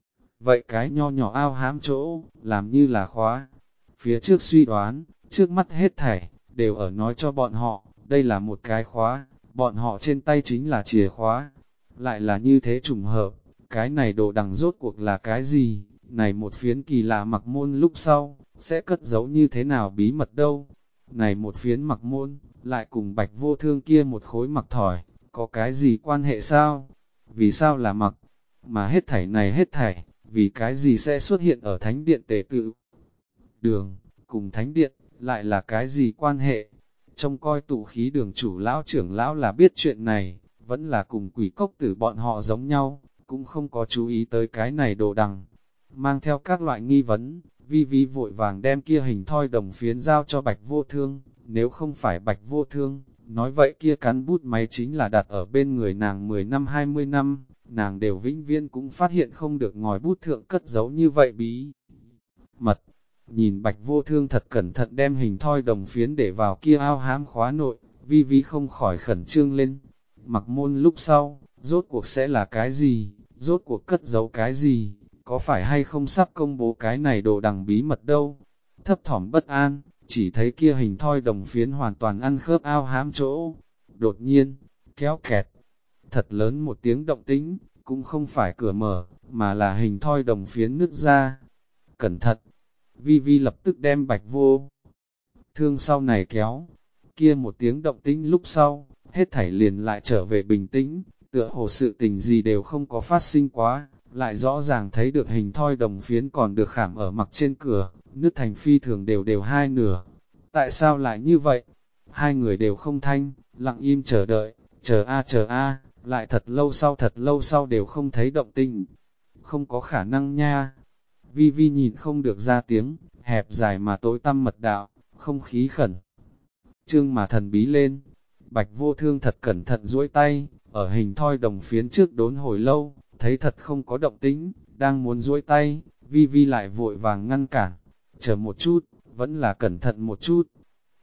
Speaker 1: vậy cái nho nhỏ ao hám chỗ, làm như là khóa. Phía trước suy đoán, trước mắt hết thảy, đều ở nói cho bọn họ, đây là một cái khóa, bọn họ trên tay chính là chìa khóa. Lại là như thế trùng hợp, cái này đồ đằng rốt cuộc là cái gì, này một phiến kỳ lạ mặc môn lúc sau, sẽ cất giấu như thế nào bí mật đâu. Này một phiến mặc môn, lại cùng Bạch Vô Thương kia một khối mặc thỏi, có cái gì quan hệ sao? Vì sao là mặc? Mà hết thảy, vì cái gì sẽ xuất hiện ở thánh điện tề tự? Đường, cùng thánh điện, lại là cái gì quan hệ? Trông coi tụ khí đường chủ lão trưởng lão là biết chuyện này, vẫn là cùng quỷ cốc tử bọn họ giống nhau, cũng không có chú ý tới cái này đồ đằng. Mang theo các loại nghi vấn, Vi Vi vội vàng đem kia hình thoi đồng phiến giao cho Bạch Vô Thương, nếu không phải Bạch Vô Thương, nói vậy kia cán bút máy chính là đặt ở bên người nàng 10 năm 20 năm, nàng đều vĩnh viễn cũng phát hiện không được ngòi bút thượng cất giấu như vậy bí mật. Nhìn Bạch Vô Thương thật cẩn thận đem hình thoi đồng phiến để vào kia ao hám khóa nội, Vi Vi không khỏi khẩn trương lên. Mặc môn lúc sau, rốt cuộc sẽ là cái gì, rốt cuộc cất giấu cái gì, có phải hay không sắp công bố cái này đồ đằng bí mật đâu. Thấp thỏm bất an, chỉ thấy kia hình thoi đồng phiến hoàn toàn ăn khớp ao hám chỗ. Đột nhiên, kéo kẹt, thật lớn một tiếng động tĩnh, cũng không phải cửa mở, mà là hình thoi đồng phiến nứt ra. Cẩn thận! Vi Vi lập tức đem Bạch Vô Thương sau này kéo, kia một tiếng động tĩnh lúc sau, hết thảy liền lại trở về bình tĩnh, tựa hồ sự tình gì đều không có phát sinh quá, lại rõ ràng thấy được hình thoi đồng phiến còn được khảm ở mặt trên cửa, nứt thành phi thường đều hai nửa. Tại sao lại như vậy? Hai người đều không thanh, lặng im chờ đợi, chờ a, lại thật lâu sau đều không thấy động tĩnh. Không có khả năng nha. Vi Vi nhìn không được ra tiếng, hẹp dài mà tối tăm mật đạo, không khí khẩn trương mà thần bí lên. Bạch Vô Thương thật cẩn thận duỗi tay, ở hình thoi đồng phiến trước đốn hồi lâu, thấy thật không có động tĩnh, đang muốn duỗi tay, Vi Vi lại vội vàng ngăn cản. Chờ một chút, vẫn là cẩn thận một chút,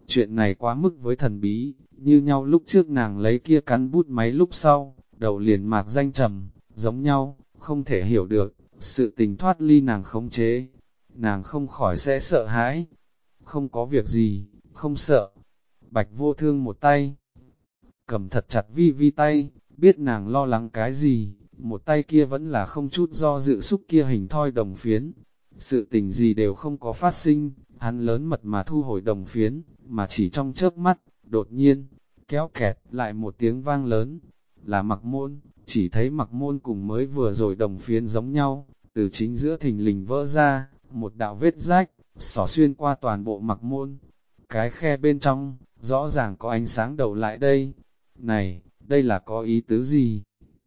Speaker 1: Chuyện này quá mức với thần bí, như nhau lúc trước nàng lấy kia cắn bút máy lúc sau, đầu liền mạc danh trầm, giống nhau, không thể hiểu được, sự tình thoát ly nàng khống chế. Nàng không khỏi sẽ sợ hãi. Không có việc gì, không sợ. Bạch Vô Thương một tay cầm thật chặt Vi Vi tay, biết nàng lo lắng cái gì, một tay kia vẫn là không chút do dự xúc kia hình thoi đồng phiến. Sự tình gì đều không có phát sinh, hắn lớn mật mà thu hồi đồng phiến, mà chỉ trong chớp mắt, đột nhiên, kéo kẹt lại một tiếng vang lớn, là Mặc Môn, chỉ thấy Mặc Môn cùng mới vừa rồi đồng phiến giống nhau, từ chính giữa thình lình vỡ ra, một đạo vết rách, xỏ xuyên qua toàn bộ Mặc Môn. Cái khe bên trong, rõ ràng có ánh sáng đầu lại đây. Này, đây là có ý tứ gì?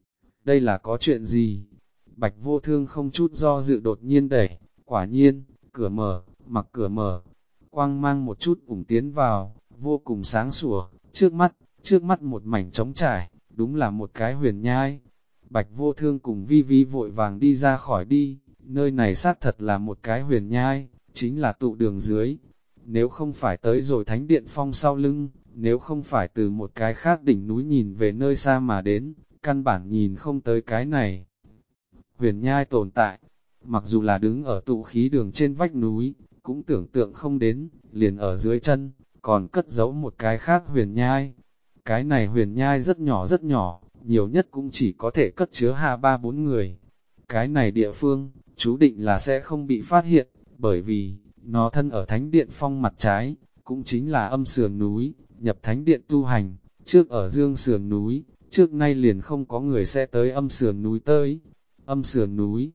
Speaker 1: Đây là có chuyện gì? Bạch Vô Thương không chút do dự đột nhiên đẩy, quả nhiên, cửa mở, Mặc cửa mở, quang mang một chút ủng tiến vào, vô cùng sáng sủa, trước mắt một mảnh trống trải, đúng là một cái huyền nhai. Bạch Vô Thương cùng Vi Vi vội vàng đi ra khỏi đi, nơi này xác thật là một cái huyền nhai, chính là tụ đường dưới. Nếu không phải tới rồi thánh điện phong sau lưng, nếu không phải từ một cái khác đỉnh núi nhìn về nơi xa mà đến, căn bản nhìn không tới cái này. Huyền nhai tồn tại, mặc dù là đứng ở tụ khí đường trên vách núi, cũng tưởng tượng không đến, liền ở dưới chân, còn cất giấu một cái khác huyền nhai. Cái này huyền nhai rất nhỏ, nhiều nhất cũng chỉ có thể cất chứa 3-4 người. Cái này địa phương, chú định là sẽ không bị phát hiện, bởi vì, nó thân ở thánh điện phong mặt trái, cũng chính là âm sườn núi, nhập thánh điện tu hành, trước ở dương sườn núi, trước nay liền không có người sẽ tới âm sườn núi tới. Âm sườn núi,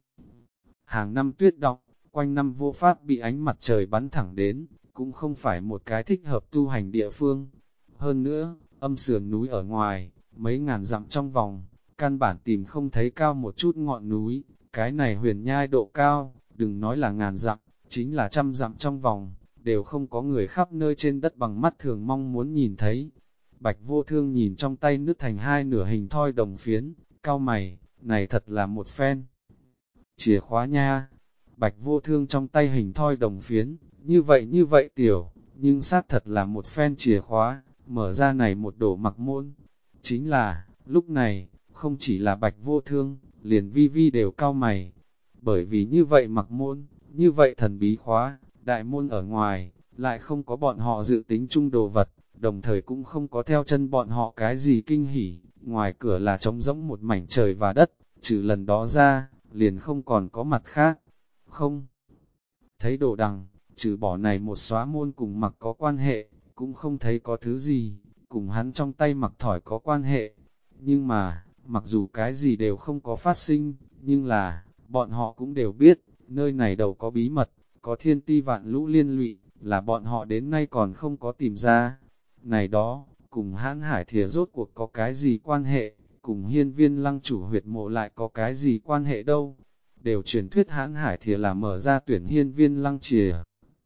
Speaker 1: hàng năm tuyết đọng, quanh năm vô pháp bị ánh mặt trời bắn thẳng đến, cũng không phải một cái thích hợp tu hành địa phương. Hơn nữa, âm sườn núi ở ngoài, mấy ngàn dặm trong vòng, căn bản tìm không thấy cao một chút ngọn núi, cái này huyền nhai độ cao, đừng nói là ngàn dặm, chính là trăm dặm trong vòng, đều không có người khắp nơi trên đất bằng mắt thường mong muốn nhìn thấy. Bạch Vô Thương nhìn trong tay nứt thành hai nửa hình thoi đồng phiến, cau mày, này thật là một phen. Chìa khóa nha, Bạch Vô Thương trong tay hình thoi đồng phiến, như vậy tiểu, nhưng xác thật là một phen chìa khóa, mở ra này một đổ Mặc Môn. Chính là, lúc này, không chỉ là Bạch Vô Thương, liền Vi Vi đều cau mày, bởi vì như vậy Mặc Môn, như vậy thần bí khóa, đại môn ở ngoài, lại không có bọn họ dự tính chung đồ vật, đồng thời cũng không có theo chân bọn họ cái gì kinh hỉ, ngoài cửa là trống rỗng một mảnh trời và đất, trừ lần đó ra, liền không còn có mặt khác. Không thấy đồ đằng, trừ bỏ này một xóa môn cùng Mặc có quan hệ, cũng không thấy có thứ gì, cùng hắn trong tay Mặc thỏi có quan hệ. Nhưng mà, mặc dù cái gì đều không có phát sinh, nhưng là, bọn họ cũng đều biết, nơi này đầu có bí mật, có thiên ti vạn lũ liên lụy, là bọn họ đến nay còn không có tìm ra. Này đó, cùng hãn hải thìa rốt cuộc có cái gì quan hệ, cùng hiên viên lăng chủ huyệt mộ lại có cái gì quan hệ đâu. Đều truyền thuyết hãn hải thìa là mở ra tuyển hiên viên lăng chìa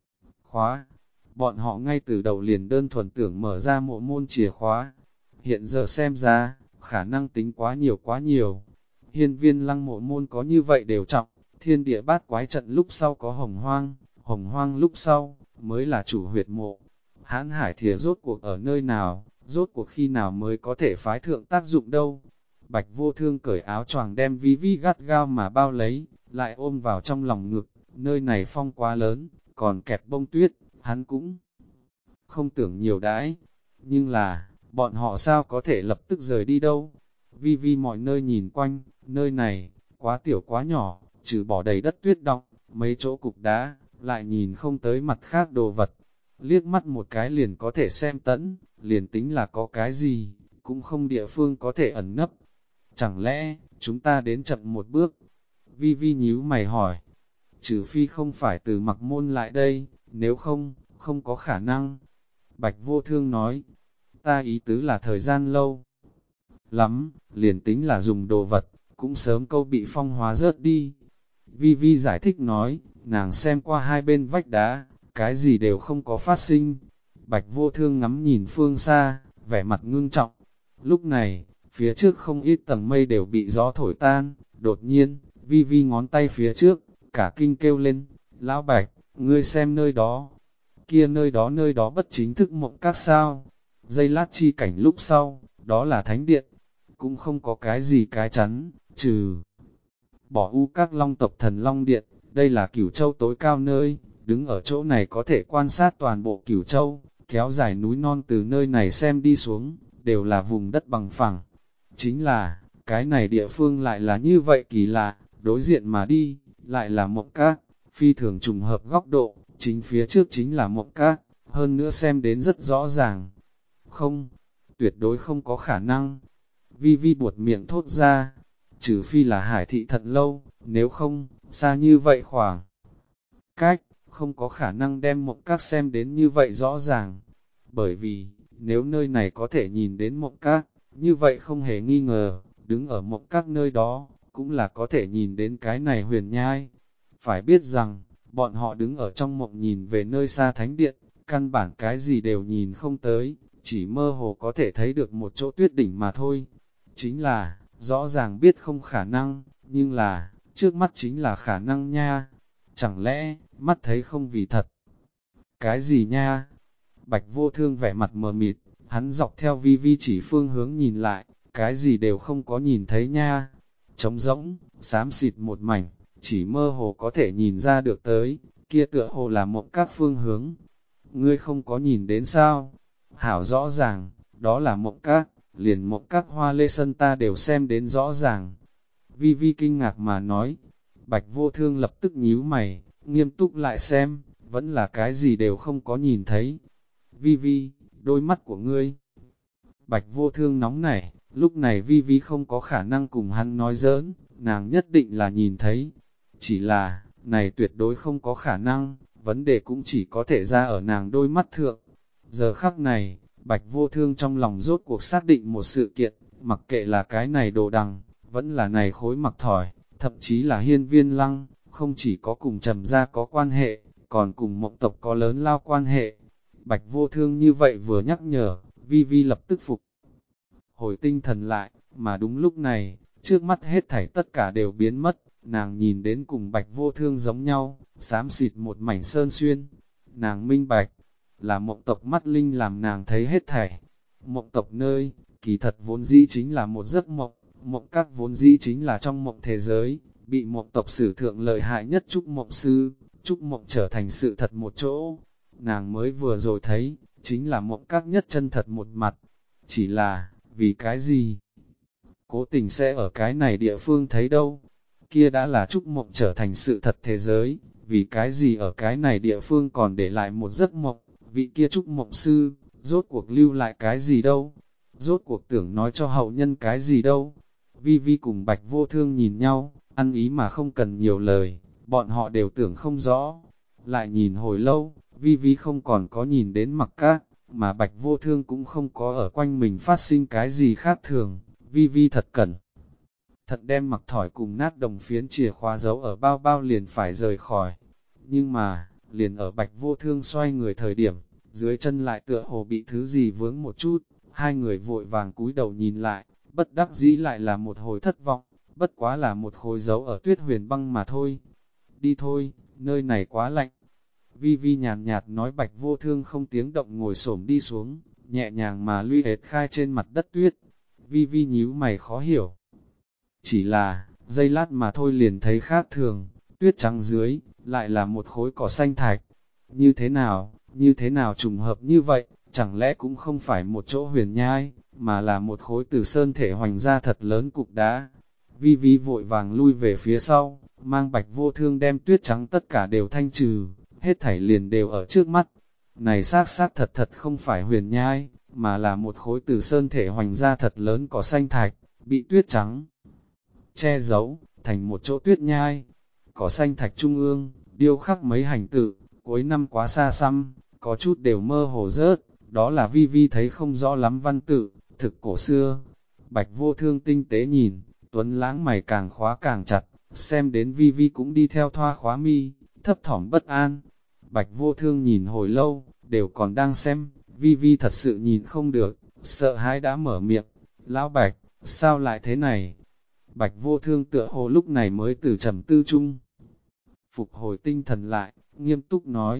Speaker 1: khóa. Bọn họ ngay từ đầu liền đơn thuần tưởng mở ra mộ môn chìa khóa. Hiện giờ xem ra, khả năng tính quá nhiều. Hiên viên lăng mộ môn có như vậy đều trọng, thiên địa bát quái trận lúc sau có hồng hoang lúc sau, mới là chủ huyệt mộ. Hãn hải thìa rốt cuộc ở nơi nào, rốt cuộc khi nào mới có thể phái thượng tác dụng đâu. Bạch Vô Thương cởi áo choàng đem Vi Vi gắt gao mà bao lấy, lại ôm vào trong lòng ngực, nơi này phong quá lớn, còn kẹp bông tuyết, hắn cũng không tưởng nhiều đãi. Nhưng là, bọn họ sao có thể lập tức rời đi đâu? Vi Vi mọi nơi nhìn quanh, nơi này, quá tiểu quá nhỏ, trừ bỏ đầy đất tuyết đọng, mấy chỗ cục đá, lại nhìn không tới mặt khác đồ vật. Liếc mắt một cái liền có thể xem tẫn, liền tính là có cái gì, cũng không địa phương có thể ẩn nấp. Chẳng lẽ, chúng ta đến chậm một bước? Vi Vi nhíu mày hỏi. Trừ phi không phải từ Mặc Môn lại đây, nếu không, không có khả năng. Bạch Vô Thương nói, ta ý tứ là thời gian lâu lắm, liền tính là dùng đồ vật, cũng sớm câu bị phong hóa rớt đi. Vi Vi giải thích nói, nàng xem qua hai bên vách đá, cái gì đều không có phát sinh. Bạch Vô Thương ngắm nhìn phương xa, vẻ mặt ngưng trọng. Lúc này, phía trước không ít tầng mây đều bị gió thổi tan, đột nhiên, Vi Vi ngón tay phía trước, cả kinh kêu lên, Lão Bạch, ngươi xem nơi đó. kia nơi đó bất chính thức mộng các sao. Giây lát chi cảnh lúc sau, đó là thánh điện, cũng không có cái gì cái chắn, trừ bỏ u các long tộc thần long điện, đây là Cửu Châu tối cao nơi, đứng ở chỗ này có thể quan sát toàn bộ Cửu Châu, kéo dài núi non từ nơi này xem đi xuống, đều là vùng đất bằng phẳng. Chính là, cái này địa phương lại là như vậy kỳ lạ, đối diện mà đi, lại là mộng các, phi thường trùng hợp góc độ, chính phía trước chính là mộng các, hơn nữa xem đến rất rõ ràng. Không, tuyệt đối không có khả năng. Vi Vi buột miệng thốt ra, trừ phi là Hải thị thật lâu, nếu không, xa như vậy khoảng cách, không có khả năng đem mộng các xem đến như vậy rõ ràng. Bởi vì, nếu nơi này có thể nhìn đến mộng các, như vậy không hề nghi ngờ, đứng ở mộng các nơi đó, cũng là có thể nhìn đến cái này huyền nhai. Phải biết rằng, bọn họ đứng ở trong mộng nhìn về nơi xa thánh điện, căn bản cái gì đều nhìn không tới, chỉ mơ hồ có thể thấy được một chỗ tuyết đỉnh mà thôi. Chính là, rõ ràng biết không khả năng, nhưng là, trước mắt chính là khả năng nha. Chẳng lẽ, mắt thấy không vì thật? Cái gì nha? Bạch Vô Thương vẻ mặt mờ mịt, hắn dọc theo Vi Vi chỉ phương hướng nhìn lại, cái gì đều không có nhìn thấy nha. Trống rỗng, xám xịt một mảnh, chỉ mơ hồ có thể nhìn ra được tới, kia tựa hồ là mộng các phương hướng. Ngươi không có nhìn đến sao? Hảo rõ ràng, đó là mộng các, liền mộng các hoa lê sân ta đều xem đến rõ ràng. Vi Vi kinh ngạc mà nói, Bạch Vô Thương lập tức nhíu mày, nghiêm túc lại xem, vẫn là cái gì đều không có nhìn thấy. Vi Vi, đôi mắt của ngươi. Bạch Vô Thương nóng nảy, lúc này Vi Vi không có khả năng cùng hắn nói giỡn, nàng nhất định là nhìn thấy. Chỉ là, này tuyệt đối không có khả năng, vấn đề cũng chỉ có thể ra ở nàng đôi mắt thượng. Giờ khắc này, Bạch Vô Thương trong lòng rốt cuộc xác định một sự kiện, mặc kệ là cái này đồ đằng, vẫn là này khối mặc thỏi, thậm chí là hiên viên lăng, không chỉ có cùng Trầm gia có quan hệ, còn cùng mộng tộc có lớn lao quan hệ. Bạch Vô Thương như vậy vừa nhắc nhở, Vi Vi lập tức phục hồi tinh thần lại, mà đúng lúc này, trước mắt hết thảy tất cả đều biến mất, nàng nhìn đến cùng Bạch Vô Thương giống nhau, xám xịt một mảnh sơn xuyên. Nàng minh bạch, là mộng tộc mắt linh làm nàng thấy hết thảy. Mộng tộc nơi, kỳ thật vốn dĩ chính là một giấc mộng, mộng các vốn dĩ chính là trong mộng thế giới, bị mộng tộc sử thượng lợi hại nhất Trúc Mộng Sư, Trúc Mộng trở thành sự thật một chỗ. Nàng mới vừa rồi thấy, chính là mộng các nhất chân thật một mặt. Chỉ là, vì cái gì? Cố tình sẽ ở cái này địa phương thấy đâu? Kia đã là Trúc Mộng trở thành sự thật thế giới, vì cái gì ở cái này địa phương còn để lại một giấc mộng? Vị kia Trúc Mộng Sư, rốt cuộc lưu lại cái gì đâu? Rốt cuộc tưởng nói cho hậu nhân cái gì đâu? Vi Vi cùng Bạch Vô Thương nhìn nhau, ăn ý mà không cần nhiều lời, bọn họ đều tưởng không rõ. Lại nhìn hồi lâu, Vi Vi không còn có nhìn đến mặc các, mà Bạch Vô Thương cũng không có ở quanh mình phát sinh cái gì khác thường. Vi Vi thật cẩn thận đem mặc thỏi cùng nát đồng phiến chìa khóa giấu ở bao bao liền phải rời khỏi. Nhưng mà, liền ở Bạch Vô Thương xoay người thời điểm, dưới chân lại tựa hồ bị thứ gì vướng một chút, hai người vội vàng cúi đầu nhìn lại, bất đắc dĩ lại là một hồi thất vọng, bất quá là một khối dấu ở tuyết huyền băng mà thôi. Đi thôi, nơi này quá lạnh. Vi Vi nhàn nhạt nói. Bạch Vô Thương không tiếng động ngồi xổm đi xuống, nhẹ nhàng mà luy hệt khai trên mặt đất tuyết. Vi Vi nhíu mày khó hiểu. Chỉ là, giây lát mà thôi liền thấy khác thường, tuyết trắng dưới, lại là một khối cỏ xanh thạch. Như thế nào trùng hợp như vậy, chẳng lẽ cũng không phải một chỗ huyền nhai, mà là một khối từ sơn thể hoành ra thật lớn cục đá. Vi Vi vội vàng lui về phía sau, mang Bạch Vô Thương đem tuyết trắng tất cả đều thanh trừ, hết thảy liền đều ở trước mắt. Này xác thật không phải huyền nhai, mà là một khối từ sơn thể hoành ra thật lớn cỏ xanh thạch, bị tuyết trắng che giấu, thành một chỗ tuyết nhai. Cỏ xanh thạch trung ương, điêu khắc mấy hành tự, cuối năm quá xa xăm, có chút đều mơ hồ rớt, đó là Vi Vi thấy không rõ lắm văn tự, thực cổ xưa. Bạch Vô Thương tinh tế nhìn, Tuấn Lãng mày càng khóa càng chặt, xem đến Vi Vi cũng đi theo thoa khóa mi, thấp thỏm bất an. Bạch Vô Thương nhìn hồi lâu, đều còn đang xem, Vi Vi thật sự nhìn không được, sợ hãi đã mở miệng. Lão Bạch, sao lại thế này? Bạch Vô Thương tựa hồ lúc này mới từ trầm tư chung. Phục hồi tinh thần lại, nghiêm túc nói,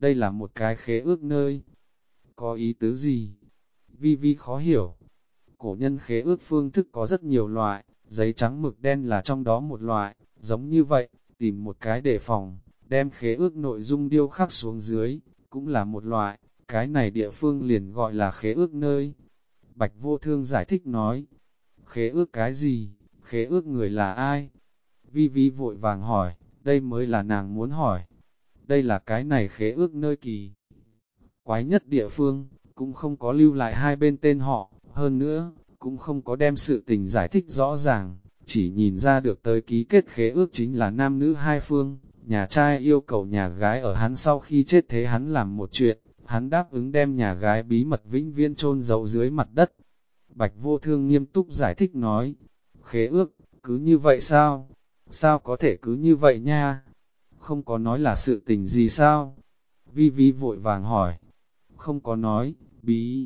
Speaker 1: đây là một cái khế ước nơi. Có ý tứ gì? Vi Vi khó hiểu. Cổ nhân khế ước phương thức có rất nhiều loại, giấy trắng mực đen là trong đó một loại, giống như vậy, tìm một cái đề phòng, đem khế ước nội dung điêu khắc xuống dưới, cũng là một loại, cái này địa phương liền gọi là khế ước nơi. Bạch Vô Thương giải thích nói, khế ước cái gì, khế ước người là ai? Vi Vi vội vàng hỏi, đây mới là nàng muốn hỏi. Đây là cái này khế ước nơi kỳ quái nhất địa phương, cũng không có lưu lại hai bên tên họ, hơn nữa, cũng không có đem sự tình giải thích rõ ràng, chỉ nhìn ra được tới ký kết khế ước chính là nam nữ hai phương, nhà trai yêu cầu nhà gái ở hắn sau khi chết thế hắn làm một chuyện, hắn đáp ứng đem nhà gái bí mật vĩnh viễn chôn giấu dưới mặt đất. Bạch Vô Thương nghiêm túc giải thích nói, khế ước, cứ như vậy sao? Sao có thể cứ như vậy nha? Không có nói là sự tình gì sao? Vi Vi vội vàng hỏi, không có nói, bí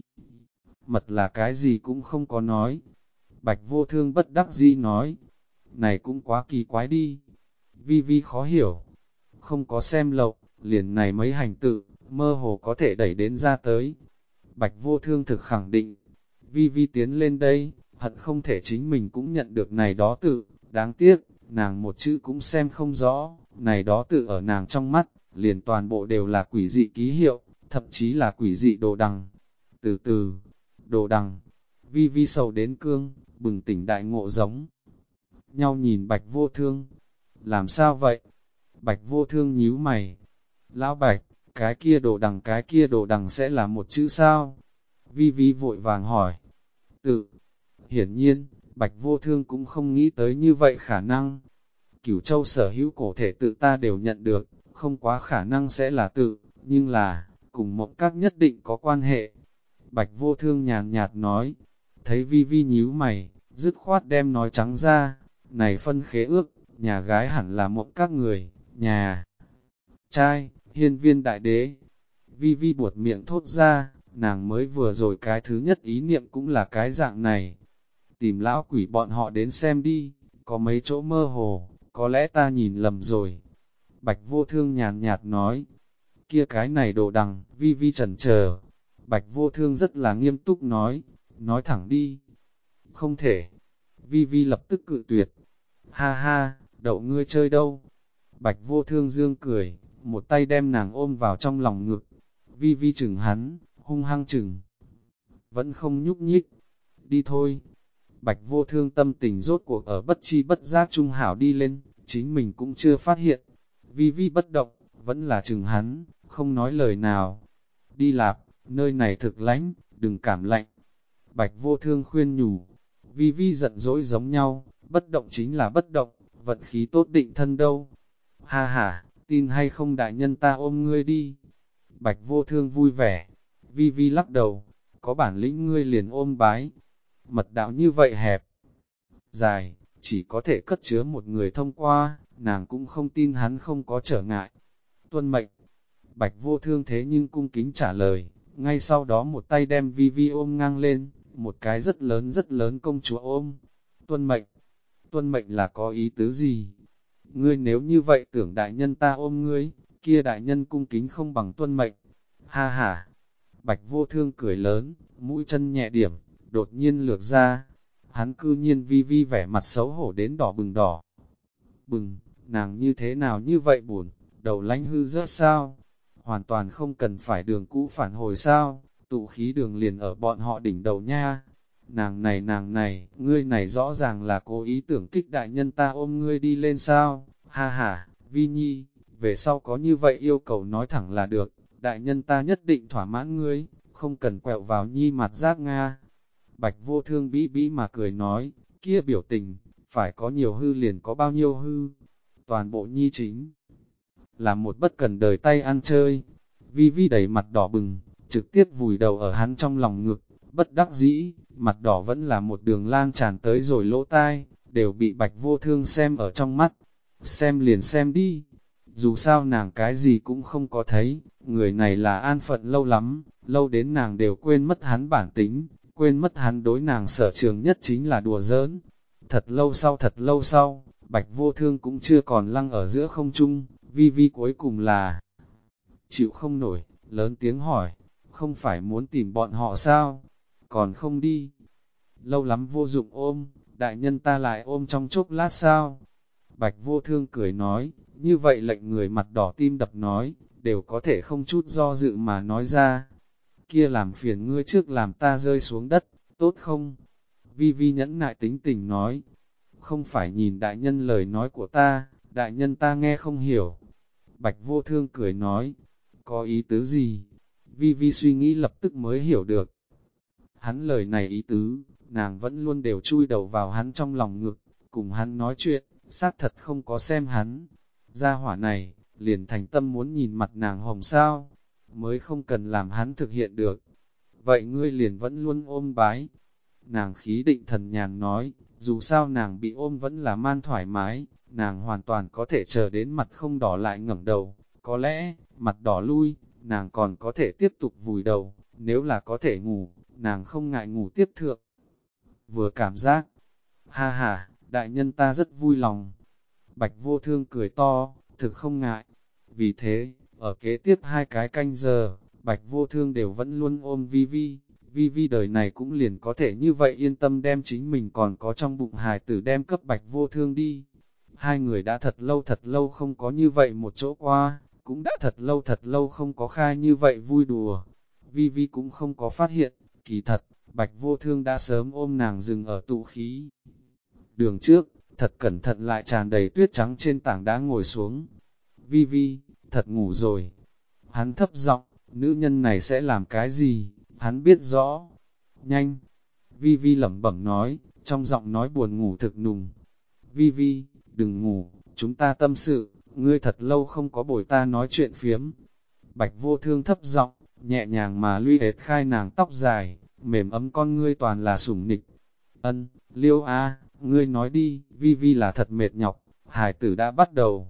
Speaker 1: mật là cái gì cũng không có nói. Bạch Vô Thương bất đắc dĩ nói, này cũng quá kỳ quái đi. Vi Vi khó hiểu, không có xem lậu, liền này mấy hành tự, mơ hồ có thể đẩy đến ra tới. Bạch Vô Thương thực khẳng định, Vi Vi tiến lên đây, hận không thể chính mình cũng nhận được này đó tự, đáng tiếc, nàng một chữ cũng xem không rõ, này đó tự ở nàng trong mắt, liền toàn bộ đều là quỷ dị ký hiệu, thậm chí là quỷ dị đồ đằng. Từ từ, đồ đằng, Vi Vi sầu đến cương, bừng tỉnh đại ngộ giống nhau nhìn Bạch Vô Thương. Làm sao vậy? Bạch Vô Thương nhíu mày. Lão Bạch, cái kia đồ đằng sẽ là một chữ sao? Vi Vi vội vàng hỏi. Tự, hiển nhiên, Bạch Vô Thương cũng không nghĩ tới như vậy khả năng. Cửu Châu sở hữu cổ thể tự ta đều nhận được, không quá khả năng sẽ là tự, nhưng là, cùng Mộng Các nhất định có quan hệ. Bạch Vô Thương nhàn nhạt nói, thấy Vi Vi nhíu mày, dứt khoát đem nói trắng ra, này phân khế ước, nhà gái hẳn là Mộng Các người, nhà trai, hiên viên đại đế. Vi Vi buột miệng thốt ra, nàng mới vừa rồi cái thứ nhất ý niệm cũng là cái dạng này. Tìm lão quỷ bọn họ đến xem đi, có mấy chỗ mơ hồ, có lẽ ta nhìn lầm rồi. Bạch Vô Thương nhàn nhạt nói, kia cái này đồ đằng, Vi Vi chần chờ. Bạch Vô Thương rất là nghiêm túc nói thẳng đi. Không thể. Vi Vi lập tức cự tuyệt. Ha ha, đậu ngươi chơi đâu. Bạch Vô Thương dương cười, một tay đem nàng ôm vào trong lòng ngực. Vi Vi chừng hắn, hung hăng chừng. Vẫn không nhúc nhích. Đi thôi. Bạch Vô Thương tâm tình rốt cuộc ở bất chi bất giác trung hảo đi lên, chính mình cũng chưa phát hiện. Vi Vi bất động, vẫn là chừng hắn, không nói lời nào. Đi lạp, nơi này thực lánh, đừng cảm lạnh. Bạch Vô Thương khuyên nhủ, Vi Vi giận dỗi giống nhau, bất động chính là bất động, vận khí tốt định thân đâu. Ha ha, tin hay không đại nhân ta ôm ngươi đi. Bạch Vô Thương vui vẻ, Vi Vi lắc đầu, có bản lĩnh ngươi liền ôm bái. Mật đạo như vậy hẹp, dài, chỉ có thể cất chứa một người thông qua, nàng cũng không tin hắn không có trở ngại. Tuân mệnh, Bạch Vô Thương thế nhưng cung kính trả lời, ngay sau đó một tay đem Vi Vi ôm ngang lên, một cái rất lớn công chúa ôm. Tuân mệnh là có ý tứ gì? Ngươi nếu như vậy tưởng đại nhân ta ôm ngươi, kia đại nhân cung kính không bằng tuân mệnh. Ha ha! Bạch Vô Thương cười lớn, mũi chân nhẹ điểm, đột nhiên lược ra. Hắn cư nhiên Vi Vi vẻ mặt xấu hổ đến đỏ bừng. Bừng, nàng như thế nào như vậy buồn, đầu lánh hư rớt sao? Hoàn toàn không cần phải đường cũ phản hồi sao, tụ khí đường liền ở bọn họ đỉnh đầu nha. Nàng này, ngươi này rõ ràng là cố ý tưởng kích đại nhân ta ôm ngươi đi lên sao, ha ha, Vi Nhi, về sau có như vậy yêu cầu nói thẳng là được, đại nhân ta nhất định thỏa mãn ngươi, không cần quẹo vào Nhi mặt giác Nga. Bạch Vô Thương bĩ bĩ mà cười nói, kia biểu tình, phải có nhiều hư liền có bao nhiêu hư, toàn bộ Nhi chính là một bất cần đời tay ăn chơi. Vi Vi đẩy mặt đỏ bừng, trực tiếp vùi đầu ở hắn trong lòng ngực, bất đắc dĩ, mặt đỏ vẫn là một đường lan tràn tới rồi lỗ tai, đều bị Bạch Vô Thương xem ở trong mắt. Xem liền xem đi, dù sao nàng cái gì cũng không có thấy, người này là an phận lâu lắm, lâu đến nàng đều quên mất hắn bản tính, quên mất hắn đối nàng sở trường nhất chính là đùa giỡn. Thật lâu sau, Bạch Vô Thương cũng chưa còn lăng ở giữa không trung, Vi Vi cuối cùng là chịu không nổi, lớn tiếng hỏi, không phải muốn tìm bọn họ sao, còn không đi, lâu lắm vô dụng ôm, đại nhân ta lại ôm trong chốc lát sao? Bạch Vô Thương cười nói, như vậy lệnh người mặt đỏ tim đập nói, đều có thể không chút do dự mà nói ra. Kia làm phiền ngươi trước làm ta rơi xuống đất, tốt không? Vi Vi nhẫn nại tính tình nói, không phải nhìn đại nhân lời nói của ta, đại nhân ta nghe không hiểu. Bạch Vô Thương cười nói, có ý tứ gì? Vi Vi suy nghĩ lập tức mới hiểu được. Hắn lời này ý tứ, nàng vẫn luôn đều chui đầu vào hắn trong lòng ngực, cùng hắn nói chuyện, xác thật không có xem hắn. Gia hỏa này, liền thành tâm muốn nhìn mặt nàng hồng sao, mới không cần làm hắn thực hiện được. Vậy ngươi liền vẫn luôn ôm bái. Nàng khí định thần nhàn nói, dù sao nàng bị ôm vẫn là man thoải mái, nàng hoàn toàn có thể chờ đến mặt không đỏ lại ngẩng đầu, có lẽ, mặt đỏ lui, nàng còn có thể tiếp tục vùi đầu, nếu là có thể ngủ, nàng không ngại ngủ tiếp thượng. Vừa cảm giác, ha ha, đại nhân ta rất vui lòng. Bạch Vô Thương cười to, thực không ngại. Vì thế, ở kế tiếp 2 cái canh giờ, Bạch Vô Thương đều vẫn luôn ôm Vi Vi. Vi Vi đời này cũng liền có thể như vậy yên tâm đem chính mình còn có trong bụng hài tử đem cấp Bạch Vô Thương đi. Hai người đã thật lâu không có như vậy một chỗ qua, cũng đã thật lâu không có khai như vậy vui đùa. Vi Vi cũng không có phát hiện, kỳ thật, Bạch Vô Thương đã sớm ôm nàng dừng ở tụ khí. Đường trước, thật cẩn thận lại tràn đầy tuyết trắng trên tảng đá ngồi xuống. Vi Vi, thật ngủ rồi. Hắn thấp giọng, nữ nhân này sẽ làm cái gì, hắn biết rõ. Nhanh. Vi Vi lẩm bẩm nói, trong giọng nói buồn ngủ thực nùng. Vi Vi, đừng ngủ, chúng ta tâm sự, ngươi thật lâu không có bồi ta nói chuyện phiếm. Bạch Vô Thương thấp giọng, nhẹ nhàng mà luy hệt khai nàng tóc dài, mềm ấm con ngươi toàn là sủng nịch. Ân, Liêu A, ngươi nói đi, Vi Vi là thật mệt nhọc, hài tử đã bắt đầu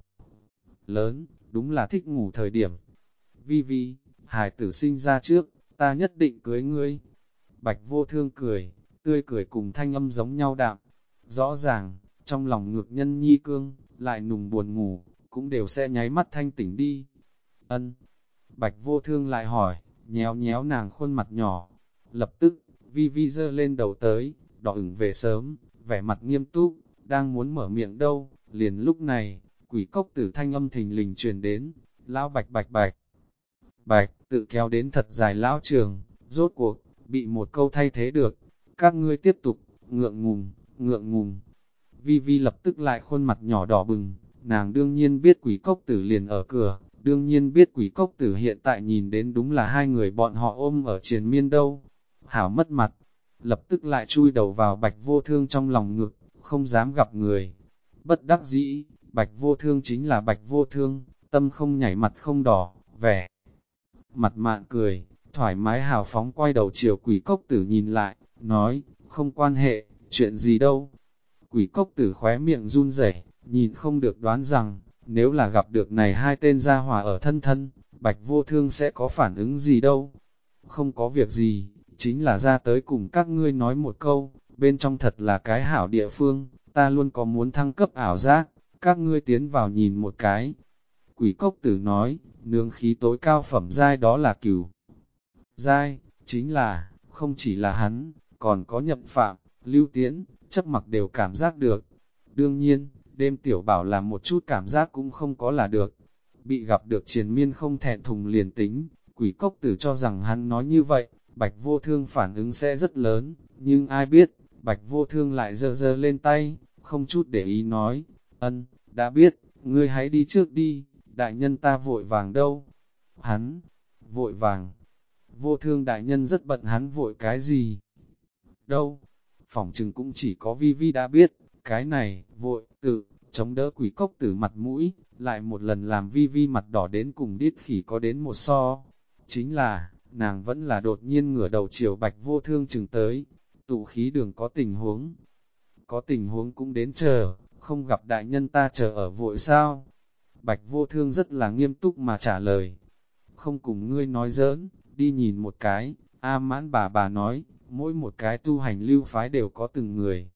Speaker 1: lớn, đúng là thích ngủ thời điểm. Vi Vi, hài tử sinh ra trước, ta nhất định cưới ngươi. Bạch Vô Thương cười, tươi cười cùng thanh âm giống nhau đạm. Rõ ràng, trong lòng ngược nhân nhi cương, lại nùng buồn ngủ, cũng đều sẽ nháy mắt thanh tỉnh đi. Ân. Bạch Vô Thương lại hỏi, nhéo nhéo nàng khuôn mặt nhỏ. Lập tức, Vi Vi giơ lên đầu tới, đỏ ửng về sớm, vẻ mặt nghiêm túc, đang muốn mở miệng đâu, liền lúc này, quỷ cốc tử thanh âm thình lình truyền đến, lão bạch bạch bạch. Bạch, tự kéo đến thật dài lão trường, rốt cuộc, bị một câu thay thế được, các ngươi tiếp tục, ngượng ngùng, ngượng ngùng. Vi Vi lập tức lại khuôn mặt nhỏ đỏ bừng, nàng đương nhiên biết quỷ cốc tử liền ở cửa, đương nhiên biết quỷ cốc tử hiện tại nhìn đến đúng là hai người bọn họ ôm ở triền miên đâu. Hảo mất mặt, lập tức lại chui đầu vào Bạch Vô Thương trong lòng ngực, không dám gặp người. Bất đắc dĩ, Bạch Vô Thương chính là Bạch Vô Thương, tâm không nhảy mặt không đỏ, vẻ mặt mạn cười, thoải mái hào phóng quay đầu chiều quỷ cốc tử nhìn lại, nói, không quan hệ, chuyện gì đâu. Quỷ cốc tử khóe miệng run rẩy, nhìn không được đoán rằng, nếu là gặp được này hai tên gia hỏa ở thân thân, Bạch Vô Thương sẽ có phản ứng gì đâu. Không có việc gì, chính là ra tới cùng các ngươi nói một câu, bên trong thật là cái hảo địa phương, ta luôn có muốn thăng cấp ảo giác, các ngươi tiến vào nhìn một cái. Quỷ cốc tử nói, nương khí tối cao phẩm giai đó là cửu giai, chính là, không chỉ là hắn, còn có nhậm phạm, lưu tiễn, chấp mặc đều cảm giác được. Đương nhiên, đêm tiểu bảo là một chút cảm giác cũng không có là được. Bị gặp được triền miên không thẹn thùng liền tính, quỷ cốc tử cho rằng hắn nói như vậy, Bạch Vô Thương phản ứng sẽ rất lớn, nhưng ai biết, Bạch Vô Thương lại giơ giơ lên tay, không chút để ý nói, ân, đã biết, ngươi hãy đi trước đi, đại nhân ta vội vàng đâu. Hắn, vội vàng, Vô Thương đại nhân rất bận, hắn vội cái gì? Đâu, phỏng chừng cũng chỉ có Vi Vi đã biết, cái này, vội, tự, chống đỡ quỷ cốc tử mặt mũi, lại một lần làm Vi Vi mặt đỏ đến cùng điếc khỉ có đến một so. Chính là, nàng vẫn là đột nhiên ngửa đầu chiều Bạch Vô Thương chừng tới, tụ khí đường có tình huống. Có tình huống cũng đến chờ, không gặp đại nhân ta chờ ở vội sao? Bạch Vô Thương rất là nghiêm túc mà trả lời. Không cùng ngươi nói giỡn, đi nhìn một cái, A Mãn bà nói, mỗi một cái tu hành lưu phái đều có từng người.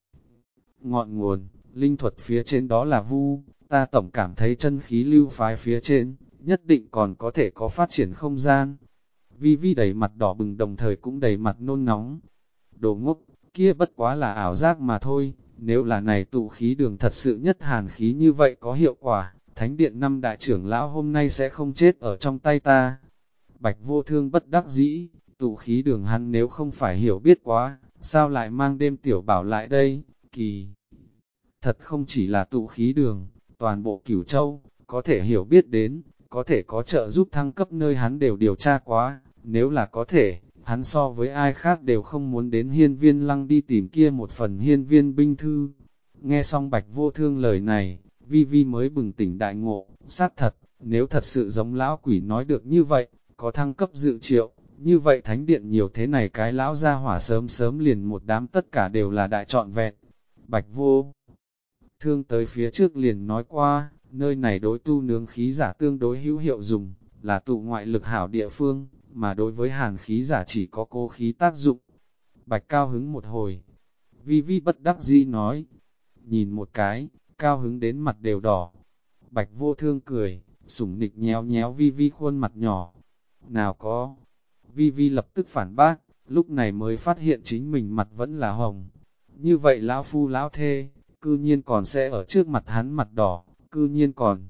Speaker 1: Ngọn nguồn, linh thuật phía trên đó là vu, ta tổng cảm thấy chân khí lưu phái phía trên, nhất định còn có thể có phát triển không gian. Vi Vi đầy mặt đỏ bừng đồng thời cũng đầy mặt nôn nóng. Đồ ngốc, kia bất quá là ảo giác mà thôi, nếu là này tụ khí đường thật sự nhất hàn khí như vậy có hiệu quả, Thánh điện 5 đại trưởng lão hôm nay sẽ không chết ở trong tay ta. Bạch Vô Thương bất đắc dĩ, tụ khí đường hắn nếu không phải hiểu biết quá, sao lại mang đêm tiểu bảo lại đây, kỳ. Thật không chỉ là tụ khí đường, toàn bộ Cửu Châu, có thể hiểu biết đến, có thể có trợ giúp thăng cấp nơi hắn đều điều tra quá, nếu là có thể, hắn so với ai khác đều không muốn đến hiên viên lăng đi tìm kia một phần hiên viên binh thư. Nghe xong Bạch Vô Thương lời này, Vi Vi mới bừng tỉnh đại ngộ, xác thật, nếu thật sự giống lão quỷ nói được như vậy, có thăng cấp dự triệu, như vậy thánh điện nhiều thế này cái lão ra hỏa sớm sớm liền một đám tất cả đều là đại trọn vẹn. Bạch Vô Thương tới phía trước liền nói qua, nơi này đối tu nướng khí giả tương đối hữu hiệu dùng, là tụ ngoại lực hảo địa phương, mà đối với hàn khí giả chỉ có cố khí tác dụng. Bạch cao hứng một hồi, Vi Vi bất đắc dĩ nói, nhìn một cái, cao hứng đến mặt đều đỏ. Bạch Vô Thương cười, sủng nịch nhéo nhéo Vi Vi khuôn mặt nhỏ. Nào có, Vi Vi lập tức phản bác, lúc này mới phát hiện chính mình mặt vẫn là hồng. Như vậy lão phu lão thê, cư nhiên còn sẽ ở trước mặt hắn mặt đỏ, cư nhiên còn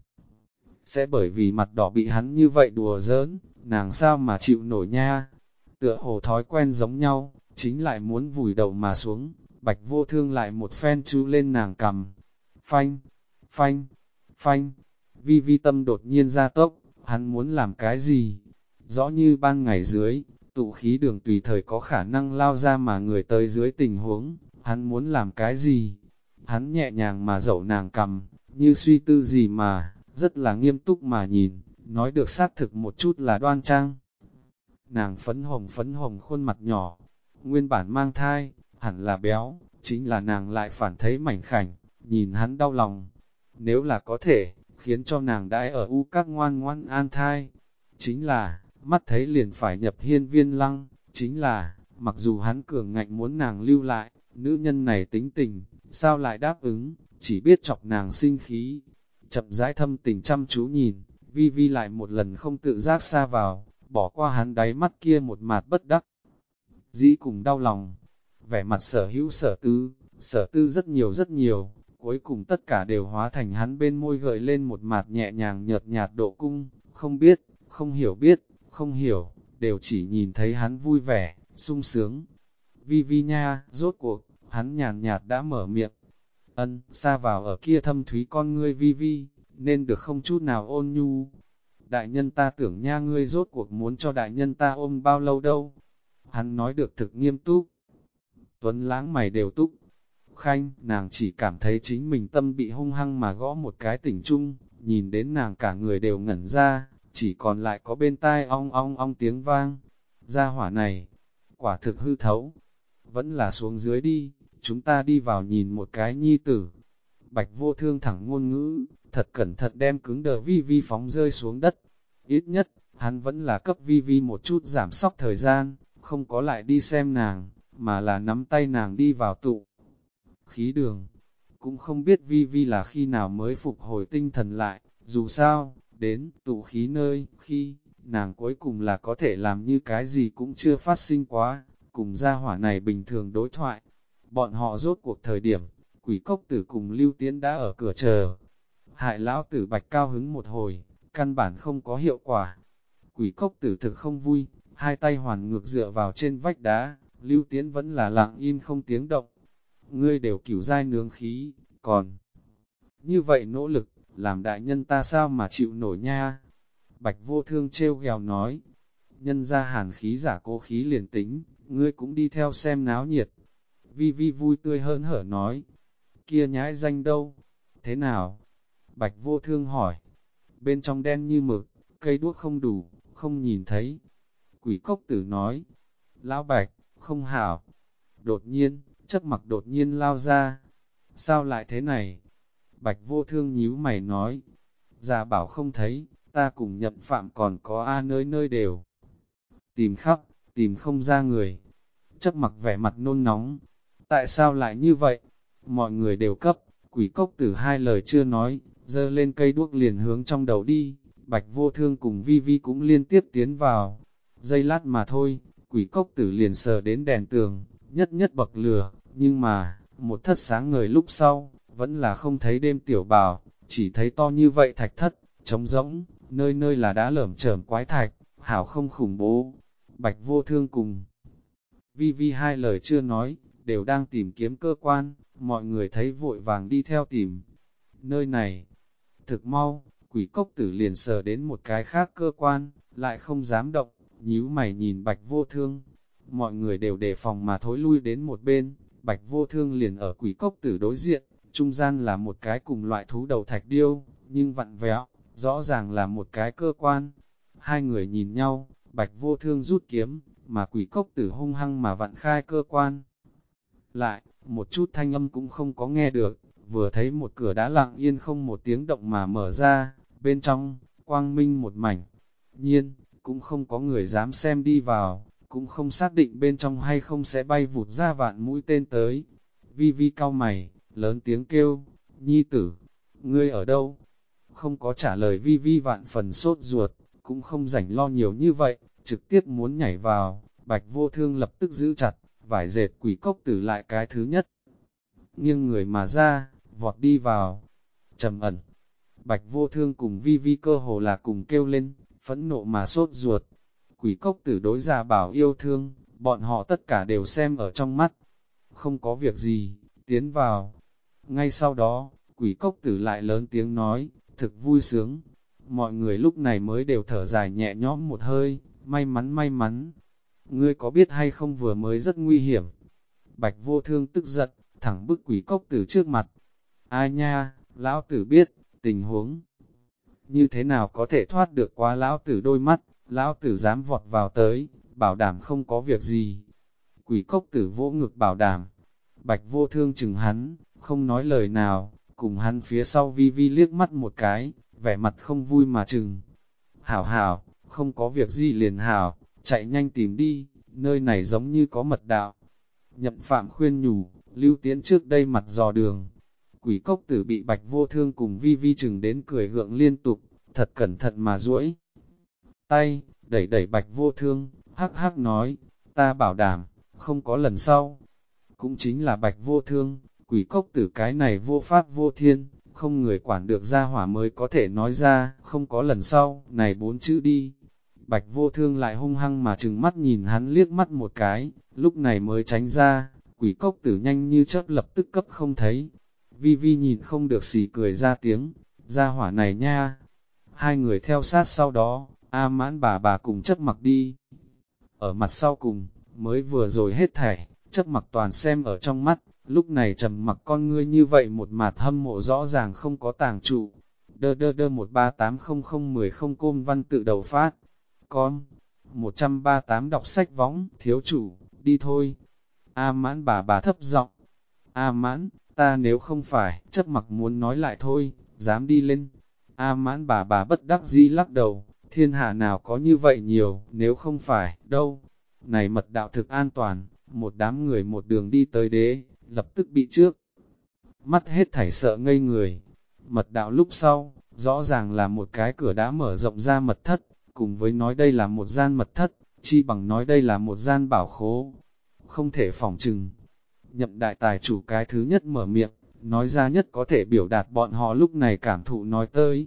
Speaker 1: sẽ bởi vì mặt đỏ bị hắn như vậy đùa giỡn, nàng sao mà chịu nổi nha. Tựa hồ thói quen giống nhau, chính lại muốn vùi đầu mà xuống, Bạch Vô Thương lại một phen chú lên nàng cầm. Phanh, phanh, phanh, Vi Vi tâm đột nhiên ra tốc, hắn muốn làm cái gì? Rõ như ban ngày dưới, tụ khí đường tùy thời có khả năng lao ra mà người tới dưới tình huống, hắn muốn làm cái gì? Hắn nhẹ nhàng mà dẫu nàng cầm, như suy tư gì mà, rất là nghiêm túc mà nhìn, nói được xác thực một chút là đoan trang. Nàng phấn hồng khuôn mặt nhỏ, nguyên bản mang thai, hẳn là béo, chính là nàng lại phản thấy mảnh khảnh, nhìn hắn đau lòng. Nếu là có thể, khiến cho nàng đãi ở u các ngoan ngoan an thai, chính là, mắt thấy liền phải nhập hiên viên lăng, chính là, mặc dù hắn cường ngạnh muốn nàng lưu lại, nữ nhân này tính tình, sao lại đáp ứng, chỉ biết chọc nàng sinh khí. Chậm rãi thâm tình chăm chú nhìn, Vi Vi lại một lần không tự giác xa vào, bỏ qua hắn đáy mắt kia một mạt bất đắc. Dĩ cùng đau lòng, vẻ mặt sở hữu sở tư rất nhiều, cuối cùng tất cả đều hóa thành hắn bên môi gợi lên một mạt nhẹ nhàng nhợt nhạt độ cung, không biết, không hiểu, đều chỉ nhìn thấy hắn vui vẻ, sung sướng. Vi Vi nha, rốt cuộc, hắn nhàn nhạt đã mở miệng. Xa vào ở kia thâm thúy con ngươi Vi Vi, nên được không chút nào ôn nhu. Đại nhân ta tưởng nha ngươi rốt cuộc muốn cho đại nhân ta ôm bao lâu đâu. Hắn nói được thực nghiêm túc. Tuấn Lãng mày đều túc. Khanh, nàng chỉ cảm thấy chính mình tâm bị hung hăng mà gõ một cái tỉnh chung, nhìn đến nàng cả người đều ngẩn ra, chỉ còn lại có bên tai ong ong ong tiếng vang. Gia hỏa này, quả thực hư thấu. Vẫn là xuống dưới đi, chúng ta đi vào nhìn một cái nhi tử. Bạch Vô Thương thẳng ngôn ngữ, thật cẩn thận đem cứng đờ Vi Vi phóng rơi xuống đất. Ít nhất, hắn vẫn là cấp Vi Vi một chút giảm sóc thời gian, không có lại đi xem nàng, mà là nắm tay nàng đi vào tụ khí đường. Cũng không biết Vi Vi là khi nào mới phục hồi tinh thần lại, dù sao, đến tụ khí nơi, khi, nàng cuối cùng là có thể làm như cái gì cũng chưa phát sinh quá, cùng gia hỏa này bình thường đối thoại. Bọn họ rốt cuộc thời điểm, Quỷ Cốc Tử cùng Lưu Tiễn đã ở cửa chờ. Hại lão tử Bạch cao hứng một hồi, căn bản không có hiệu quả. Quỷ Cốc Tử thực không vui, hai tay hoàn ngược dựa vào trên vách đá, Lưu Tiễn vẫn là lặng im không tiếng động. Ngươi đều cửu giai nướng khí, còn như vậy nỗ lực, làm đại nhân ta sao mà chịu nổi nha. Bạch Vô Thương trêu ghèo nói, nhân ra hàn khí giả cố khí liền tính, ngươi cũng đi theo xem náo nhiệt. Vi Vi vui tươi hớn hở nói, kia nhãi danh đâu? Thế nào? Bạch Vô Thương hỏi, bên trong đen như mực, cây đuốc không đủ, không nhìn thấy. Quỷ Cốc Tử nói, lão Bạch, không hảo. Đột nhiên, chấp mặc đột nhiên lao ra. Sao lại thế này? Bạch Vô Thương nhíu mày nói, già bảo không thấy, ta cùng Nhậm Phạm còn có nơi nơi đều. Tìm khắp, tìm không ra người. Chấp mặc vẻ mặt nôn nóng. Tại sao lại như vậy? Mọi người đều cấp, Quỷ Cốc Tử hai lời chưa nói, dơ lên cây đuốc liền hướng trong đầu đi, Bạch Vô Thương cùng Vi Vi cũng liên tiếp tiến vào. Giây lát mà thôi, quỷ cốc tử liền sờ đến đèn tường, nhất nhất bậc lửa, nhưng mà, một thất sáng ngời lúc sau, vẫn là không thấy đêm tiểu bào, chỉ thấy to như vậy thạch thất, trống rỗng, nơi nơi là đá lởm chởm quái thạch, hảo không khủng bố. Bạch Vô Thương cùng Vi Vi hai lời chưa nói, đều đang tìm kiếm cơ quan, mọi người thấy vội vàng đi theo tìm. Nơi này, thực mau, quỷ cốc tử liền sờ đến một cái khác cơ quan, lại không dám động, nhíu mày nhìn Bạch Vô Thương. Mọi người đều đề phòng mà thối lui đến một bên, Bạch Vô Thương liền ở quỷ cốc tử đối diện, trung gian là một cái cùng loại thú đầu thạch điêu, nhưng vặn vẹo, rõ ràng là một cái cơ quan. Hai người nhìn nhau, Bạch Vô Thương rút kiếm, mà quỷ cốc tử hung hăng mà vặn khai cơ quan. Lại, một chút thanh âm cũng không có nghe được, vừa thấy một cửa đã lặng yên không một tiếng động mà mở ra, bên trong, quang minh một mảnh. Nhiên, cũng không có người dám xem đi vào, cũng không xác định bên trong hay không sẽ bay vụt ra vạn mũi tên tới. Vi Vi cau mày, lớn tiếng kêu, Nhi tử, ngươi ở đâu? Không có trả lời Vi Vi vạn phần sốt ruột, cũng không rảnh lo nhiều như vậy, trực tiếp muốn nhảy vào. Bạch Vô Thương lập tức giữ chặt, vải dệt quỷ cốc tử lại cái thứ nhất. Nghiêng người mà ra, vọt đi vào. Trầm ẩn, Bạch Vô Thương cùng Vi Vi cơ hồ là cùng kêu lên, phẫn nộ mà sốt ruột. Quỷ cốc tử đối Gia Bảo yêu thương, bọn họ tất cả đều xem ở trong mắt. Không có việc gì, tiến vào. Ngay sau đó, quỷ cốc tử lại lớn tiếng nói, thực vui sướng. Mọi người lúc này mới đều thở dài nhẹ nhõm một hơi, may mắn may mắn. Ngươi có biết hay không vừa mới rất nguy hiểm. Bạch Vô Thương tức giận, thẳng bức quỷ cốc tử trước mặt. Ai nha, lão tử biết, tình huống như thế nào có thể thoát được qua lão tử đôi mắt, lão tử dám vọt vào tới, bảo đảm không có việc gì. Quỷ cốc tử vỗ ngực bảo đảm. Bạch Vô Thương chừng hắn, không nói lời nào, cùng hắn phía sau Vi Vi liếc mắt một cái, vẻ mặt không vui mà chừng. Hảo hảo, không có việc gì liền hảo, chạy nhanh tìm đi, nơi này giống như có mật đạo. Nhậm Phạm khuyên nhủ, Lưu Tiễn trước đây mặt dò đường. Quỷ cốc tử bị Bạch Vô Thương cùng Vi Vi chừng đến cười gượng liên tục, thật cẩn thận mà duỗi tay, đẩy đẩy Bạch Vô Thương, hắc hắc nói, ta bảo đảm, không có lần sau. Cũng chính là Bạch Vô Thương, quỷ cốc tử cái này vô pháp vô thiên, không người quản được ra hỏa mới có thể nói ra, không có lần sau, này 4 chữ đi. Bạch Vô Thương lại hung hăng mà trừng mắt nhìn hắn liếc mắt một cái, lúc này mới tránh ra, quỷ cốc tử nhanh như chớp lập tức cấp không thấy. Vi Vi nhìn không được xì cười ra tiếng, ra hỏa này nha. Hai người theo sát sau đó, A Mãn bà cùng chấp mặc đi. Ở mặt sau cùng, mới vừa rồi hết thảy, chấp mặc toàn xem ở trong mắt, lúc này trầm mặc con ngươi như vậy một mặt hâm mộ rõ ràng không có tàng trụ. Đơ đơ đơ 1380010 không côn văn tự đầu phát. Con, 138 đọc sách võng, thiếu chủ, đi thôi. A Mãn bà thấp giọng. A Mãn, ta nếu không phải, chấp mặc muốn nói lại thôi, dám đi lên. A Mãn bà bất đắc dĩ lắc đầu, thiên hạ nào có như vậy nhiều, nếu không phải, đâu. Này mật đạo thực an toàn, một đám người một đường đi tới đế, lập tức bị trước. Mắt hết thảy sợ ngây người. Mật đạo lúc sau, rõ ràng là một cái cửa đã mở rộng ra mật thất, cùng với nói đây là một gian mật thất, chi bằng nói đây là một gian bảo khố. Không thể phỏng chừng. Nhậm đại tài chủ cái thứ nhất mở miệng, nói ra nhất có thể biểu đạt bọn họ lúc này cảm thụ nói tới.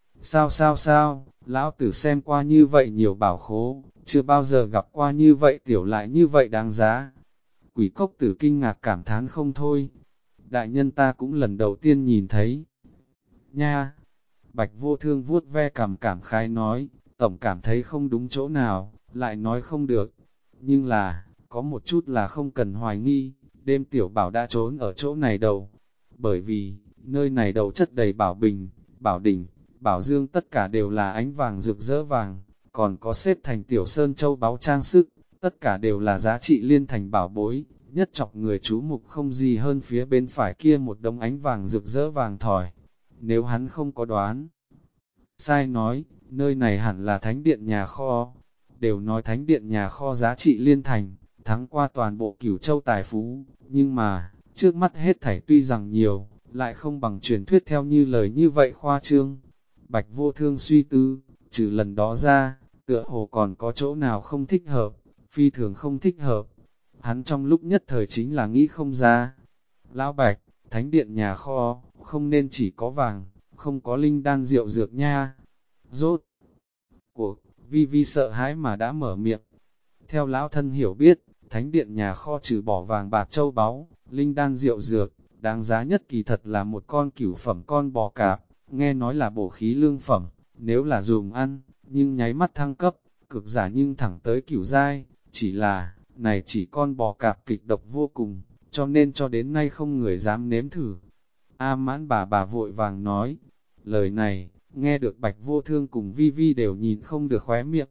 Speaker 1: Sao, lão tử xem qua như vậy nhiều bảo khố, chưa bao giờ gặp qua như vậy tiểu lại như vậy đáng giá. Quỷ cốc tử kinh ngạc cảm thán không thôi. Đại nhân ta cũng lần đầu tiên nhìn thấy. Nha! Bạch Vô Thương vuốt ve cảm khái nói, tổng cảm thấy không đúng chỗ nào, lại nói không được. Nhưng là, có một chút là không cần hoài nghi, đêm tiểu bảo đã trốn ở chỗ này đầu. Bởi vì, nơi này đầu chất đầy bảo bình, bảo đỉnh, bảo dương tất cả đều là ánh vàng rực rỡ vàng, còn có xếp thành tiểu sơn châu báu trang sức, tất cả đều là giá trị liên thành bảo bối, nhất chọc người chú mục không gì hơn phía bên phải kia một đống ánh vàng rực rỡ vàng thỏi. Nếu hắn không có đoán sai nói, nơi này hẳn là thánh điện nhà kho, đều nói thánh điện nhà kho giá trị liên thành, thắng qua toàn bộ Cửu Châu tài phú, nhưng mà, trước mắt hết thảy tuy rằng nhiều, lại không bằng truyền thuyết theo như lời như vậy khoa trương. Bạch Vô Thương suy tư, Trừ lần đó ra, tựa hồ còn có chỗ nào không thích hợp, phi thường không thích hợp. Hắn trong lúc nhất thời chính là nghĩ không ra. Lão Bạch, thánh điện nhà kho, không nên chỉ có vàng, không có linh đan rượu dược nha. Rốt cuộc, Vi Vi sợ hãi mà đã mở miệng. Theo lão thân hiểu biết, thánh điện nhà kho trừ bỏ vàng bạc châu báu, linh đan rượu dược, đáng giá nhất kỳ thật là một con cửu phẩm con bò cạp, nghe nói là bổ khí lương phẩm, nếu là dùng ăn, nhưng nháy mắt thăng cấp, cực giả nhưng thẳng tới cửu giai, chỉ là, này chỉ con bò cạp kịch độc vô cùng, cho nên cho đến nay không người dám nếm thử. A Mãn bà vội vàng nói, lời này, nghe được Bạch Vô Thương cùng Vi Vi đều nhìn không được khóe miệng.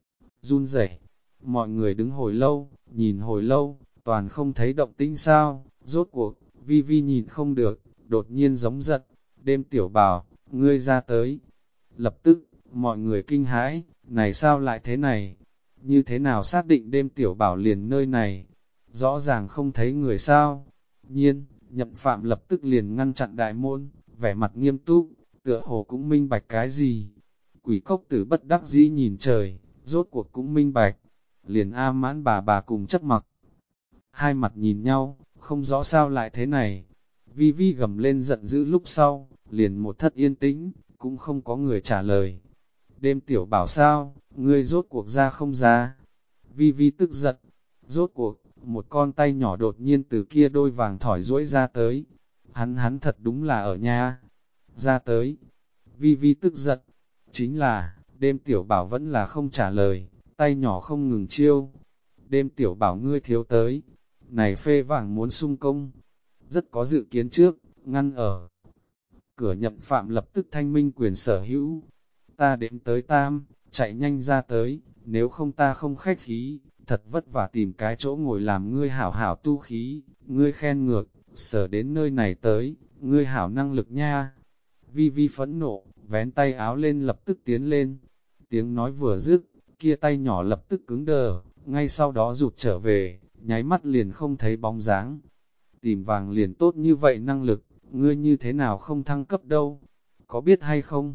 Speaker 1: Run rẩy, mọi người đứng hồi lâu, nhìn hồi lâu, toàn không thấy động tĩnh sao, rốt cuộc, Vi Vi nhìn không được, đột nhiên giống giận, đêm tiểu bảo, ngươi ra tới. Lập tức, mọi người kinh hãi, này sao lại thế này? Như thế nào xác định đêm tiểu bảo liền nơi này? Rõ ràng không thấy người sao? Nhiên, Nhậm Phạm lập tức liền ngăn chặn đại môn, vẻ mặt nghiêm túc, tựa hồ cũng minh bạch cái gì. Quỷ cốc tử bất đắc dĩ nhìn trời, rốt cuộc cũng minh bạch. Liền A Mãn bà cùng chấp mặc. Hai mặt nhìn nhau, không rõ sao lại thế này. Vi Vi gầm lên giận dữ lúc sau, liền một thất yên tĩnh, cũng không có người trả lời. Đêm tiểu bảo sao, ngươi rốt cuộc ra không ra? Vi Vi tức giận, rốt cuộc, một con tay nhỏ đột nhiên từ kia đôi vàng thỏi duỗi ra tới. Hắn thật đúng là ở nhà. Ra tới. Vi Vi tức giận, chính là, đêm tiểu bảo vẫn là không trả lời, tay nhỏ không ngừng chiêu. Đêm tiểu bảo ngươi thiếu tới. Này phê vàng muốn sung công. Rất có dự kiến trước, ngăn ở. Cửa Nhậm Phạm lập tức thanh minh quyền sở hữu. Ta đến tới tam, chạy nhanh ra tới, nếu không ta không khách khí, thật vất vả tìm cái chỗ ngồi làm ngươi hảo hảo tu khí, ngươi khen ngược, sở đến nơi này tới, ngươi hảo năng lực nha. Vi Vi phẫn nộ, vén tay áo lên lập tức tiến lên. Tiếng nói vừa dứt, kia tay nhỏ lập tức cứng đờ, ngay sau đó rụt trở về, nháy mắt liền không thấy bóng dáng. Tìm vàng liền tốt như vậy năng lực, ngươi như thế nào không thăng cấp đâu, có biết hay không?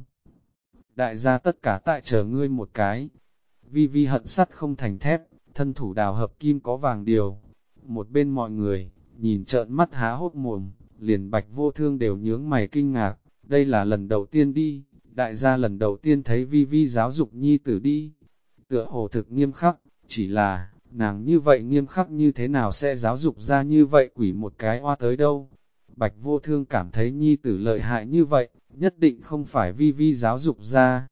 Speaker 1: Đại gia tất cả tại chờ ngươi một cái. Vi Vi hận sắt không thành thép, thân thủ đào hợp kim có vàng điều. Một bên mọi người, nhìn trợn mắt há hốt mồm, liền Bạch Vô Thương đều nhướng mày kinh ngạc, đây là lần đầu tiên đi, đại gia lần đầu tiên thấy Vi Vi giáo dục nhi tử đi. Tựa hồ thực nghiêm khắc, chỉ là, nàng như vậy nghiêm khắc như thế nào sẽ giáo dục ra như vậy quỷ một cái oa tới đâu. Bạch Vô Thương cảm thấy nhi tử lợi hại như vậy, nhất định không phải Vi Vi giáo dục ra.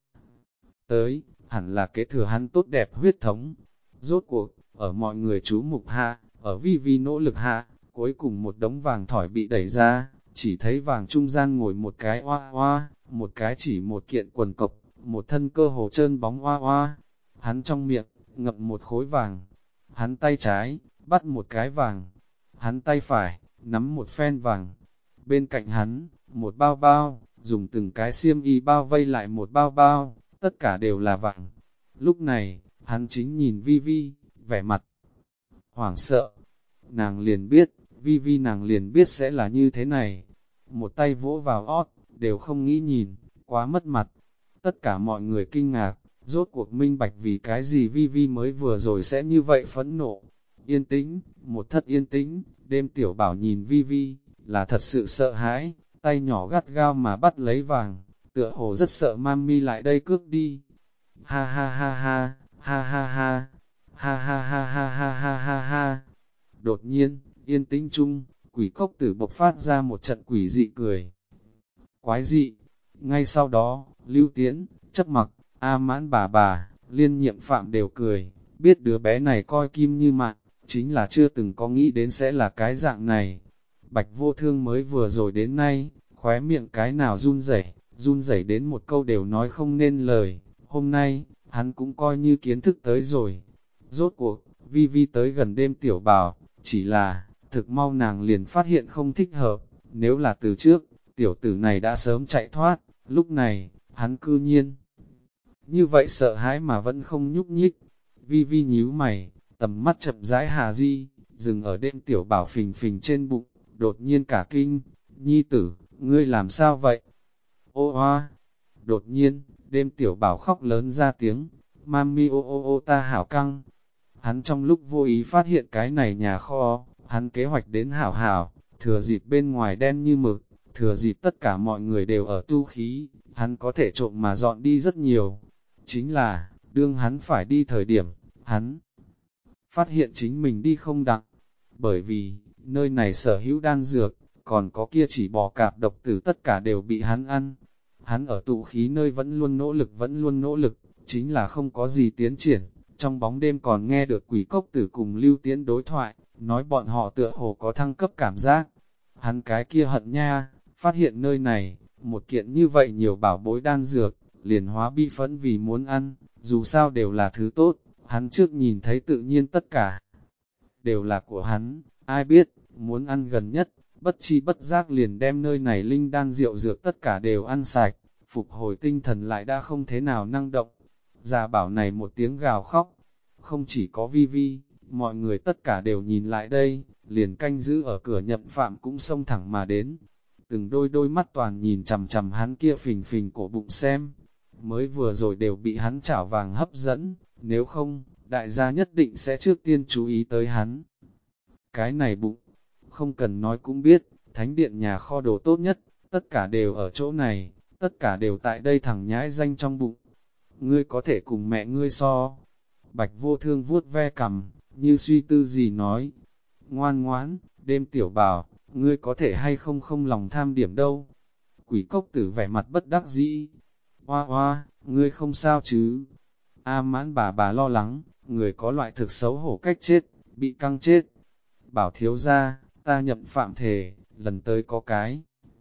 Speaker 1: Tới, hẳn là kế thừa hắn tốt đẹp huyết thống. Rốt cuộc, ở mọi người chú mục hạ, ở Vi Vi nỗ lực hạ, cuối cùng một đống vàng thỏi bị đẩy ra, chỉ thấy vàng trung gian ngồi một cái oa oa, một cái chỉ một kiện quần cộc, một thân cơ hồ trơn bóng oa oa. Hắn trong miệng, ngậm một khối vàng. Hắn tay trái, bắt một cái vàng. Hắn tay phải, nắm một phen vàng. Bên cạnh hắn, một bao bao, dùng từng cái xiêm y bao vây lại một bao bao, tất cả đều là vàng. Lúc này, hắn chính nhìn Vi Vi, vẻ mặt hoảng sợ. Nàng liền biết, Vi Vi nàng liền biết sẽ là như thế này. Một tay vỗ vào ót, đều không nghĩ nhìn, quá mất mặt. Tất cả mọi người kinh ngạc, rốt cuộc minh bạch vì cái gì Vi Vi mới vừa rồi sẽ như vậy phẫn nộ. Yên tĩnh, một thất yên tĩnh, đêm tiểu bảo nhìn Vi Vi, là thật sự sợ hãi, tay nhỏ gắt gao mà bắt lấy vàng, tựa hồ rất sợ mami lại đây cướp đi. Ha ha ha ha, ha ha ha, ha ha ha ha ha ha ha ha. Đột nhiên, yên tĩnh chung, quỷ cốc tử bộc phát ra một trận quỷ dị cười. Quái dị, ngay sau đó, Lưu Tiễn, Chấp Mặc, A Mãn bà, Liên Nhiệm Phạm đều cười, biết đứa bé này coi kim như mạng, chính là chưa từng có nghĩ đến sẽ là cái dạng này. Bạch Vô Thương mới vừa rồi đến nay, khóe miệng cái nào run rẩy đến một câu đều nói không nên lời, hôm nay, hắn cũng coi như kiến thức tới rồi. Rốt cuộc, Vi Vi tới gần đêm tiểu bảo, chỉ là, thực mau nàng liền phát hiện không thích hợp, nếu là từ trước, tiểu tử này đã sớm chạy thoát, lúc này, hắn cư nhiên. Như vậy sợ hãi mà vẫn không nhúc nhích. Vi Vi nhíu mày, tầm mắt chậm rãi hà di, dừng ở đêm tiểu bảo phình phình trên bụng, đột nhiên cả kinh, nhi tử, ngươi làm sao vậy? Ô hoa! Đột nhiên, Đêm tiểu bảo khóc lớn ra tiếng, mami ô ô ô ta hảo căng. Hắn trong lúc vô ý phát hiện cái này nhà kho, hắn kế hoạch đến hảo hảo, thừa dịp bên ngoài đen như mực, thừa dịp tất cả mọi người đều ở tu khí, hắn có thể trộm mà dọn đi rất nhiều. Chính là, đương hắn phải đi thời điểm, hắn phát hiện chính mình đi không đặng, bởi vì, nơi này sở hữu đan dược, còn có kia chỉ bò cạp độc tử tất cả đều bị hắn ăn. Hắn ở tụ khí nơi vẫn luôn nỗ lực, chính là không có gì tiến triển. Trong bóng đêm còn nghe được quỷ cốc tử cùng Lưu Tiễn đối thoại, nói bọn họ tựa hồ có thăng cấp cảm giác. Hắn cái kia hận nha, phát hiện nơi này, một kiện như vậy nhiều bảo bối đan dược, liền hóa bi phẫn vì muốn ăn, dù sao đều là thứ tốt, hắn trước nhìn thấy tự nhiên tất cả đều là của hắn, ai biết, muốn ăn gần nhất, bất chi bất giác liền đem nơi này linh đan rượu dược tất cả đều ăn sạch, phục hồi tinh thần lại đã không thế nào năng động. Già bảo này một tiếng gào khóc, không chỉ có Vi Vi, mọi người tất cả đều nhìn lại đây, liền canh giữ ở cửa Nhậm Phạm cũng xông thẳng mà đến. Từng đôi mắt toàn nhìn chằm chằm hắn kia phình phình cổ bụng xem, mới vừa rồi đều bị hắn chảo vàng hấp dẫn, nếu không, đại gia nhất định sẽ trước tiên chú ý tới hắn. Cái này bụng, không cần nói cũng biết, thánh điện nhà kho đồ tốt nhất, tất cả đều ở chỗ này, tất cả đều tại đây thẳng nhãi danh trong bụng. Ngươi có thể cùng mẹ ngươi so. Bạch Vô Thương vuốt ve cằm, như suy tư gì nói. Ngoan ngoãn, đêm tiểu bảo, ngươi có thể hay không không lòng tham điểm đâu. Quỷ cốc tử vẻ mặt bất đắc dĩ. Hoa hoa, ngươi không sao chứ. A Mãn bà lo lắng, người có loại thực xấu hổ cách chết, bị căng chết. Bảo thiếu ra, ta Nhậm Phạm thề, lần tới có cái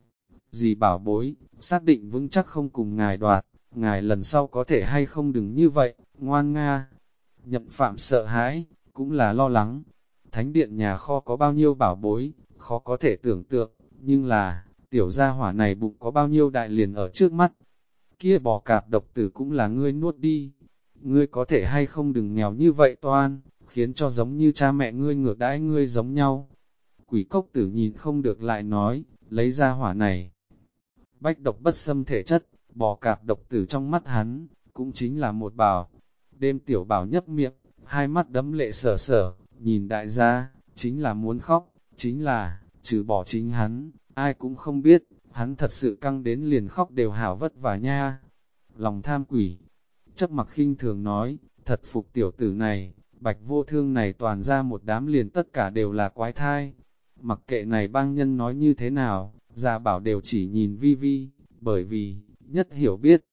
Speaker 1: gì bảo bối, xác định vững chắc không cùng ngài đoạt, ngài lần sau có thể hay không đừng như vậy, ngoan nga. Nhậm Phạm sợ hãi, cũng là lo lắng. Thánh điện nhà kho có bao nhiêu bảo bối, khó có thể tưởng tượng, nhưng là, tiểu gia hỏa này bụng có bao nhiêu đại liền ở trước mắt. Kia bò cạp độc tử cũng là ngươi nuốt đi. Ngươi có thể hay không đừng nghèo như vậy toan, khiến cho giống như cha mẹ ngươi ngược đãi ngươi giống nhau. Quỷ cốc tử nhìn không được lại nói, lấy ra hỏa này. Bách độc bất xâm thể chất, bò cạp độc tử trong mắt hắn, cũng chính là một bảo. Đêm tiểu bảo nhấp miệng, hai mắt đấm lệ sở sở, nhìn đại gia, chính là muốn khóc, chính là, trừ bỏ chính hắn, ai cũng không biết, hắn thật sự căng đến liền khóc đều hảo vất vả nha. Lòng tham quỷ, chấp mặc khinh thường nói, thật phục tiểu tử này, Bạch Vô Thương này toàn ra một đám liền tất cả đều là quái thai. Mặc kệ này bang nhân nói như thế nào, Gia Bảo đều chỉ nhìn Vi Vi, bởi vì, nhất hiểu biết,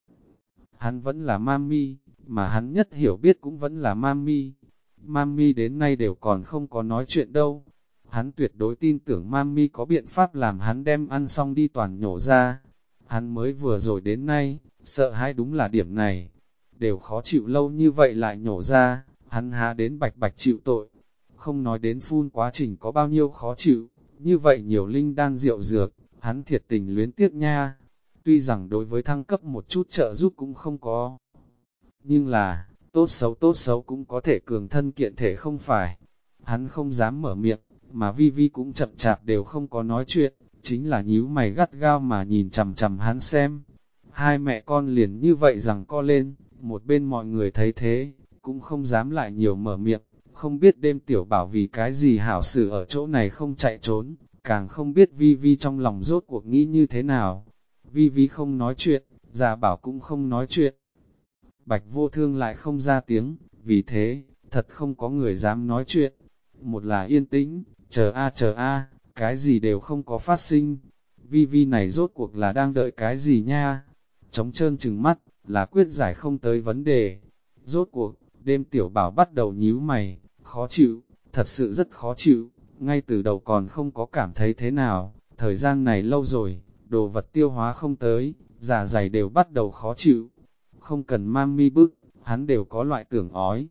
Speaker 1: hắn vẫn là Mami, mà hắn nhất hiểu biết cũng vẫn là Mami. Mami đến nay đều còn không có nói chuyện đâu. Hắn tuyệt đối tin tưởng Mami có biện pháp làm hắn đem ăn xong đi toàn nhổ ra. Hắn mới vừa rồi đến nay, sợ hãi đúng là điểm này. Đều khó chịu lâu như vậy lại nhổ ra, hắn há đến bạch bạch chịu tội. Không nói đến phun quá trình có bao nhiêu khó chịu, như vậy nhiều linh đan rượu dược, hắn thiệt tình luyến tiếc nha. Tuy rằng đối với thăng cấp một chút trợ giúp cũng không có, nhưng là, tốt xấu cũng có thể cường thân kiện thể không phải. Hắn không dám mở miệng, mà Vi Vi cũng chậm chạp đều không có nói chuyện, chính là nhíu mày gắt gao mà nhìn chằm chằm hắn xem. Hai mẹ con liền như vậy rằng co lên, một bên mọi người thấy thế, cũng không dám lại nhiều mở miệng, không biết đêm tiểu bảo vì cái gì hảo sự ở chỗ này không chạy trốn, càng không biết Vi Vi trong lòng rốt cuộc nghĩ như thế nào. Vi Vi không nói chuyện, Gia Bảo cũng không nói chuyện. Bạch Vô Thương lại không ra tiếng, vì thế, thật không có người dám nói chuyện. Một là yên tĩnh, chờ a, cái gì đều không có phát sinh. Vi Vi này rốt cuộc là đang đợi cái gì nha? Trống trơn trừng mắt, là quyết giải không tới vấn đề. Rốt cuộc, đêm tiểu bảo bắt đầu nhíu mày, khó chịu, thật sự rất khó chịu, ngay từ đầu còn không có cảm thấy thế nào, thời gian này lâu rồi, đồ vật tiêu hóa không tới, dạ dày đều bắt đầu khó chịu. Không cần mami bức, hắn đều có loại tưởng ói.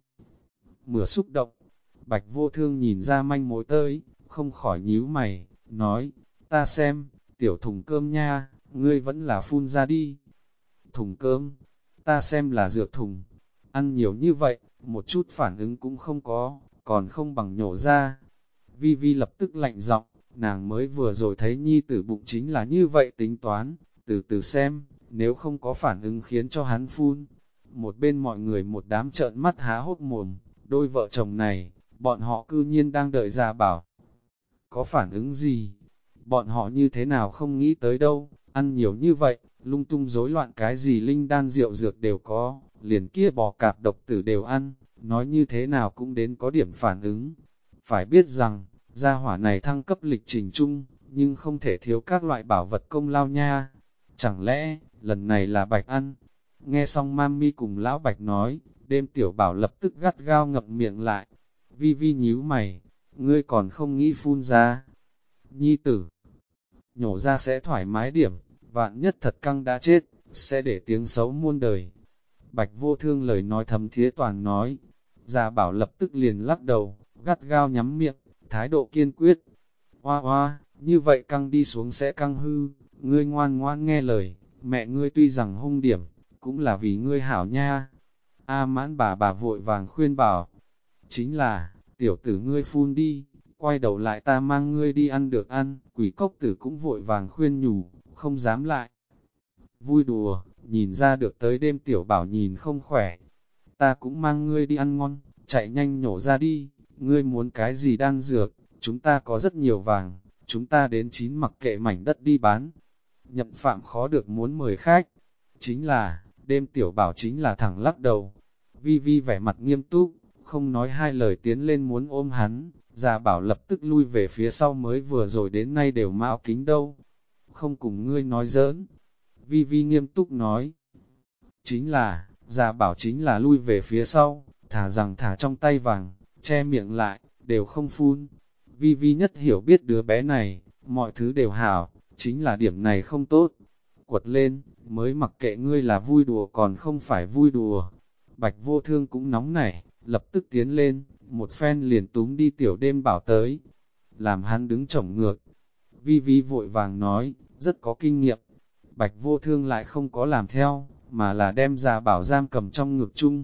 Speaker 1: Mửa xúc động, Bạch Vô Thương nhìn ra manh mối tới, không khỏi nhíu mày, nói, ta xem, tiểu thùng cơm nha, ngươi vẫn là phun ra đi. Thùng cơm, ta xem là dược thùng, ăn nhiều như vậy, một chút phản ứng cũng không có, còn không bằng nhổ ra. Vi Vi lập tức lạnh giọng, nàng mới vừa rồi thấy nhi tử bụng chính là như vậy tính toán, từ từ xem, nếu không có phản ứng khiến cho hắn phun. Một bên mọi người một đám trợn mắt há hốc mồm, đôi vợ chồng này, bọn họ cư nhiên đang đợi Gia Bảo. Có phản ứng gì? Bọn họ như thế nào không nghĩ tới đâu, ăn nhiều như vậy, lung tung rối loạn cái gì linh đan rượu dược đều có, liền kia bò cạp độc tử đều ăn, nói như thế nào cũng đến có điểm phản ứng. Phải biết rằng, gia hỏa này thăng cấp lịch trình chung, nhưng không thể thiếu các loại bảo vật công lao nha. Chẳng lẽ, lần này là Bạch ăn? Nghe xong Mami cùng lão Bạch nói, đêm tiểu bảo lập tức gắt gao ngậm miệng lại. Vi Vi nhíu mày, ngươi còn không nghĩ phun ra. Nhi tử, nhổ ra sẽ thoải mái điểm, vạn nhất thật căng đã chết, sẽ để tiếng xấu muôn đời. Bạch Vô Thương lời nói thấm thía toàn nói. Gia Bảo lập tức liền lắc đầu, gắt gao nhắm miệng, thái độ kiên quyết. Hoa hoa, như vậy căng đi xuống sẽ căng hư, ngươi ngoan ngoan nghe lời, mẹ ngươi tuy rằng hung điểm, cũng là vì ngươi hảo nha. A Mãn bà vội vàng khuyên bảo, chính là, tiểu tử ngươi phun đi, quay đầu lại ta mang ngươi đi ăn được ăn. Quỷ cốc tử cũng vội vàng khuyên nhủ, không dám lại. Vui đùa, nhìn ra được tới đêm tiểu bảo nhìn không khỏe. Ta cũng mang ngươi đi ăn ngon, chạy nhanh nhổ ra đi, ngươi muốn cái gì đan dược, chúng ta có rất nhiều vàng, chúng ta đến chín mặc kệ mảnh đất đi bán. Nhậm Phạm khó được muốn mời khách, chính là, đêm tiểu bảo chính là thẳng lắc đầu. Vi Vi vẻ mặt nghiêm túc, không nói hai lời tiến lên muốn ôm hắn, Gia Bảo lập tức lui về phía sau mới vừa rồi đến nay đều mạo kính đâu. Không cùng ngươi nói giỡn. Vi Vi nghiêm túc nói. Chính là, Gia Bảo chính là lui về phía sau, thả rằng thả trong tay vàng, che miệng lại, đều không phun. Vi Vi nhất hiểu biết đứa bé này, mọi thứ đều hảo, chính là điểm này không tốt. Quật lên, mới mặc kệ ngươi là vui đùa còn không phải vui đùa. Bạch Vô Thương cũng nóng nảy, lập tức tiến lên, một phen liền túm đi tiểu đêm bảo tới. Làm hắn đứng chổng ngược. Vi Vi vội vàng nói, rất có kinh nghiệm. Bạch Vô Thương lại không có làm theo, mà là đem Gia Bảo giam cầm trong ngực chung.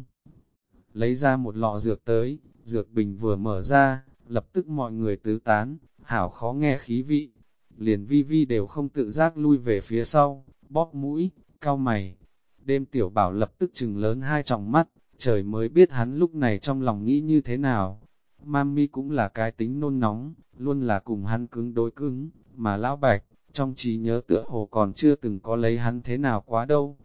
Speaker 1: Lấy ra một lọ dược tới, dược bình vừa mở ra, lập tức mọi người tứ tán, hảo khó nghe khí vị. Liền Vi Vi đều không tự giác lui về phía sau, bóp mũi, cau mày. Đêm tiểu bảo lập tức trừng lớn hai tròng mắt, trời mới biết hắn lúc này trong lòng nghĩ như thế nào. Mami cũng là cái tính nôn nóng, luôn là cùng hắn cứng đối cứng, mà lão Bạch, trong trí nhớ tựa hồ còn chưa từng có lấy hắn thế nào quá đâu.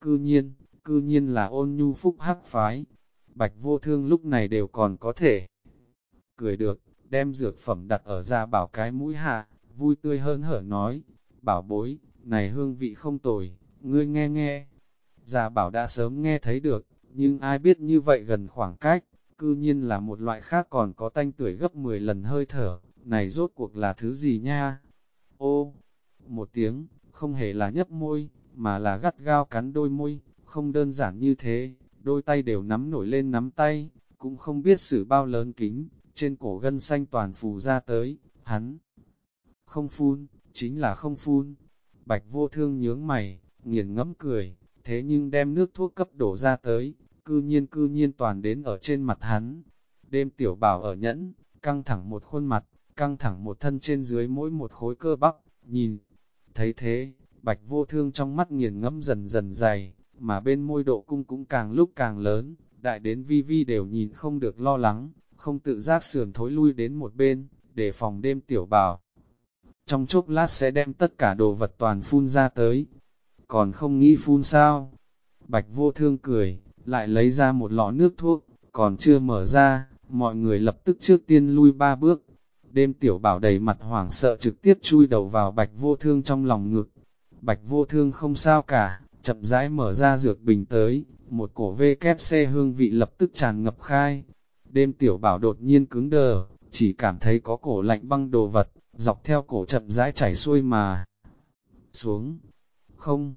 Speaker 1: Cư nhiên là Ôn Nhu Phúc hắc phái. Bạch Vô Thương lúc này đều còn có thể cười được, đem dược phẩm đặt ở Gia Bảo cái mũi hạ, vui tươi hơn hở nói, bảo bối, này hương vị không tồi, ngươi nghe nghe. Gia Bảo đã sớm nghe thấy được, nhưng ai biết như vậy gần khoảng cách, cư nhiên là một loại khác còn có tanh tuổi gấp 10 lần hơi thở, này rốt cuộc là thứ gì nha? Ô, một tiếng, không hề là nhấp môi, mà là gắt gao cắn đôi môi, không đơn giản như thế, đôi tay đều nắm nổi lên nắm tay, cũng không biết xử bao lớn kính, trên cổ gân xanh toàn phù ra tới, hắn không phun, chính là không phun. Bạch Vô Thương nhướng mày, nghiền ngẫm cười, thế nhưng đem nước thuốc cấp đổ ra tới, cư nhiên toàn đến ở trên mặt hắn. Đêm tiểu bảo ở nhẫn, căng thẳng một khuôn mặt, căng thẳng một thân trên dưới mỗi một khối cơ bắp, nhìn. Thấy thế, Bạch Vô Thương trong mắt nghiền ngẫm dần dần dày, mà bên môi độ cung cũng càng lúc càng lớn, đại đến Vi Vi đều nhìn không được lo lắng, không tự giác sườn thối lui đến một bên, để phòng đêm tiểu bảo. Trong chốc lát sẽ đem tất cả đồ vật toàn phun ra tới. Còn không nghĩ phun sao? Bạch Vô Thương cười, lại lấy ra một lọ nước thuốc, còn chưa mở ra, mọi người lập tức trước tiên lui 3 bước. Đêm tiểu bảo đầy mặt hoảng sợ trực tiếp chui đầu vào Bạch Vô Thương trong lòng ngực. Bạch Vô Thương không sao cả, chậm rãi mở ra dược bình tới, một cổ VKC hương vị lập tức tràn ngập khai. Đêm tiểu bảo đột nhiên cứng đờ, chỉ cảm thấy có cổ lạnh băng đồ vật, dọc theo cổ chậm rãi chảy xuôi mà xuống. Không,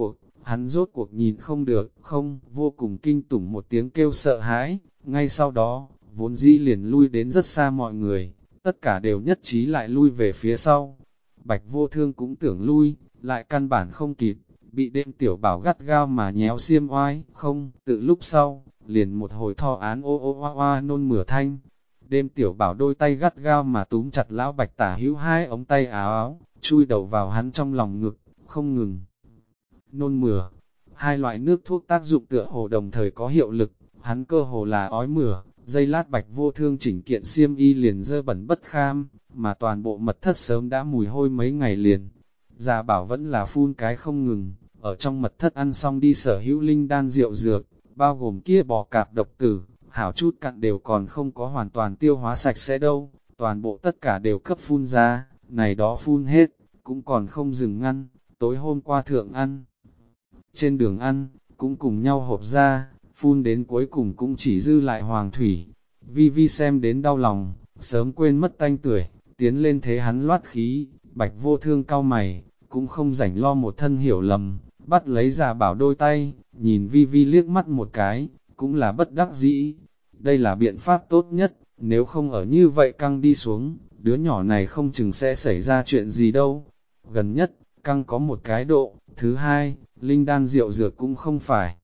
Speaker 1: hắn rốt cuộc nhìn không được, không, vô cùng kinh tủng một tiếng kêu sợ hãi, ngay sau đó, vốn dĩ liền lui đến rất xa mọi người, tất cả đều nhất trí lại lui về phía sau. Bạch Vô Thương cũng tưởng lui, lại căn bản không kịp, bị đêm tiểu bảo gắt gao mà nhéo xiêm oai, không, tự lúc sau, liền một hồi thọ án ô ô oa oa nôn mửa thanh. Đêm tiểu bảo đôi tay gắt gao mà túm chặt lão Bạch tả hữu hai ống tay áo áo, chui đầu vào hắn trong lòng ngực, không ngừng nôn mửa. Hai loại nước thuốc tác dụng tựa hồ đồng thời có hiệu lực, hắn cơ hồ là ói mửa, giây lát Bạch Vô Thương chỉnh kiện xiêm y liền dơ bẩn bất kham, mà toàn bộ mật thất sớm đã mùi hôi mấy ngày liền. Gia Bảo vẫn là phun cái không ngừng, ở trong mật thất ăn xong đi sở hữu linh đan rượu dược, bao gồm kia bò cạp độc tử, hảo chút cặn đều còn không có hoàn toàn tiêu hóa sạch sẽ đâu, toàn bộ tất cả đều cấp phun ra, này đó phun hết, cũng còn không dừng ngăn, tối hôm qua thượng ăn. Trên đường ăn, cũng cùng nhau hộp ra, phun đến cuối cùng cũng chỉ dư lại hoàng thủy. Vi Vi xem đến đau lòng, sớm quên mất tanh tuổi, tiến lên thế hắn loát khí, Bạch Vô Thương cau mày, cũng không rảnh lo một thân hiểu lầm, bắt lấy Gia Bảo đôi tay, nhìn Vi Vi liếc mắt một cái, cũng là bất đắc dĩ. Đây là biện pháp tốt nhất, nếu không ở như vậy căng đi xuống, đứa nhỏ này không chừng sẽ xảy ra chuyện gì đâu. Gần nhất, căng có một cái độ, thứ hai, linh đan rượu dược cũng không phải.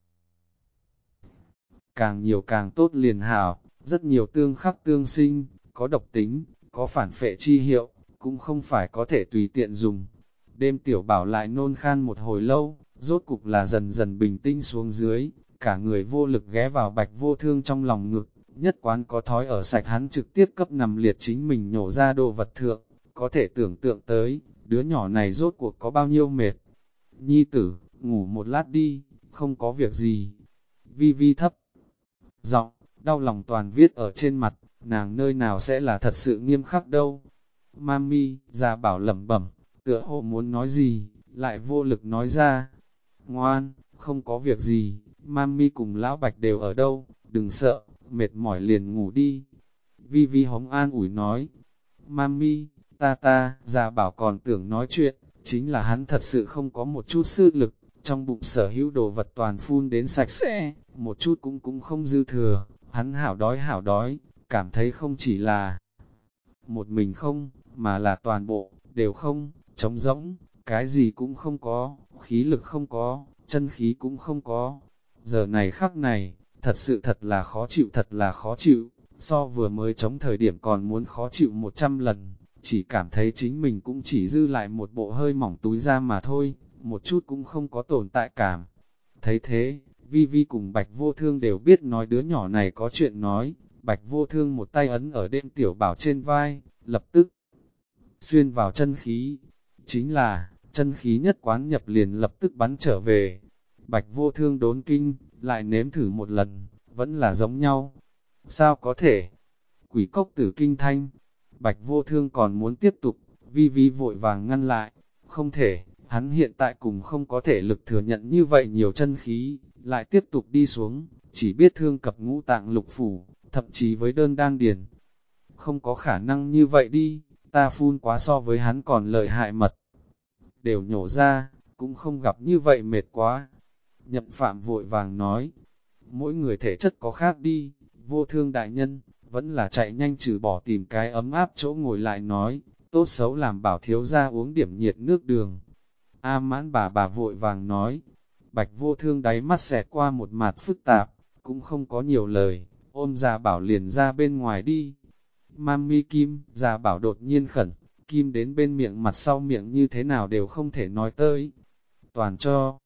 Speaker 1: Càng nhiều càng tốt liền hảo, rất nhiều tương khắc tương sinh, có độc tính, có phản phệ chi hiệu, cũng không phải có thể tùy tiện dùng. Đêm Tiểu Bảo lại nôn khan một hồi lâu, rốt cục là dần dần bình tĩnh xuống dưới, cả người vô lực ghé vào Bạch Vô Thương trong lòng ngực, nhất quán có thói ở sạch hắn trực tiếp cấp nằm liệt chính mình nhổ ra đồ vật thượng, có thể tưởng tượng tới, đứa nhỏ này rốt cuộc có bao nhiêu mệt. Nhi tử, ngủ một lát đi, không có việc gì. Vi Vi thấp giọng, đau lòng toàn viết ở trên mặt, nàng nơi nào sẽ là thật sự nghiêm khắc đâu. Mami, Gia Bảo lẩm bẩm, tựa hồ muốn nói gì, lại vô lực nói ra. Ngoan, không có việc gì, Mami cùng Lão Bạch đều ở đâu, đừng sợ, mệt mỏi liền ngủ đi. Vi Vi hống an ủi nói, Mami, Gia Bảo còn tưởng nói chuyện, chính là hắn thật sự không có một chút sức lực, trong bụng sở hữu đồ vật toàn phun đến sạch sẽ, một chút cũng không dư thừa, hắn hảo đói, cảm thấy không chỉ là một mình không, mà là toàn bộ, đều không, trống rỗng, cái gì cũng không có, khí lực không có, chân khí cũng không có. Giờ này khắc này, thật là khó chịu, so vừa mới chống thời điểm còn muốn khó chịu 100 lần, chỉ cảm thấy chính mình cũng chỉ dư lại một bộ hơi mỏng túi da mà thôi, một chút cũng không có tồn tại cảm. Thấy thế, Vi Vi cùng Bạch Vô Thương đều biết nói đứa nhỏ này có chuyện nói, Bạch Vô Thương một tay ấn ở đêm Tiểu Bảo trên vai, lập tức xuyên vào chân khí, chính là, chân khí nhất quán nhập liền lập tức bắn trở về. Bạch Vô Thương đốn kinh, lại nếm thử một lần, vẫn là giống nhau. Sao có thể? Quỷ cốc tử kinh thanh. Bạch Vô Thương còn muốn tiếp tục, Vi Vi vội vàng ngăn lại. Không thể, hắn hiện tại cùng không có thể lực thừa nhận như vậy nhiều chân khí, lại tiếp tục đi xuống, chỉ biết thương cập ngũ tạng lục phủ, thậm chí với đơn đan điền. Không có khả năng như vậy đi, ta phun quá so với hắn còn lợi hại mật. Đều nhổ ra, cũng không gặp như vậy mệt quá. Nhậm Phạm vội vàng nói, mỗi người thể chất có khác đi, Vô Thương đại nhân, vẫn là chạy nhanh trừ bỏ tìm cái ấm áp chỗ ngồi lại nói, tốt xấu làm Bảo thiếu gia uống điểm nhiệt nước đường. A Mãn bà vội vàng nói, Bạch Vô Thương đáy mắt xẹt qua một mặt phức tạp, cũng không có nhiều lời, ôm Gia Bảo liền ra bên ngoài đi. Mami Kim, Gia Bảo đột nhiên khẩn, Kim đến bên miệng mặt sau miệng như thế nào đều không thể nói tới. Toàn cho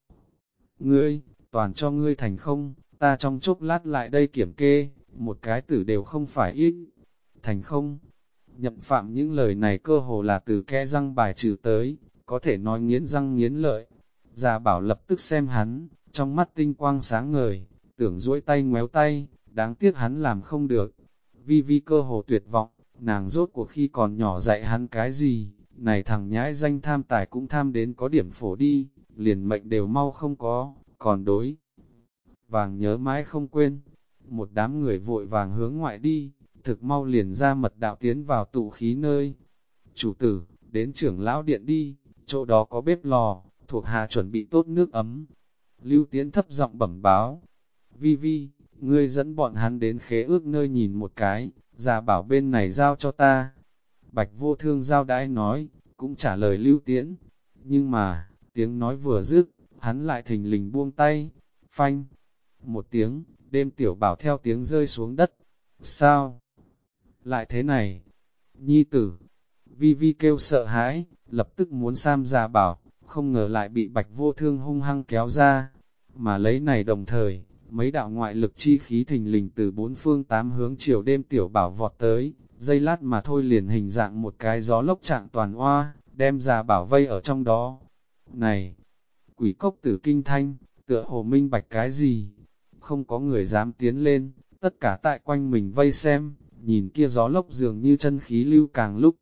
Speaker 1: ngươi thành không, ta trong chốc lát lại đây kiểm kê, một cái tử đều không phải ít. Thành không, Nhậm Phạm những lời này cơ hồ là từ kẽ răng bài trừ tới, có thể nói nghiến răng nghiến lợi. Gia Bảo lập tức xem hắn, trong mắt tinh quang sáng ngời, tưởng duỗi tay ngoéo tay, đáng tiếc hắn làm không được. Vi Vi cơ hồ tuyệt vọng, nàng rốt cuộc khi còn nhỏ dạy hắn cái gì, này thằng nhãi danh tham tài cũng tham đến có điểm phổ đi, liền mệnh đều mau không có, còn đối. Vàng nhớ mãi không quên, một đám người vội vàng hướng ngoại đi, thực mau liền ra mật đạo tiến vào tụ khí nơi. Chủ tử, đến trưởng lão điện đi, chỗ đó có bếp lò, thuộc hạ chuẩn bị tốt nước ấm. Lưu Tiến thấp giọng bẩm báo. Vi Vi, ngươi dẫn bọn hắn đến khế ước nơi nhìn một cái, Gia Bảo bên này giao cho ta. Bạch Vô Thương giao đãi nói, cũng trả lời Lưu Tiễn. Nhưng mà, tiếng nói vừa dứt, hắn lại thình lình buông tay. Phanh! Một tiếng, đêm Tiểu Bảo theo tiếng rơi xuống đất. Sao? Lại thế này? Nhi tử! Vi Vi kêu sợ hãi, lập tức muốn Sam Gia Bảo, không ngờ lại bị Bạch Vô Thương hung hăng kéo ra, mà lấy này đồng thời, mấy đạo ngoại lực chi khí thình lình từ bốn phương tám hướng chiều đêm tiểu bảo vọt tới, giây lát mà thôi liền hình dạng một cái gió lốc trạng toàn oa, đem ra bảo vây ở trong đó. Này, quỷ cốc tử kinh thanh, tựa hồ minh bạch cái gì? Không có người dám tiến lên, tất cả tại quanh mình vây xem, nhìn kia gió lốc dường như chân khí lưu càng lúc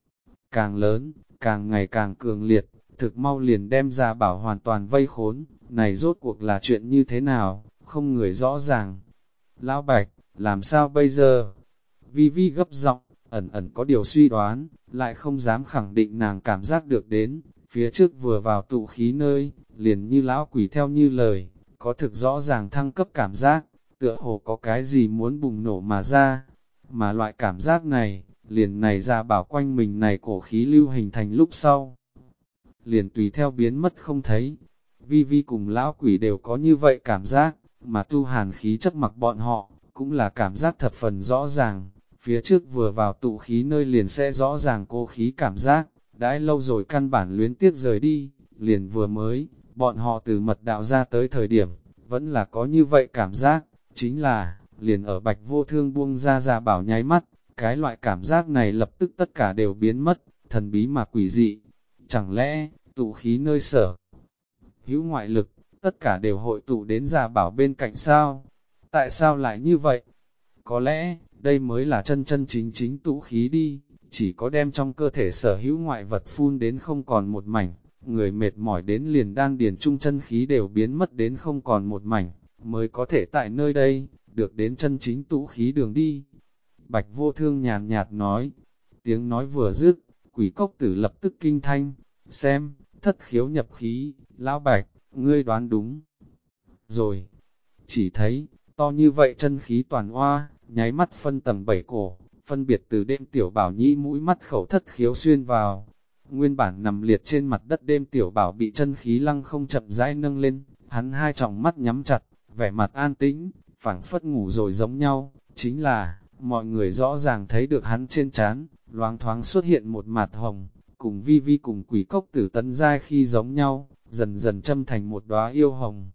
Speaker 1: càng lớn, càng ngày càng cường liệt, thực mau liền đem ra bảo hoàn toàn vây khốn, này rốt cuộc là chuyện như thế nào, không người rõ ràng. Lão Bạch, làm sao bây giờ? Vi Vi gấp giọng, ẩn ẩn có điều suy đoán, lại không dám khẳng định nàng cảm giác được đến, phía trước vừa vào tụ khí nơi, liền như lão quỷ theo như lời, có thực rõ ràng thăng cấp cảm giác, tựa hồ có cái gì muốn bùng nổ mà ra, mà loại cảm giác này, liền này ra bảo quanh mình này cổ khí lưu hình thành lúc sau. Liền tùy theo biến mất không thấy, Vi Vi cùng lão quỷ đều có như vậy cảm giác, mà tu hàn khí chấp mặc bọn họ, cũng là cảm giác thập phần rõ ràng, phía trước vừa vào tụ khí nơi liền sẽ rõ ràng cô khí cảm giác, đãi lâu rồi căn bản luyến tiếc rời đi, liền vừa mới, bọn họ từ mật đạo ra tới thời điểm, vẫn là có như vậy cảm giác, chính là, liền ở Bạch Vô Thương buông ra bảo nháy mắt, cái loại cảm giác này lập tức tất cả đều biến mất, thần bí mà quỷ dị. Chẳng lẽ, tụ khí nơi sở hữu ngoại lực, tất cả đều hội tụ đến ra bảo bên cạnh sao? Tại sao lại như vậy? Có lẽ, đây mới là chân chân chính chính tụ khí đi, chỉ có đem trong cơ thể sở hữu ngoại vật phun đến không còn một mảnh, người mệt mỏi đến liền đan điền trung chân khí đều biến mất đến không còn một mảnh, mới có thể tại nơi đây, được đến chân chính tụ khí đường đi. Bạch Vô Thương nhàn nhạt nói, tiếng nói vừa dứt, quỷ cốc tử lập tức kinh thanh, xem, thất khiếu nhập khí, lão Bạch, ngươi đoán đúng. Rồi, chỉ thấy, to như vậy chân khí toàn hoa, nháy mắt phân tầng 7 cổ, phân biệt từ đêm tiểu bảo nhĩ mũi mắt khẩu thất khiếu xuyên vào. Nguyên bản nằm liệt trên mặt đất đêm tiểu bảo bị chân khí lăng không chậm rãi nâng lên, hắn hai tròng mắt nhắm chặt, vẻ mặt an tĩnh, phảng phất ngủ rồi giống nhau, chính là, mọi người rõ ràng thấy được hắn trên trán, loáng thoáng xuất hiện một mặt hồng, cùng Vi Vi cùng quỷ cốc tử tấn giai khi giống nhau, dần dần châm thành một đóa yêu hồng.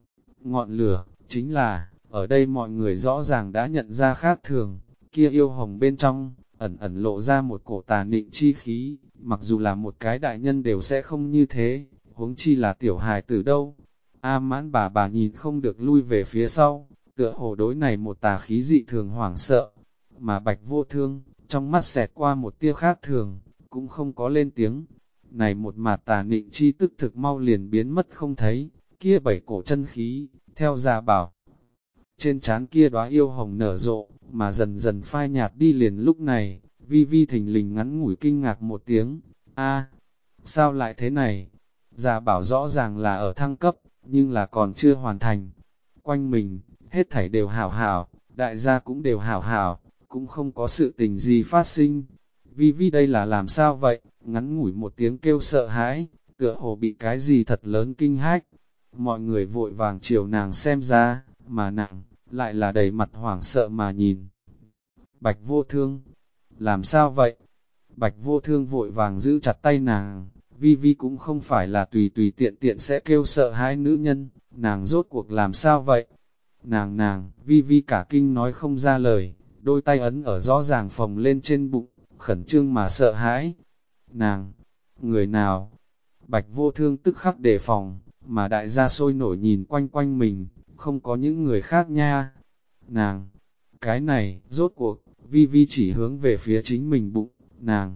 Speaker 1: Ngọn lửa, chính là, ở đây mọi người rõ ràng đã nhận ra khác thường, kia yêu hồng bên trong, ẩn ẩn lộ ra một cổ tà nịnh chi khí, mặc dù là một cái đại nhân đều sẽ không như thế, huống chi là tiểu hài tử đâu. A Mãn bà nhìn không được lui về phía sau, tựa hồ đối này một tà khí dị thường hoảng sợ, mà Bạch Vô Thương, trong mắt xẹt qua một tia khác thường, cũng không có lên tiếng. Này một mạt tà nịnh chi tức thực mau liền biến mất không thấy, kia 7 cổ chân khí, theo gia bảo. Trên trán kia đóa yêu hồng nở rộ, mà dần dần phai nhạt đi liền lúc này, Vi Vi thình lình ngắn ngủi kinh ngạc một tiếng, a sao lại thế này? Gia bảo rõ ràng là ở thăng cấp, nhưng là còn chưa hoàn thành. Quanh mình, hết thảy đều hảo hảo, đại gia cũng đều hảo hảo, cũng không có sự tình gì phát sinh. Vi Vi đây là làm sao vậy? Ngắn ngủi một tiếng kêu sợ hãi, tựa hồ bị cái gì thật lớn kinh hách. Mọi người vội vàng chiều nàng xem ra, mà nàng, lại là đầy mặt hoảng sợ mà nhìn. Bạch Vô Thương, làm sao vậy? Bạch Vô Thương vội vàng giữ chặt tay nàng, Vi Vi cũng không phải là tùy tùy tiện tiện sẽ kêu sợ hãi nữ nhân, nàng rốt cuộc làm sao vậy? Nàng, Vi Vi cả kinh nói không ra lời, đôi tay ấn ở rõ ràng phồng lên trên bụng, khẩn trương mà sợ hãi. Nàng, người nào? Bạch Vô Thương tức khắc đề phòng, mà đại gia sôi nổi nhìn quanh quanh mình, không có những người khác nha. Nàng, cái này, rốt cuộc, Vi Vi chỉ hướng về phía chính mình bụng, nàng.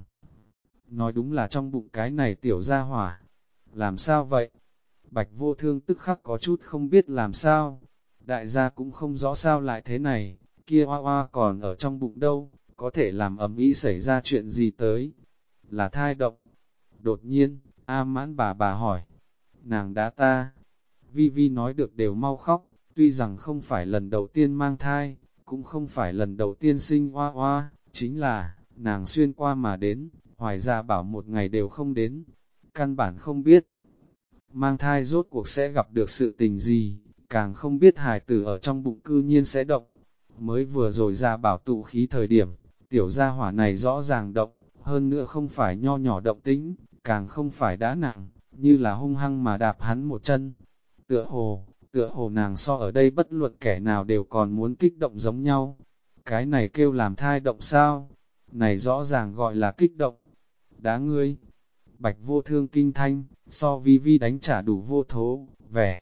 Speaker 1: Nói đúng là trong bụng cái này tiểu gia hỏa. Làm sao vậy? Bạch Vô Thương tức khắc có chút không biết làm sao. Đại gia cũng không rõ sao lại thế này, kia hoa hoa còn ở trong bụng đâu, có thể làm ầm ĩ xảy ra chuyện gì tới. Là thai động. Đột nhiên, A Mãn bà hỏi, nàng đá ta. Vi Vi nói được đều mau khóc, tuy rằng không phải lần đầu tiên mang thai, cũng không phải lần đầu tiên sinh hoa hoa, chính là, nàng xuyên qua mà đến, Hoài Gia bảo một ngày đều không đến, căn bản không biết. Mang thai rốt cuộc sẽ gặp được sự tình gì, càng không biết hài tử ở trong bụng cư nhiên sẽ động. Mới vừa rồi Gia bảo tụ khí thời điểm, tiểu gia hỏa này rõ ràng động, hơn nữa không phải nho nhỏ động tĩnh, càng không phải đã nặng, như là hung hăng mà đạp hắn một chân. Tựa hồ nàng so ở đây bất luận kẻ nào đều còn muốn kích động giống nhau. Cái này kêu làm thai động sao? Này rõ ràng gọi là kích động. Đá ngươi! Bạch Vô Thương kinh thanh, so vi vi đánh trả đủ vô thố, vẻ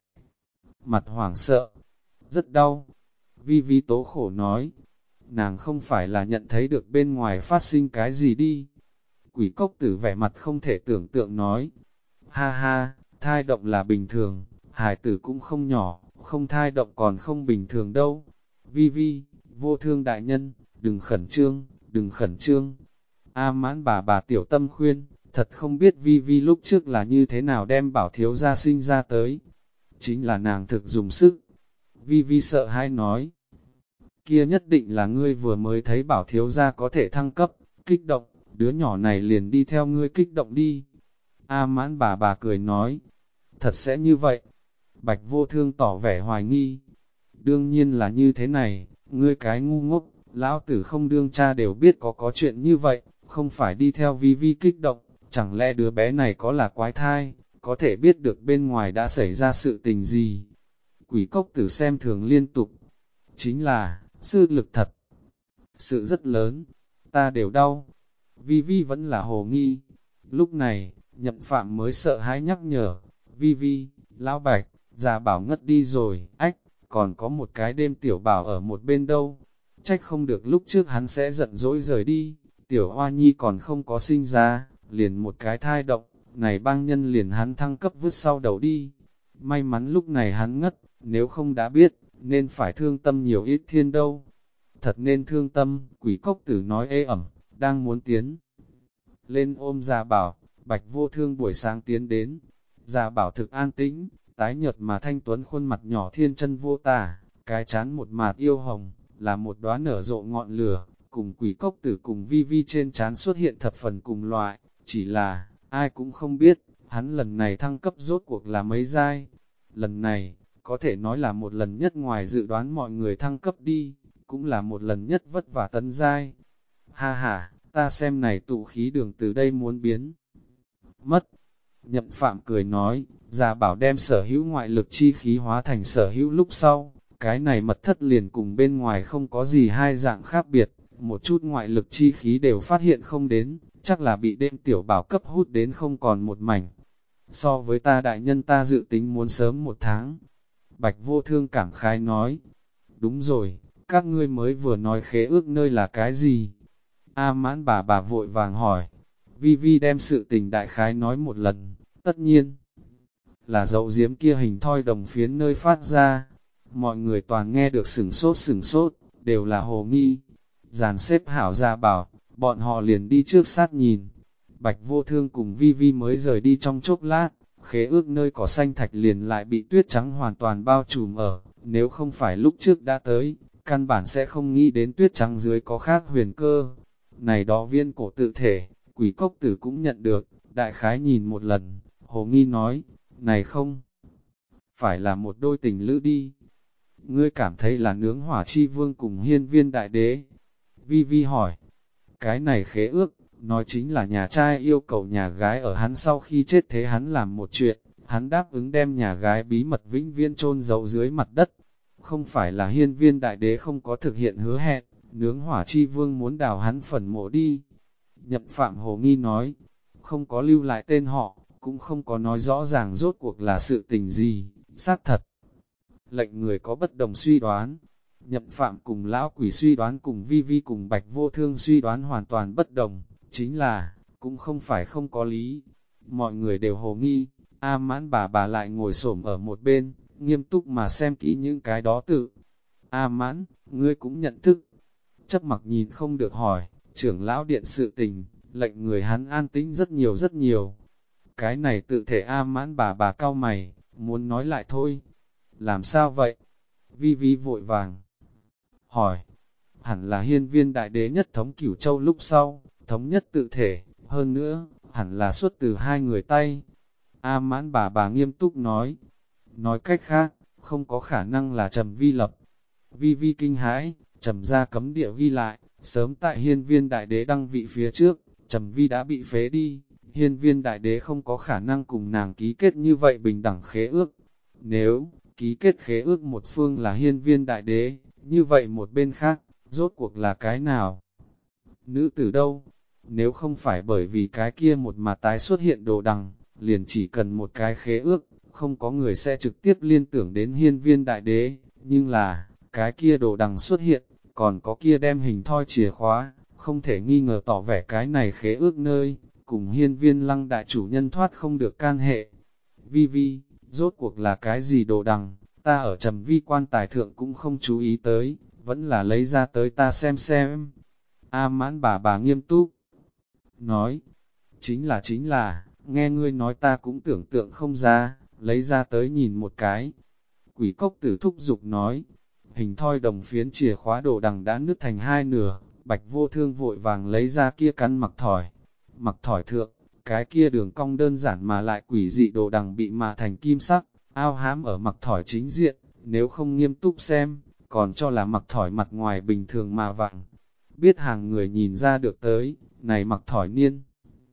Speaker 1: mặt hoảng sợ, rất đau. Vi vi tố khổ nói, nàng không phải là nhận thấy được bên ngoài phát sinh cái gì đi. Quỷ cốc tử vẻ mặt không thể tưởng tượng nói, ha ha, thai động là bình thường, hài tử cũng không nhỏ, không thai động còn không bình thường đâu. Vi vi, Vô Thương đại nhân, đừng khẩn trương, đừng khẩn trương. A Mãn bà tiểu tâm khuyên, thật không biết vi vi lúc trước là như thế nào đem Bảo thiếu gia sinh ra tới. Chính là nàng thực dùng sức. Vi vi sợ hãi nói, kia nhất định là ngươi vừa mới thấy Bảo thiếu gia có thể thăng cấp, kích động, đứa nhỏ này liền đi theo ngươi kích động đi. A Mãn bà cười nói, thật sẽ như vậy. Bạch Vô Thương tỏ vẻ hoài nghi. Đương nhiên là như thế này, ngươi cái ngu ngốc, lão tử không đương cha đều biết có chuyện như vậy, không phải đi theo vi vi kích động, chẳng lẽ đứa bé này có là quái thai, có thể biết được bên ngoài đã xảy ra sự tình gì. Quỷ cốc tử xem thường liên tục, chính là, sư lực thật, sự rất lớn, ta đều đau. Vi vi vẫn là hồ nghi. Lúc này, Nhậm Phạm mới sợ hãi nhắc nhở, vi vi, lão Bạch, già bảo ngất đi rồi, ách, còn có một cái đêm tiểu bảo ở một bên đâu. Trách không được lúc trước hắn sẽ giận dỗi rời đi, tiểu hoa nhi còn không có sinh ra, liền một cái thai động, này bang nhân liền hắn thăng cấp vứt sau đầu đi. May mắn lúc này hắn ngất, nếu không đã biết, nên phải thương tâm nhiều ít thiên đâu. Thật nên thương tâm, quỷ cốc tử nói ê ẩm, đang muốn tiến lên ôm già bảo. Bạch Vô Thương buổi sáng tiến đến, già bảo thực an tĩnh, tái nhợt mà thanh tuấn khuôn mặt nhỏ thiên chân vô tả, cái chán một mạt yêu hồng, là một đóa nở rộ ngọn lửa, cùng quỷ cốc tử cùng vi vi trên chán xuất hiện thập phần cùng loại, chỉ là, ai cũng không biết, hắn lần này thăng cấp rốt cuộc là mấy giai. Lần này, có thể nói là một lần nhất ngoài dự đoán mọi người thăng cấp đi, cũng là một lần nhất vất vả tấn giai. Ha ha, ta xem này tụ khí đường từ đây muốn biến mất. Nhậm Phạm cười nói, già bảo đem sở hữu ngoại lực chi khí hóa thành sở hữu lúc sau, cái này mật thất liền cùng bên ngoài không có gì hai dạng khác biệt, một chút ngoại lực chi khí đều phát hiện không đến, chắc là bị đêm tiểu bảo cấp hút đến không còn một mảnh. So với ta đại nhân ta dự tính muốn sớm một tháng. Bạch Vô Thương cảm khái nói, đúng rồi, các ngươi mới vừa nói khế ước nơi là cái gì? A Mãn bà vội vàng hỏi. Vi Vi đem sự tình đại khái nói một lần, tất nhiên là dậu diếm kia hình thoi đồng phiến nơi phát ra. Mọi người toàn nghe được sửng sốt, đều là hồ nghi. Dàn xếp hảo ra bảo, bọn họ liền đi trước sát nhìn. Bạch Vô Thương cùng Vi Vi mới rời đi trong chốc lát, khế ước nơi cỏ xanh thạch liền lại bị tuyết trắng hoàn toàn bao trùm ở, nếu không phải lúc trước đã tới, căn bản sẽ không nghĩ đến tuyết trắng dưới có khác huyền cơ. Này đó viên cổ tự thể, quỷ cốc tử cũng nhận được, đại khái nhìn một lần, hồ nghi nói, này không phải là một đôi tình lữ đi. Ngươi cảm thấy là nướng hỏa chi vương cùng hiên viên đại đế. Vi Vi hỏi, cái này khế ước, nói chính là nhà trai yêu cầu nhà gái ở hắn sau khi chết thế hắn làm một chuyện, hắn đáp ứng đem nhà gái bí mật vĩnh viễn chôn giấu dưới mặt đất. Không phải là hiên viên đại đế không có thực hiện hứa hẹn, nướng hỏa chi vương muốn đào hắn phần mộ đi. Nhậm Phạm hồ nghi nói, không có lưu lại tên họ, cũng không có nói rõ ràng rốt cuộc là sự tình gì, xác thật. Lệnh người có bất đồng suy đoán, Nhậm Phạm cùng lão quỷ suy đoán cùng Vi Vi cùng Bạch Vô Thương suy đoán hoàn toàn bất đồng, chính là, cũng không phải không có lý. Mọi người đều hồ nghi, A Mãn bà lại ngồi xổm ở một bên, nghiêm túc mà xem kỹ những cái đó tự. A Mãn, ngươi cũng nhận thức. Chấp mặc nhìn không được hỏi, trưởng lão điện sự tình, lệnh người hắn an tĩnh rất nhiều rất nhiều. Cái này tự thể A Mãn bà cau mày, muốn nói lại thôi. Làm sao vậy? Vi Vi vội vàng hỏi, hẳn là hiên viên đại đế nhất thống Cửu Châu lúc sau, thống nhất tự thể, hơn nữa, hẳn là xuất từ hai người tay. A Mãn bà nghiêm túc nói cách khác, không có khả năng là Trầm Vi lập. Vi Vi kinh hãi, Trầm ra cấm địa ghi lại, sớm tại hiên viên đại đế đăng vị phía trước, Trầm Vi đã bị phế đi, hiên viên đại đế không có khả năng cùng nàng ký kết như vậy bình đẳng khế ước. Nếu ký kết khế ước một phương là hiên viên đại đế, như vậy một bên khác, rốt cuộc là cái nào? Nữ tử đâu? Nếu không phải bởi vì cái kia một mà tái xuất hiện đồ đằng, liền chỉ cần một cái khế ước, không có người sẽ trực tiếp liên tưởng đến hiên viên đại đế, nhưng là, cái kia đồ đằng xuất hiện, còn có kia đem hình thoi chìa khóa, không thể nghi ngờ tỏ vẻ cái này khế ước nơi, cùng hiên viên lăng đại chủ nhân thoát không được can hệ. Vi vi, rốt cuộc là cái gì đồ đằng, ta ở trầm vi quan tài thượng cũng không chú ý tới, vẫn là lấy ra tới ta xem. A Mãn bà nghiêm túc nói, chính là, nghe ngươi nói ta cũng tưởng tượng không ra, lấy ra tới nhìn một cái. Quỷ cốc tử thúc giục nói, hình thoi đồng phiến chìa khóa đồ đằng đã nứt thành hai nửa, Bạch Vô Thương vội vàng lấy ra kia căn mặc thỏi thượng, cái kia đường cong đơn giản mà lại quỷ dị đồ đằng bị mạ thành kim sắc, ao hám ở mặc thỏi chính diện, nếu không nghiêm túc xem, còn cho là mặc thỏi mặt ngoài bình thường mà vàng. Biết hàng người nhìn ra được tới, này mặc thỏi niên.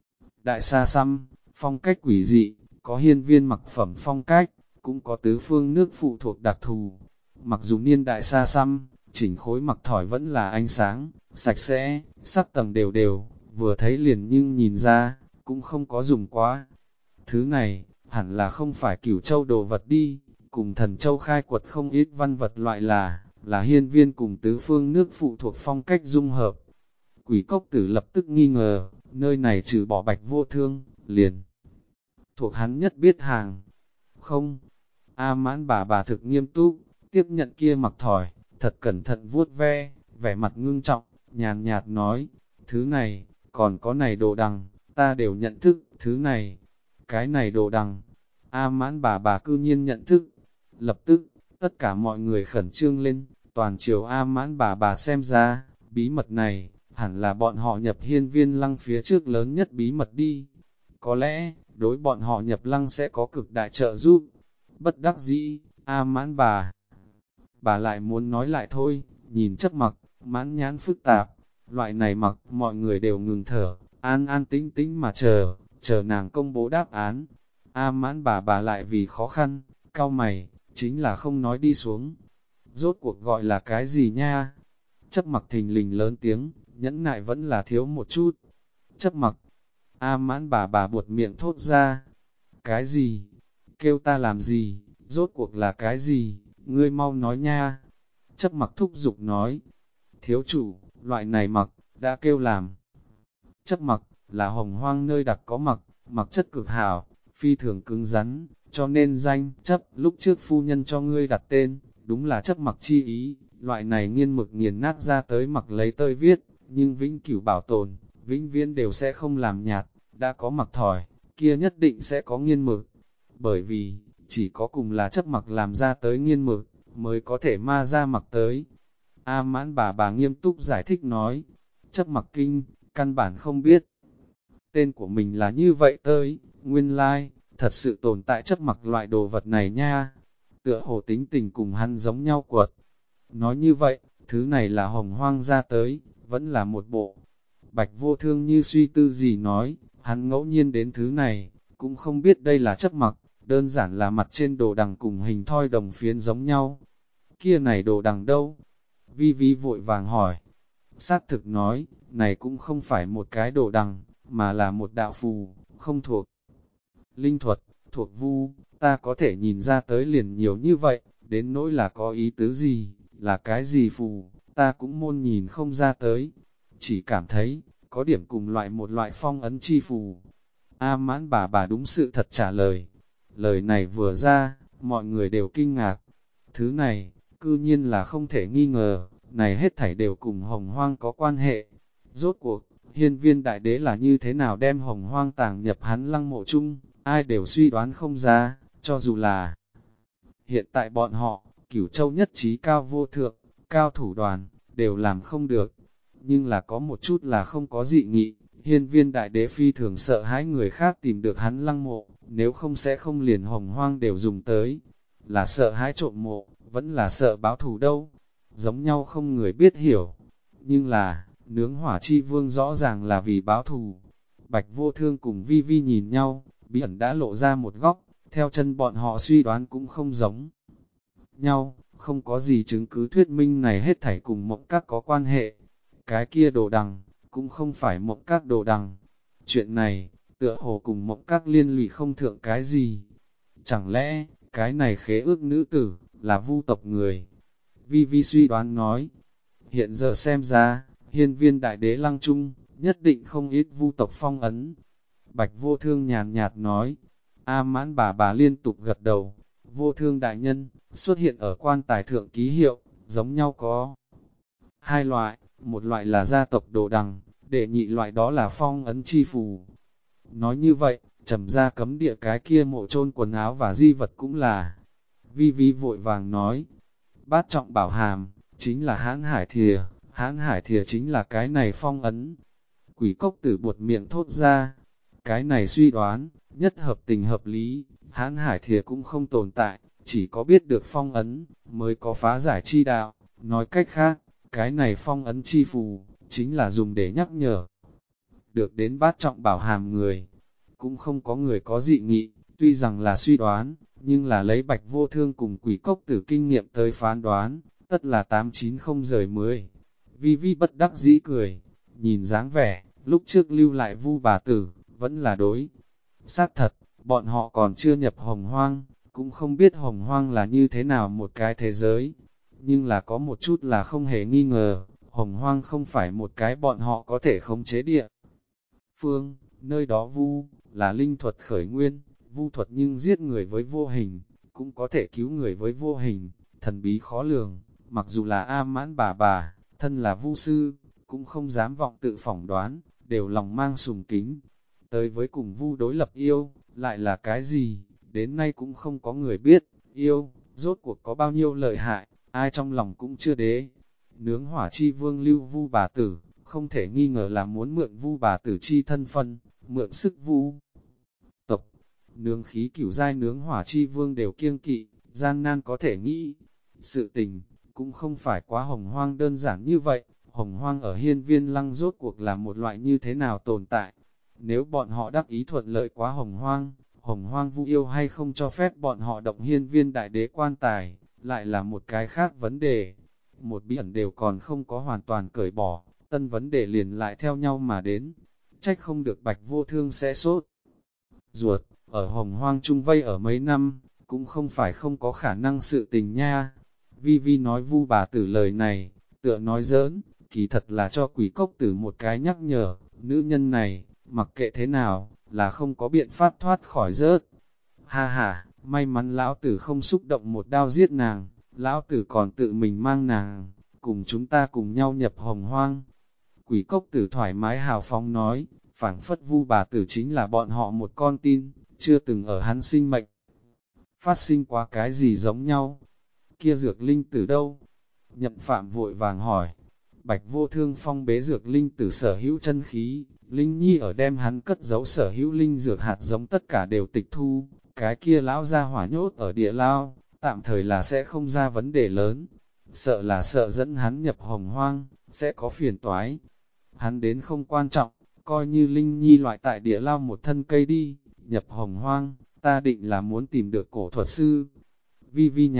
Speaker 1: Đại sa xăm, phong cách quỷ dị, có hiên viên mặc phẩm phong cách, cũng có tứ phương nước phụ thuộc đặc thù. Mặc dù niên đại sa xăm, chỉnh khối mặc thỏi vẫn là ánh sáng, sạch sẽ, sắc tầng đều đều, vừa thấy liền nhưng nhìn ra, cũng không có dùng quá. Thứ này, hẳn là không phải cửu châu đồ vật đi, cùng thần châu khai quật không ít văn vật loại là hiên viên cùng tứ phương nước phụ thuộc phong cách dung hợp. Quỷ cốc tử lập tức nghi ngờ, nơi này trừ bỏ Bạch Vô Thương, liền thuộc hắn nhất biết hàng. Không, A Mãn bà thực nghiêm túc, tiếp nhận kia mặc thỏi, thật cẩn thận vuốt ve, vẻ mặt ngưng trọng, nhàn nhạt nói, thứ này, còn có này đồ đằng, ta đều nhận thức, thứ này, cái này đồ đằng. A Mãn bà cư nhiên nhận thức. Lập tức, tất cả mọi người khẩn trương lên, toàn chiều A Mãn bà xem ra, bí mật này, hẳn là bọn họ nhập hiên viên lăng phía trước lớn nhất bí mật đi. Có lẽ, đối bọn họ nhập lăng sẽ có cực đại trợ giúp. Bất đắc dĩ, A Mãn bà lại muốn nói lại thôi, nhìn chấp mặc, mãn nhãn phức tạp. Loại này mặc, mọi người đều ngừng thở, an an tĩnh tĩnh mà chờ nàng công bố đáp án. A Mãn bà lại vì khó khăn, cau mày, chính là không nói đi xuống. Rốt cuộc gọi là cái gì nha? Chấp mặc thình lình lớn tiếng, nhẫn nại vẫn là thiếu một chút. Chấp mặc, A Mãn bà buột miệng thốt ra. Cái gì? Kêu ta làm gì? Rốt cuộc là cái gì? Ngươi mau nói nha. Chấp mặc thúc giục nói. Thiếu chủ, loại này mặc, đã kêu làm. Chấp mặc, là hồng hoang nơi đặc có mặc chất cực hảo, phi thường cứng rắn, cho nên danh, chấp, lúc trước phu nhân cho ngươi đặt tên, đúng là chấp mặc chi ý, loại này nghiên mực nghiền nát ra tới mặc lấy tơi viết, nhưng vĩnh cửu bảo tồn, vĩnh viễn đều sẽ không làm nhạt, đã có mặc thỏi, kia nhất định sẽ có nghiên mực, bởi vì, chỉ có cùng là chấp mặc làm ra tới nghiên mực, mới có thể ma ra mặc tới. A Mãn bà nghiêm túc giải thích nói, chấp mặc kinh, căn bản không biết. Tên của mình là như vậy tới, nguyên lai, thật sự tồn tại chấp mặc loại đồ vật này nha. Tựa hồ tính tình cùng hắn giống nhau quật. Nói như vậy, thứ này là hồng hoang ra tới, vẫn là một bộ. Bạch Vô Thương như suy tư gì nói, hắn ngẫu nhiên đến thứ này, cũng không biết đây là chấp mặc, đơn giản là mặt trên đồ đằng cùng hình thoi đồng phiến giống nhau. Kia này đồ đằng đâu? Vi Vi vội vàng hỏi. Xác thực nói, này cũng không phải một cái đồ đằng, mà là một đạo phù, không thuộc linh thuật, thuộc vu, ta có thể nhìn ra tới liền nhiều như vậy, đến nỗi là có ý tứ gì, là cái gì phù, ta cũng môn nhìn không ra tới, chỉ cảm thấy, có điểm cùng một loại phong ấn chi phù. A Mãn bà đúng sự thật trả lời, lời này vừa ra, mọi người đều kinh ngạc, thứ này, cư nhiên là không thể nghi ngờ, này hết thảy đều cùng hồng hoang có quan hệ. Rốt cuộc, hiên viên đại đế là như thế nào đem hồng hoang tàng nhập hắn lăng mộ chung, ai đều suy đoán không ra, cho dù là hiện tại bọn họ, cửu châu nhất trí cao vô thượng, cao thủ đoàn, đều làm không được. Nhưng là có một chút là không có dị nghị, hiên viên đại đế phi thường sợ hãi người khác tìm được hắn lăng mộ, nếu không sẽ không liền hồng hoang đều dùng tới. Là sợ hãi trộm mộ, vẫn là sợ báo thù đâu. Giống nhau không người biết hiểu. Nhưng là, nướng hỏa chi vương rõ ràng là vì báo thù. Bạch Vô Thương cùng Vi Vi nhìn nhau, bí ẩn đã lộ ra một góc, theo chân bọn họ suy đoán cũng không giống nhau, không có gì chứng cứ thuyết minh này hết thảy cùng Mộng Các có quan hệ. Cái kia đồ đằng, cũng không phải Mộng Các đồ đằng. Chuyện này, tựa hồ cùng Mộng Các liên lụy không thượng cái gì. Chẳng lẽ, cái này khế ước nữ tử, là Vu tộc người? Vi Vi suy đoán nói, hiện giờ xem ra, hiên viên đại đế lăng trung, nhất định không ít Vu tộc phong ấn. Bạch Vô Thương nhàn nhạt nói, A Mãn bà liên tục gật đầu, Vô Thương đại nhân, xuất hiện ở quan tài thượng ký hiệu, giống nhau có hai loại, một loại là gia tộc đồ đằng, đệ nhị loại đó là phong ấn chi phù. Nói như vậy, trầm ra cấm địa cái kia mộ chôn quần áo và di vật cũng là. Vi Vi vội vàng nói, bát trọng bảo hàm, chính là hãn hải thìa chính là cái này phong ấn. Quỷ cốc tử buột miệng thốt ra, cái này suy đoán, nhất hợp tình hợp lý, hãn hải thìa cũng không tồn tại, chỉ có biết được phong ấn, mới có phá giải chi đạo. Nói cách khác, cái này phong ấn chi phù, chính là dùng để nhắc nhở. Được đến bát trọng bảo hàm người, cũng không có người có dị nghị, tuy rằng là suy đoán, nhưng là lấy Bạch Vô Thương cùng quỷ cốc tử kinh nghiệm tới phán đoán, tất là 890 rời 10. Vi Vi bất đắc dĩ cười, nhìn dáng vẻ, lúc trước lưu lại Vu bà tử, vẫn là đối. Xác thật, bọn họ còn chưa nhập hồng hoang, cũng không biết hồng hoang là như thế nào một cái thế giới. Nhưng là có một chút là không hề nghi ngờ, hồng hoang không phải một cái bọn họ có thể khống chế địa. Phương, nơi đó Vu, là linh thuật khởi nguyên, Vu thuật nhưng giết người với vô hình, cũng có thể cứu người với vô hình, thần bí khó lường, mặc dù là A Mãn bà, thân là Vu sư, cũng không dám vọng tự phỏng đoán, đều lòng mang sùng kính. Tới với cùng Vu đối lập yêu, lại là cái gì, đến nay cũng không có người biết, yêu, rốt cuộc có bao nhiêu lợi hại, ai trong lòng cũng chưa đế. Nướng hỏa chi vương lưu Vu bà tử, không thể nghi ngờ là muốn mượn Vu bà tử chi thân phân, mượn sức Vu tộc. Nướng khí cửu giai nướng hỏa chi vương đều kiêng kỵ, gian nan có thể nghĩ. Sự tình, cũng không phải quá hồng hoang đơn giản như vậy, hồng hoang ở hiên viên lăng rốt cuộc là một loại như thế nào tồn tại. Nếu bọn họ đắc ý thuận lợi quá hồng hoang Vu yêu hay không cho phép bọn họ động hiên viên đại đế quan tài, lại là một cái khác vấn đề. Một bí ẩn đều còn không có hoàn toàn cởi bỏ, tân vấn đề liền lại theo nhau mà đến. Trách không được Bạch Vô Thương sẽ sốt ruột, ở hồng hoang trung vây ở mấy năm, cũng không phải không có khả năng sự tình nha. Vi Vi nói Vu bà tử lời này, tựa nói giỡn, kỳ thật là cho quỷ cốc tử một cái nhắc nhở, nữ nhân này, mặc kệ thế nào, là không có biện pháp thoát khỏi rớt. Ha ha, may mắn lão tử không xúc động một đao giết nàng, lão tử còn tự mình mang nàng, cùng chúng ta cùng nhau nhập hồng hoang. Quỷ cốc tử thoải mái hào phóng nói, phảng phất Vu bà tử chính là bọn họ một con tin, chưa từng ở hắn sinh mệnh. Phát sinh quá cái gì giống nhau? Kia dược linh tử đâu? Nhậm Phạm vội vàng hỏi. Bạch Vô Thương phong bế dược linh tử sở hữu chân khí, Linh Nhi ở đem hắn cất giấu sở hữu linh dược hạt giống tất cả đều tịch thu, cái kia lão ra hỏa nhốt ở địa lao, tạm thời là sẽ không ra vấn đề lớn. Sợ là sợ dẫn hắn nhập hồng hoang, sẽ có phiền toái. Hắn đến không quan trọng, coi như Linh Nhi loại tại địa lao một thân cây đi, nhập hồng hoang, ta định là muốn tìm được cổ thuật sư. Vi Vi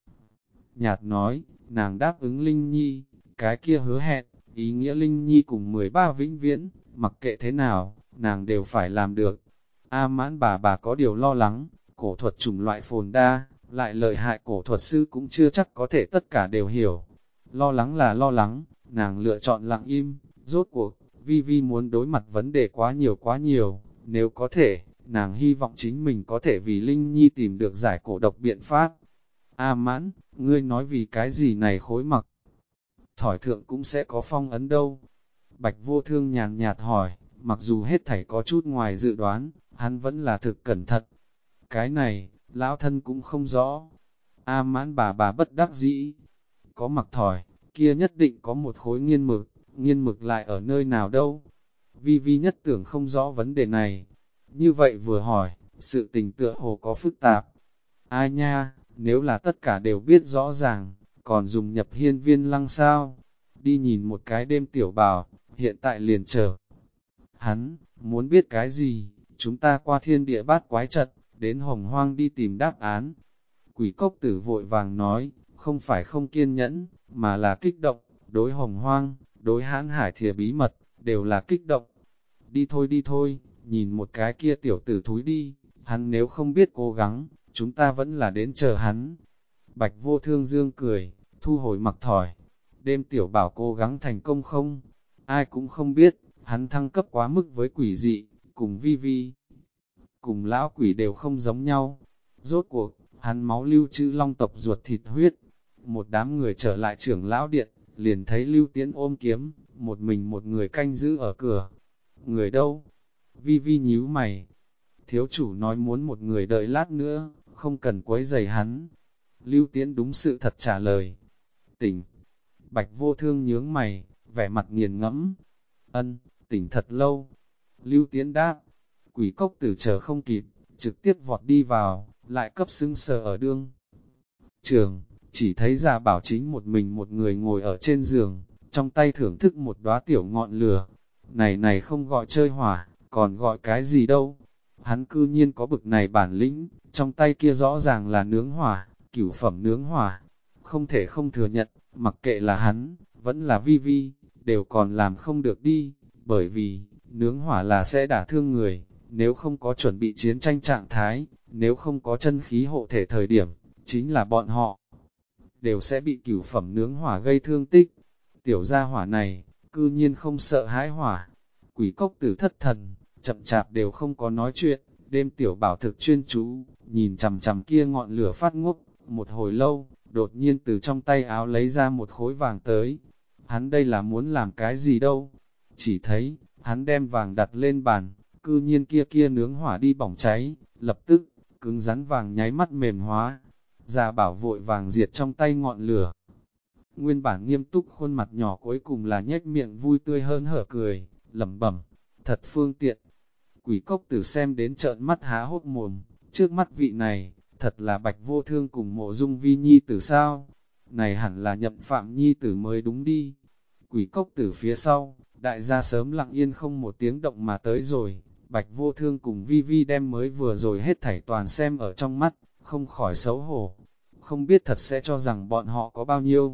Speaker 1: nhạt nói, nàng đáp ứng Linh Nhi, cái kia hứa hẹn, ý nghĩa Linh Nhi cùng 13 vĩnh viễn, mặc kệ thế nào, nàng đều phải làm được. A Mãn bà có điều lo lắng, cổ thuật chủng loại phồn đa, lại lợi hại cổ thuật sư cũng chưa chắc có thể tất cả đều hiểu. Lo lắng là lo lắng, nàng lựa chọn lặng im, rốt cuộc, Vi Vi muốn đối mặt vấn đề quá nhiều, nếu có thể, nàng hy vọng chính mình có thể vì Linh Nhi tìm được giải cổ độc biện pháp. A Mãn, ngươi nói vì cái gì này khối mặc? Thỏi thượng cũng sẽ có phong ấn đâu? Bạch Vô Thương nhàn nhạt hỏi, mặc dù hết thảy có chút ngoài dự đoán, hắn vẫn là thực cẩn thận. Cái này, lão thân cũng không rõ. A Mãn bà bất đắc dĩ. Có mặc thỏi, kia nhất định có một khối nghiên mực lại ở nơi nào đâu? Vi Vi nhất tưởng không rõ vấn đề này. Như vậy vừa hỏi, sự tình tựa hồ có phức tạp. Ai nha, nếu là tất cả đều biết rõ ràng, còn dùng nhập hiên viên lăng sao? Đi nhìn một cái đêm tiểu bào, hiện tại liền chờ. Hắn, Muốn biết cái gì, chúng ta qua thiên địa bát quái trận, đến hồng hoang đi tìm đáp án. Quỷ cốc tử vội vàng nói, không phải không kiên nhẫn, mà là kích động, đối hồng hoang, đối hãn hải thìa bí mật, đều là kích động. Đi thôi, nhìn một cái kia tiểu tử thúi đi, hắn nếu không biết cố gắng, chúng ta vẫn là đến chờ hắn. Bạch Vô Thương dương cười, thu hồi mặc thỏi. Đêm tiểu bảo cố gắng thành công không? Ai cũng không biết, hắn thăng cấp quá mức với quỷ dị, cùng vi vi. Cùng lão quỷ đều không giống nhau. Rốt cuộc, hắn máu lưu trữ long tộc ruột thịt huyết. Một đám người trở lại trưởng lão điện, liền thấy Lưu Tiễn ôm kiếm, một mình một người canh giữ ở cửa. Người đâu? Vi vi nhíu mày. Thiếu chủ nói muốn một người đợi lát nữa, không cần quấy rầy hắn. Lưu Tiễn đúng sự thật trả lời. Tỉnh. Bạch Vô Thương nhướng mày, vẻ mặt nghiền ngẫm. Ân, tỉnh thật lâu. Lưu Tiễn đáp. Quỷ cốc tử chờ không kịp, trực tiếp vọt đi vào, lại cấp xứng sờ ở đương. Trường, chỉ thấy già bảo chính một mình một người ngồi ở trên giường, trong tay thưởng thức một đóa tiểu ngọn lửa. Này không gọi chơi hỏa, còn gọi cái gì đâu. Hắn cư nhiên có bực này bản lĩnh, trong tay kia rõ ràng là nướng hỏa, cửu phẩm nướng hỏa. Không thể không thừa nhận, mặc kệ là hắn, vẫn là vi vi, đều còn làm không được đi, bởi vì, nướng hỏa là sẽ đả thương người, nếu không có chuẩn bị chiến tranh trạng thái, nếu không có chân khí hộ thể thời điểm, chính là bọn họ, đều sẽ bị cửu phẩm nướng hỏa gây thương tích. Tiểu gia hỏa này, cư nhiên không sợ hãi hỏa. Quỷ cốc tử thất thần, chậm chạp đều không có nói chuyện, đêm tiểu bảo thực chuyên chú, nhìn chằm chằm kia ngọn lửa phát ngốc, một hồi lâu, đột nhiên từ trong tay áo lấy ra một khối vàng tới. Hắn đây là muốn làm cái gì đâu? Chỉ thấy, hắn đem vàng đặt lên bàn, cư nhiên kia nướng hỏa đi bỏng cháy, lập tức, cứng rắn vàng nháy mắt mềm hóa. Già bảo vội vàng diệt trong tay ngọn lửa. Nguyên bản nghiêm túc khuôn mặt nhỏ cuối cùng là nhếch miệng vui tươi hơn hở cười, lẩm bẩm, thật phương tiện. Quỷ cốc tử xem đến trợn mắt há hốc mồm, trước mắt vị này, thật là Bạch Vô Thương cùng Mộ Dung Vi nhi tử sao? Này hẳn là Nhậm Phạm nhi tử mới đúng đi. Quỷ cốc tử phía sau, đại gia sớm lặng yên không một tiếng động mà tới rồi. Bạch Vô Thương cùng Vi Vi đem mới vừa rồi hết thảy toàn xem ở trong mắt, không khỏi xấu hổ. Không biết thật sẽ cho rằng bọn họ có bao nhiêu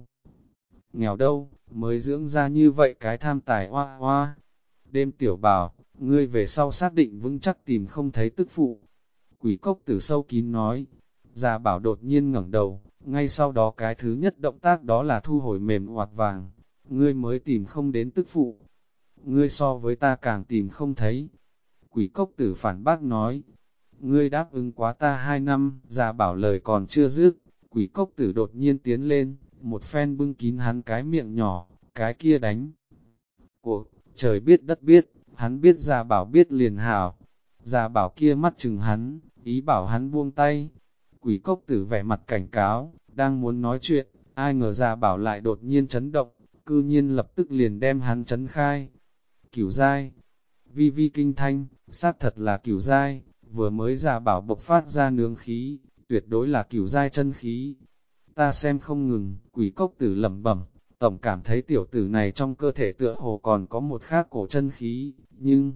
Speaker 1: nghèo đâu, mới dưỡng ra như vậy cái tham tài hoa hoa. Đêm tiểu bảo, ngươi về sau xác định vững chắc tìm không thấy tức phụ. Quỷ cốc tử sâu kín nói, già bảo đột nhiên ngẩng đầu, ngay sau đó cái thứ nhất động tác đó là thu hồi mềm oạt vàng. Ngươi mới tìm không đến tức phụ. Ngươi so với ta càng tìm không thấy. Quỷ cốc tử phản bác nói, ngươi đáp ứng quá ta 2 năm, già bảo lời còn chưa dứt. Quỷ cốc tử đột nhiên tiến lên, một phen bưng kín hắn cái miệng nhỏ, cái kia đánh. Cuộc, trời biết đất biết, hắn biết già bảo biết liền hảo. Già bảo kia mắt chừng hắn, ý bảo hắn buông tay. Quỷ cốc tử vẻ mặt cảnh cáo, đang muốn nói chuyện, ai ngờ già bảo lại đột nhiên chấn động, cư nhiên lập tức liền đem hắn chấn khai. Cửu giai, vi vi kinh thanh, xác thật là cửu giai, vừa mới già bảo bộc phát ra nướng khí, tuyệt đối là cửu giai chân khí. Ta xem không ngừng, quỷ cốc tử lẩm bẩm, tổng cảm thấy tiểu tử này trong cơ thể tựa hồ còn có một khác cổ chân khí, nhưng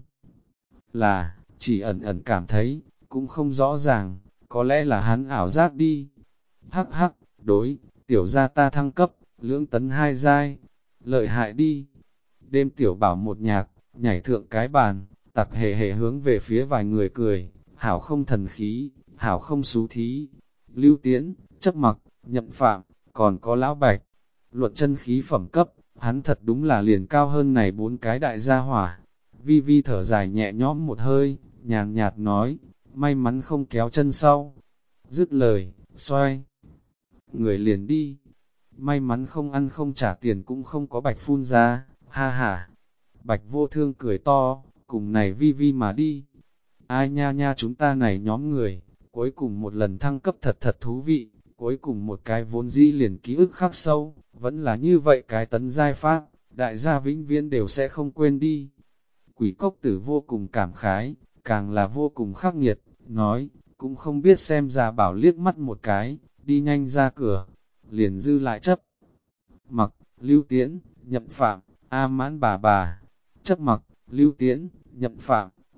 Speaker 1: là, chỉ ẩn ẩn cảm thấy, cũng không rõ ràng, có lẽ là hắn ảo giác đi. Hắc hắc, đối, tiểu gia ta thăng cấp, lưỡng tấn 2 giai, lợi hại đi. Đêm tiểu bảo một nhạc, nhảy thượng cái bàn, tặc hề hề hướng về phía vài người cười, hảo không thần khí, hảo không xú thí. Lưu Tiễn, chấp mặc, Nhậm Phạm, còn có Lão Bạch. Luận chân khí phẩm cấp, hắn thật đúng là liền cao hơn này 4 cái đại gia hỏa. Vi Vi thở dài nhẹ nhõm một hơi, nhàn nhạt nói, may mắn không kéo chân sau. Dứt lời, xoay. Người liền đi. May mắn không ăn không trả tiền cũng không có bạch phun ra, ha ha. Bạch Vô Thương cười to, cùng này Vi Vi mà đi. Ai nha nha chúng ta này nhóm người, cuối cùng một lần thăng cấp thật thật thú vị, cuối cùng một cái vốn dĩ liền ký ức khắc sâu, vẫn là như vậy cái tấn giai pháp, đại gia vĩnh viễn đều sẽ không quên đi. Quỷ cốc tử vô cùng cảm khái, càng là vô cùng khắc nghiệt, nói, cũng không biết xem già bảo liếc mắt một cái, đi nhanh ra cửa, liền dư lại chấp. Mặc, Lưu Tiễn, Nhậm Phạm, A Mãn bà, chấp mặc, Lưu Tiễn, Nhậm Phạm,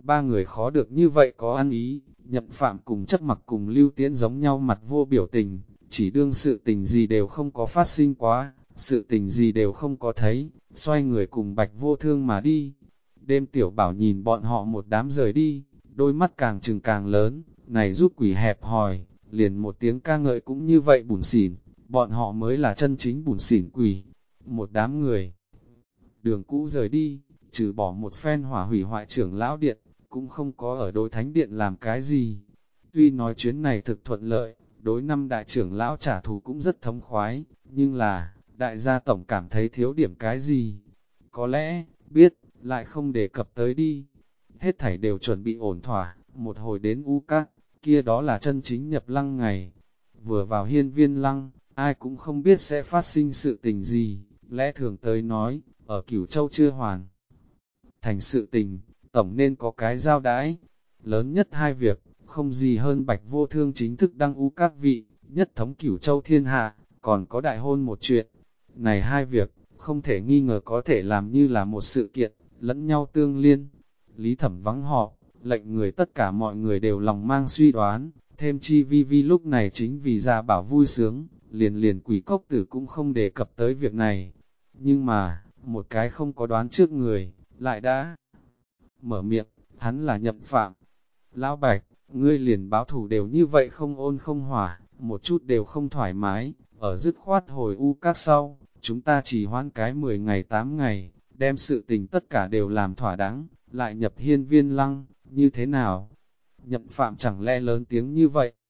Speaker 1: ba người khó được như vậy có ăn ý, Nhậm Phạm cùng Chấp Mặc cùng Lưu Tiễn giống nhau mặt vô biểu tình, chỉ đương sự tình gì đều không có phát sinh quá, sự tình gì đều không có thấy, xoay người cùng Bạch Vô Thương mà đi. Đêm Tiểu Bảo nhìn bọn họ một đám rời đi, đôi mắt càng trừng càng lớn, này giúp quỷ hẹp hòi, liền một tiếng ca ngợi cũng như vậy bủn xỉn, bọn họ mới là chân chính bủn xỉn quỷ. Một đám người đường cũ rời đi, trừ bỏ một phen hỏa hủy hoại trưởng lão điện, cũng không có ở đối thánh điện làm cái gì. Tuy nói chuyến này thực thuận lợi, đối năm đại trưởng lão trả thù cũng rất thống khoái, nhưng là, đại gia tổng cảm thấy thiếu điểm cái gì. Có lẽ, biết, lại không đề cập tới đi. Hết thảy đều chuẩn bị ổn thỏa, một hồi đến U Các, kia đó là chân chính nhập lăng ngày. Vừa vào hiên viên lăng, ai cũng không biết sẽ phát sinh sự tình gì, lẽ thường tới nói, ở Cửu Châu chưa hoàn. Thành sự tình, tổng nên có cái giao đãi. Lớn nhất hai việc, không gì hơn Bạch Vô Thương chính thức đăng U Các vị, nhất thống Cửu Châu thiên hạ, còn có đại hôn một chuyện. Này hai việc, không thể nghi ngờ có thể làm như là một sự kiện, lẫn nhau tương liên. Lý Thẩm vắng họ, lệnh người tất cả mọi người đều lòng mang suy đoán, thêm chi vi vi lúc này chính vì gia bảo vui sướng, liền quỷ cốc tử cũng không đề cập tới việc này. Nhưng mà, một cái không có đoán trước người, lại đã mở miệng, hắn là Nhậm Phạm. Lão Bạch, ngươi liền báo thủ đều như vậy không ôn không hỏa, một chút đều không thoải mái, ở dứt khoát hồi U Các sau, chúng ta chỉ hoãn cái 10 ngày 8 ngày, đem sự tình tất cả đều làm thỏa đáng, lại nhập hiên viên lăng, như thế nào? Nhậm Phạm chẳng lẽ lớn tiếng như vậy,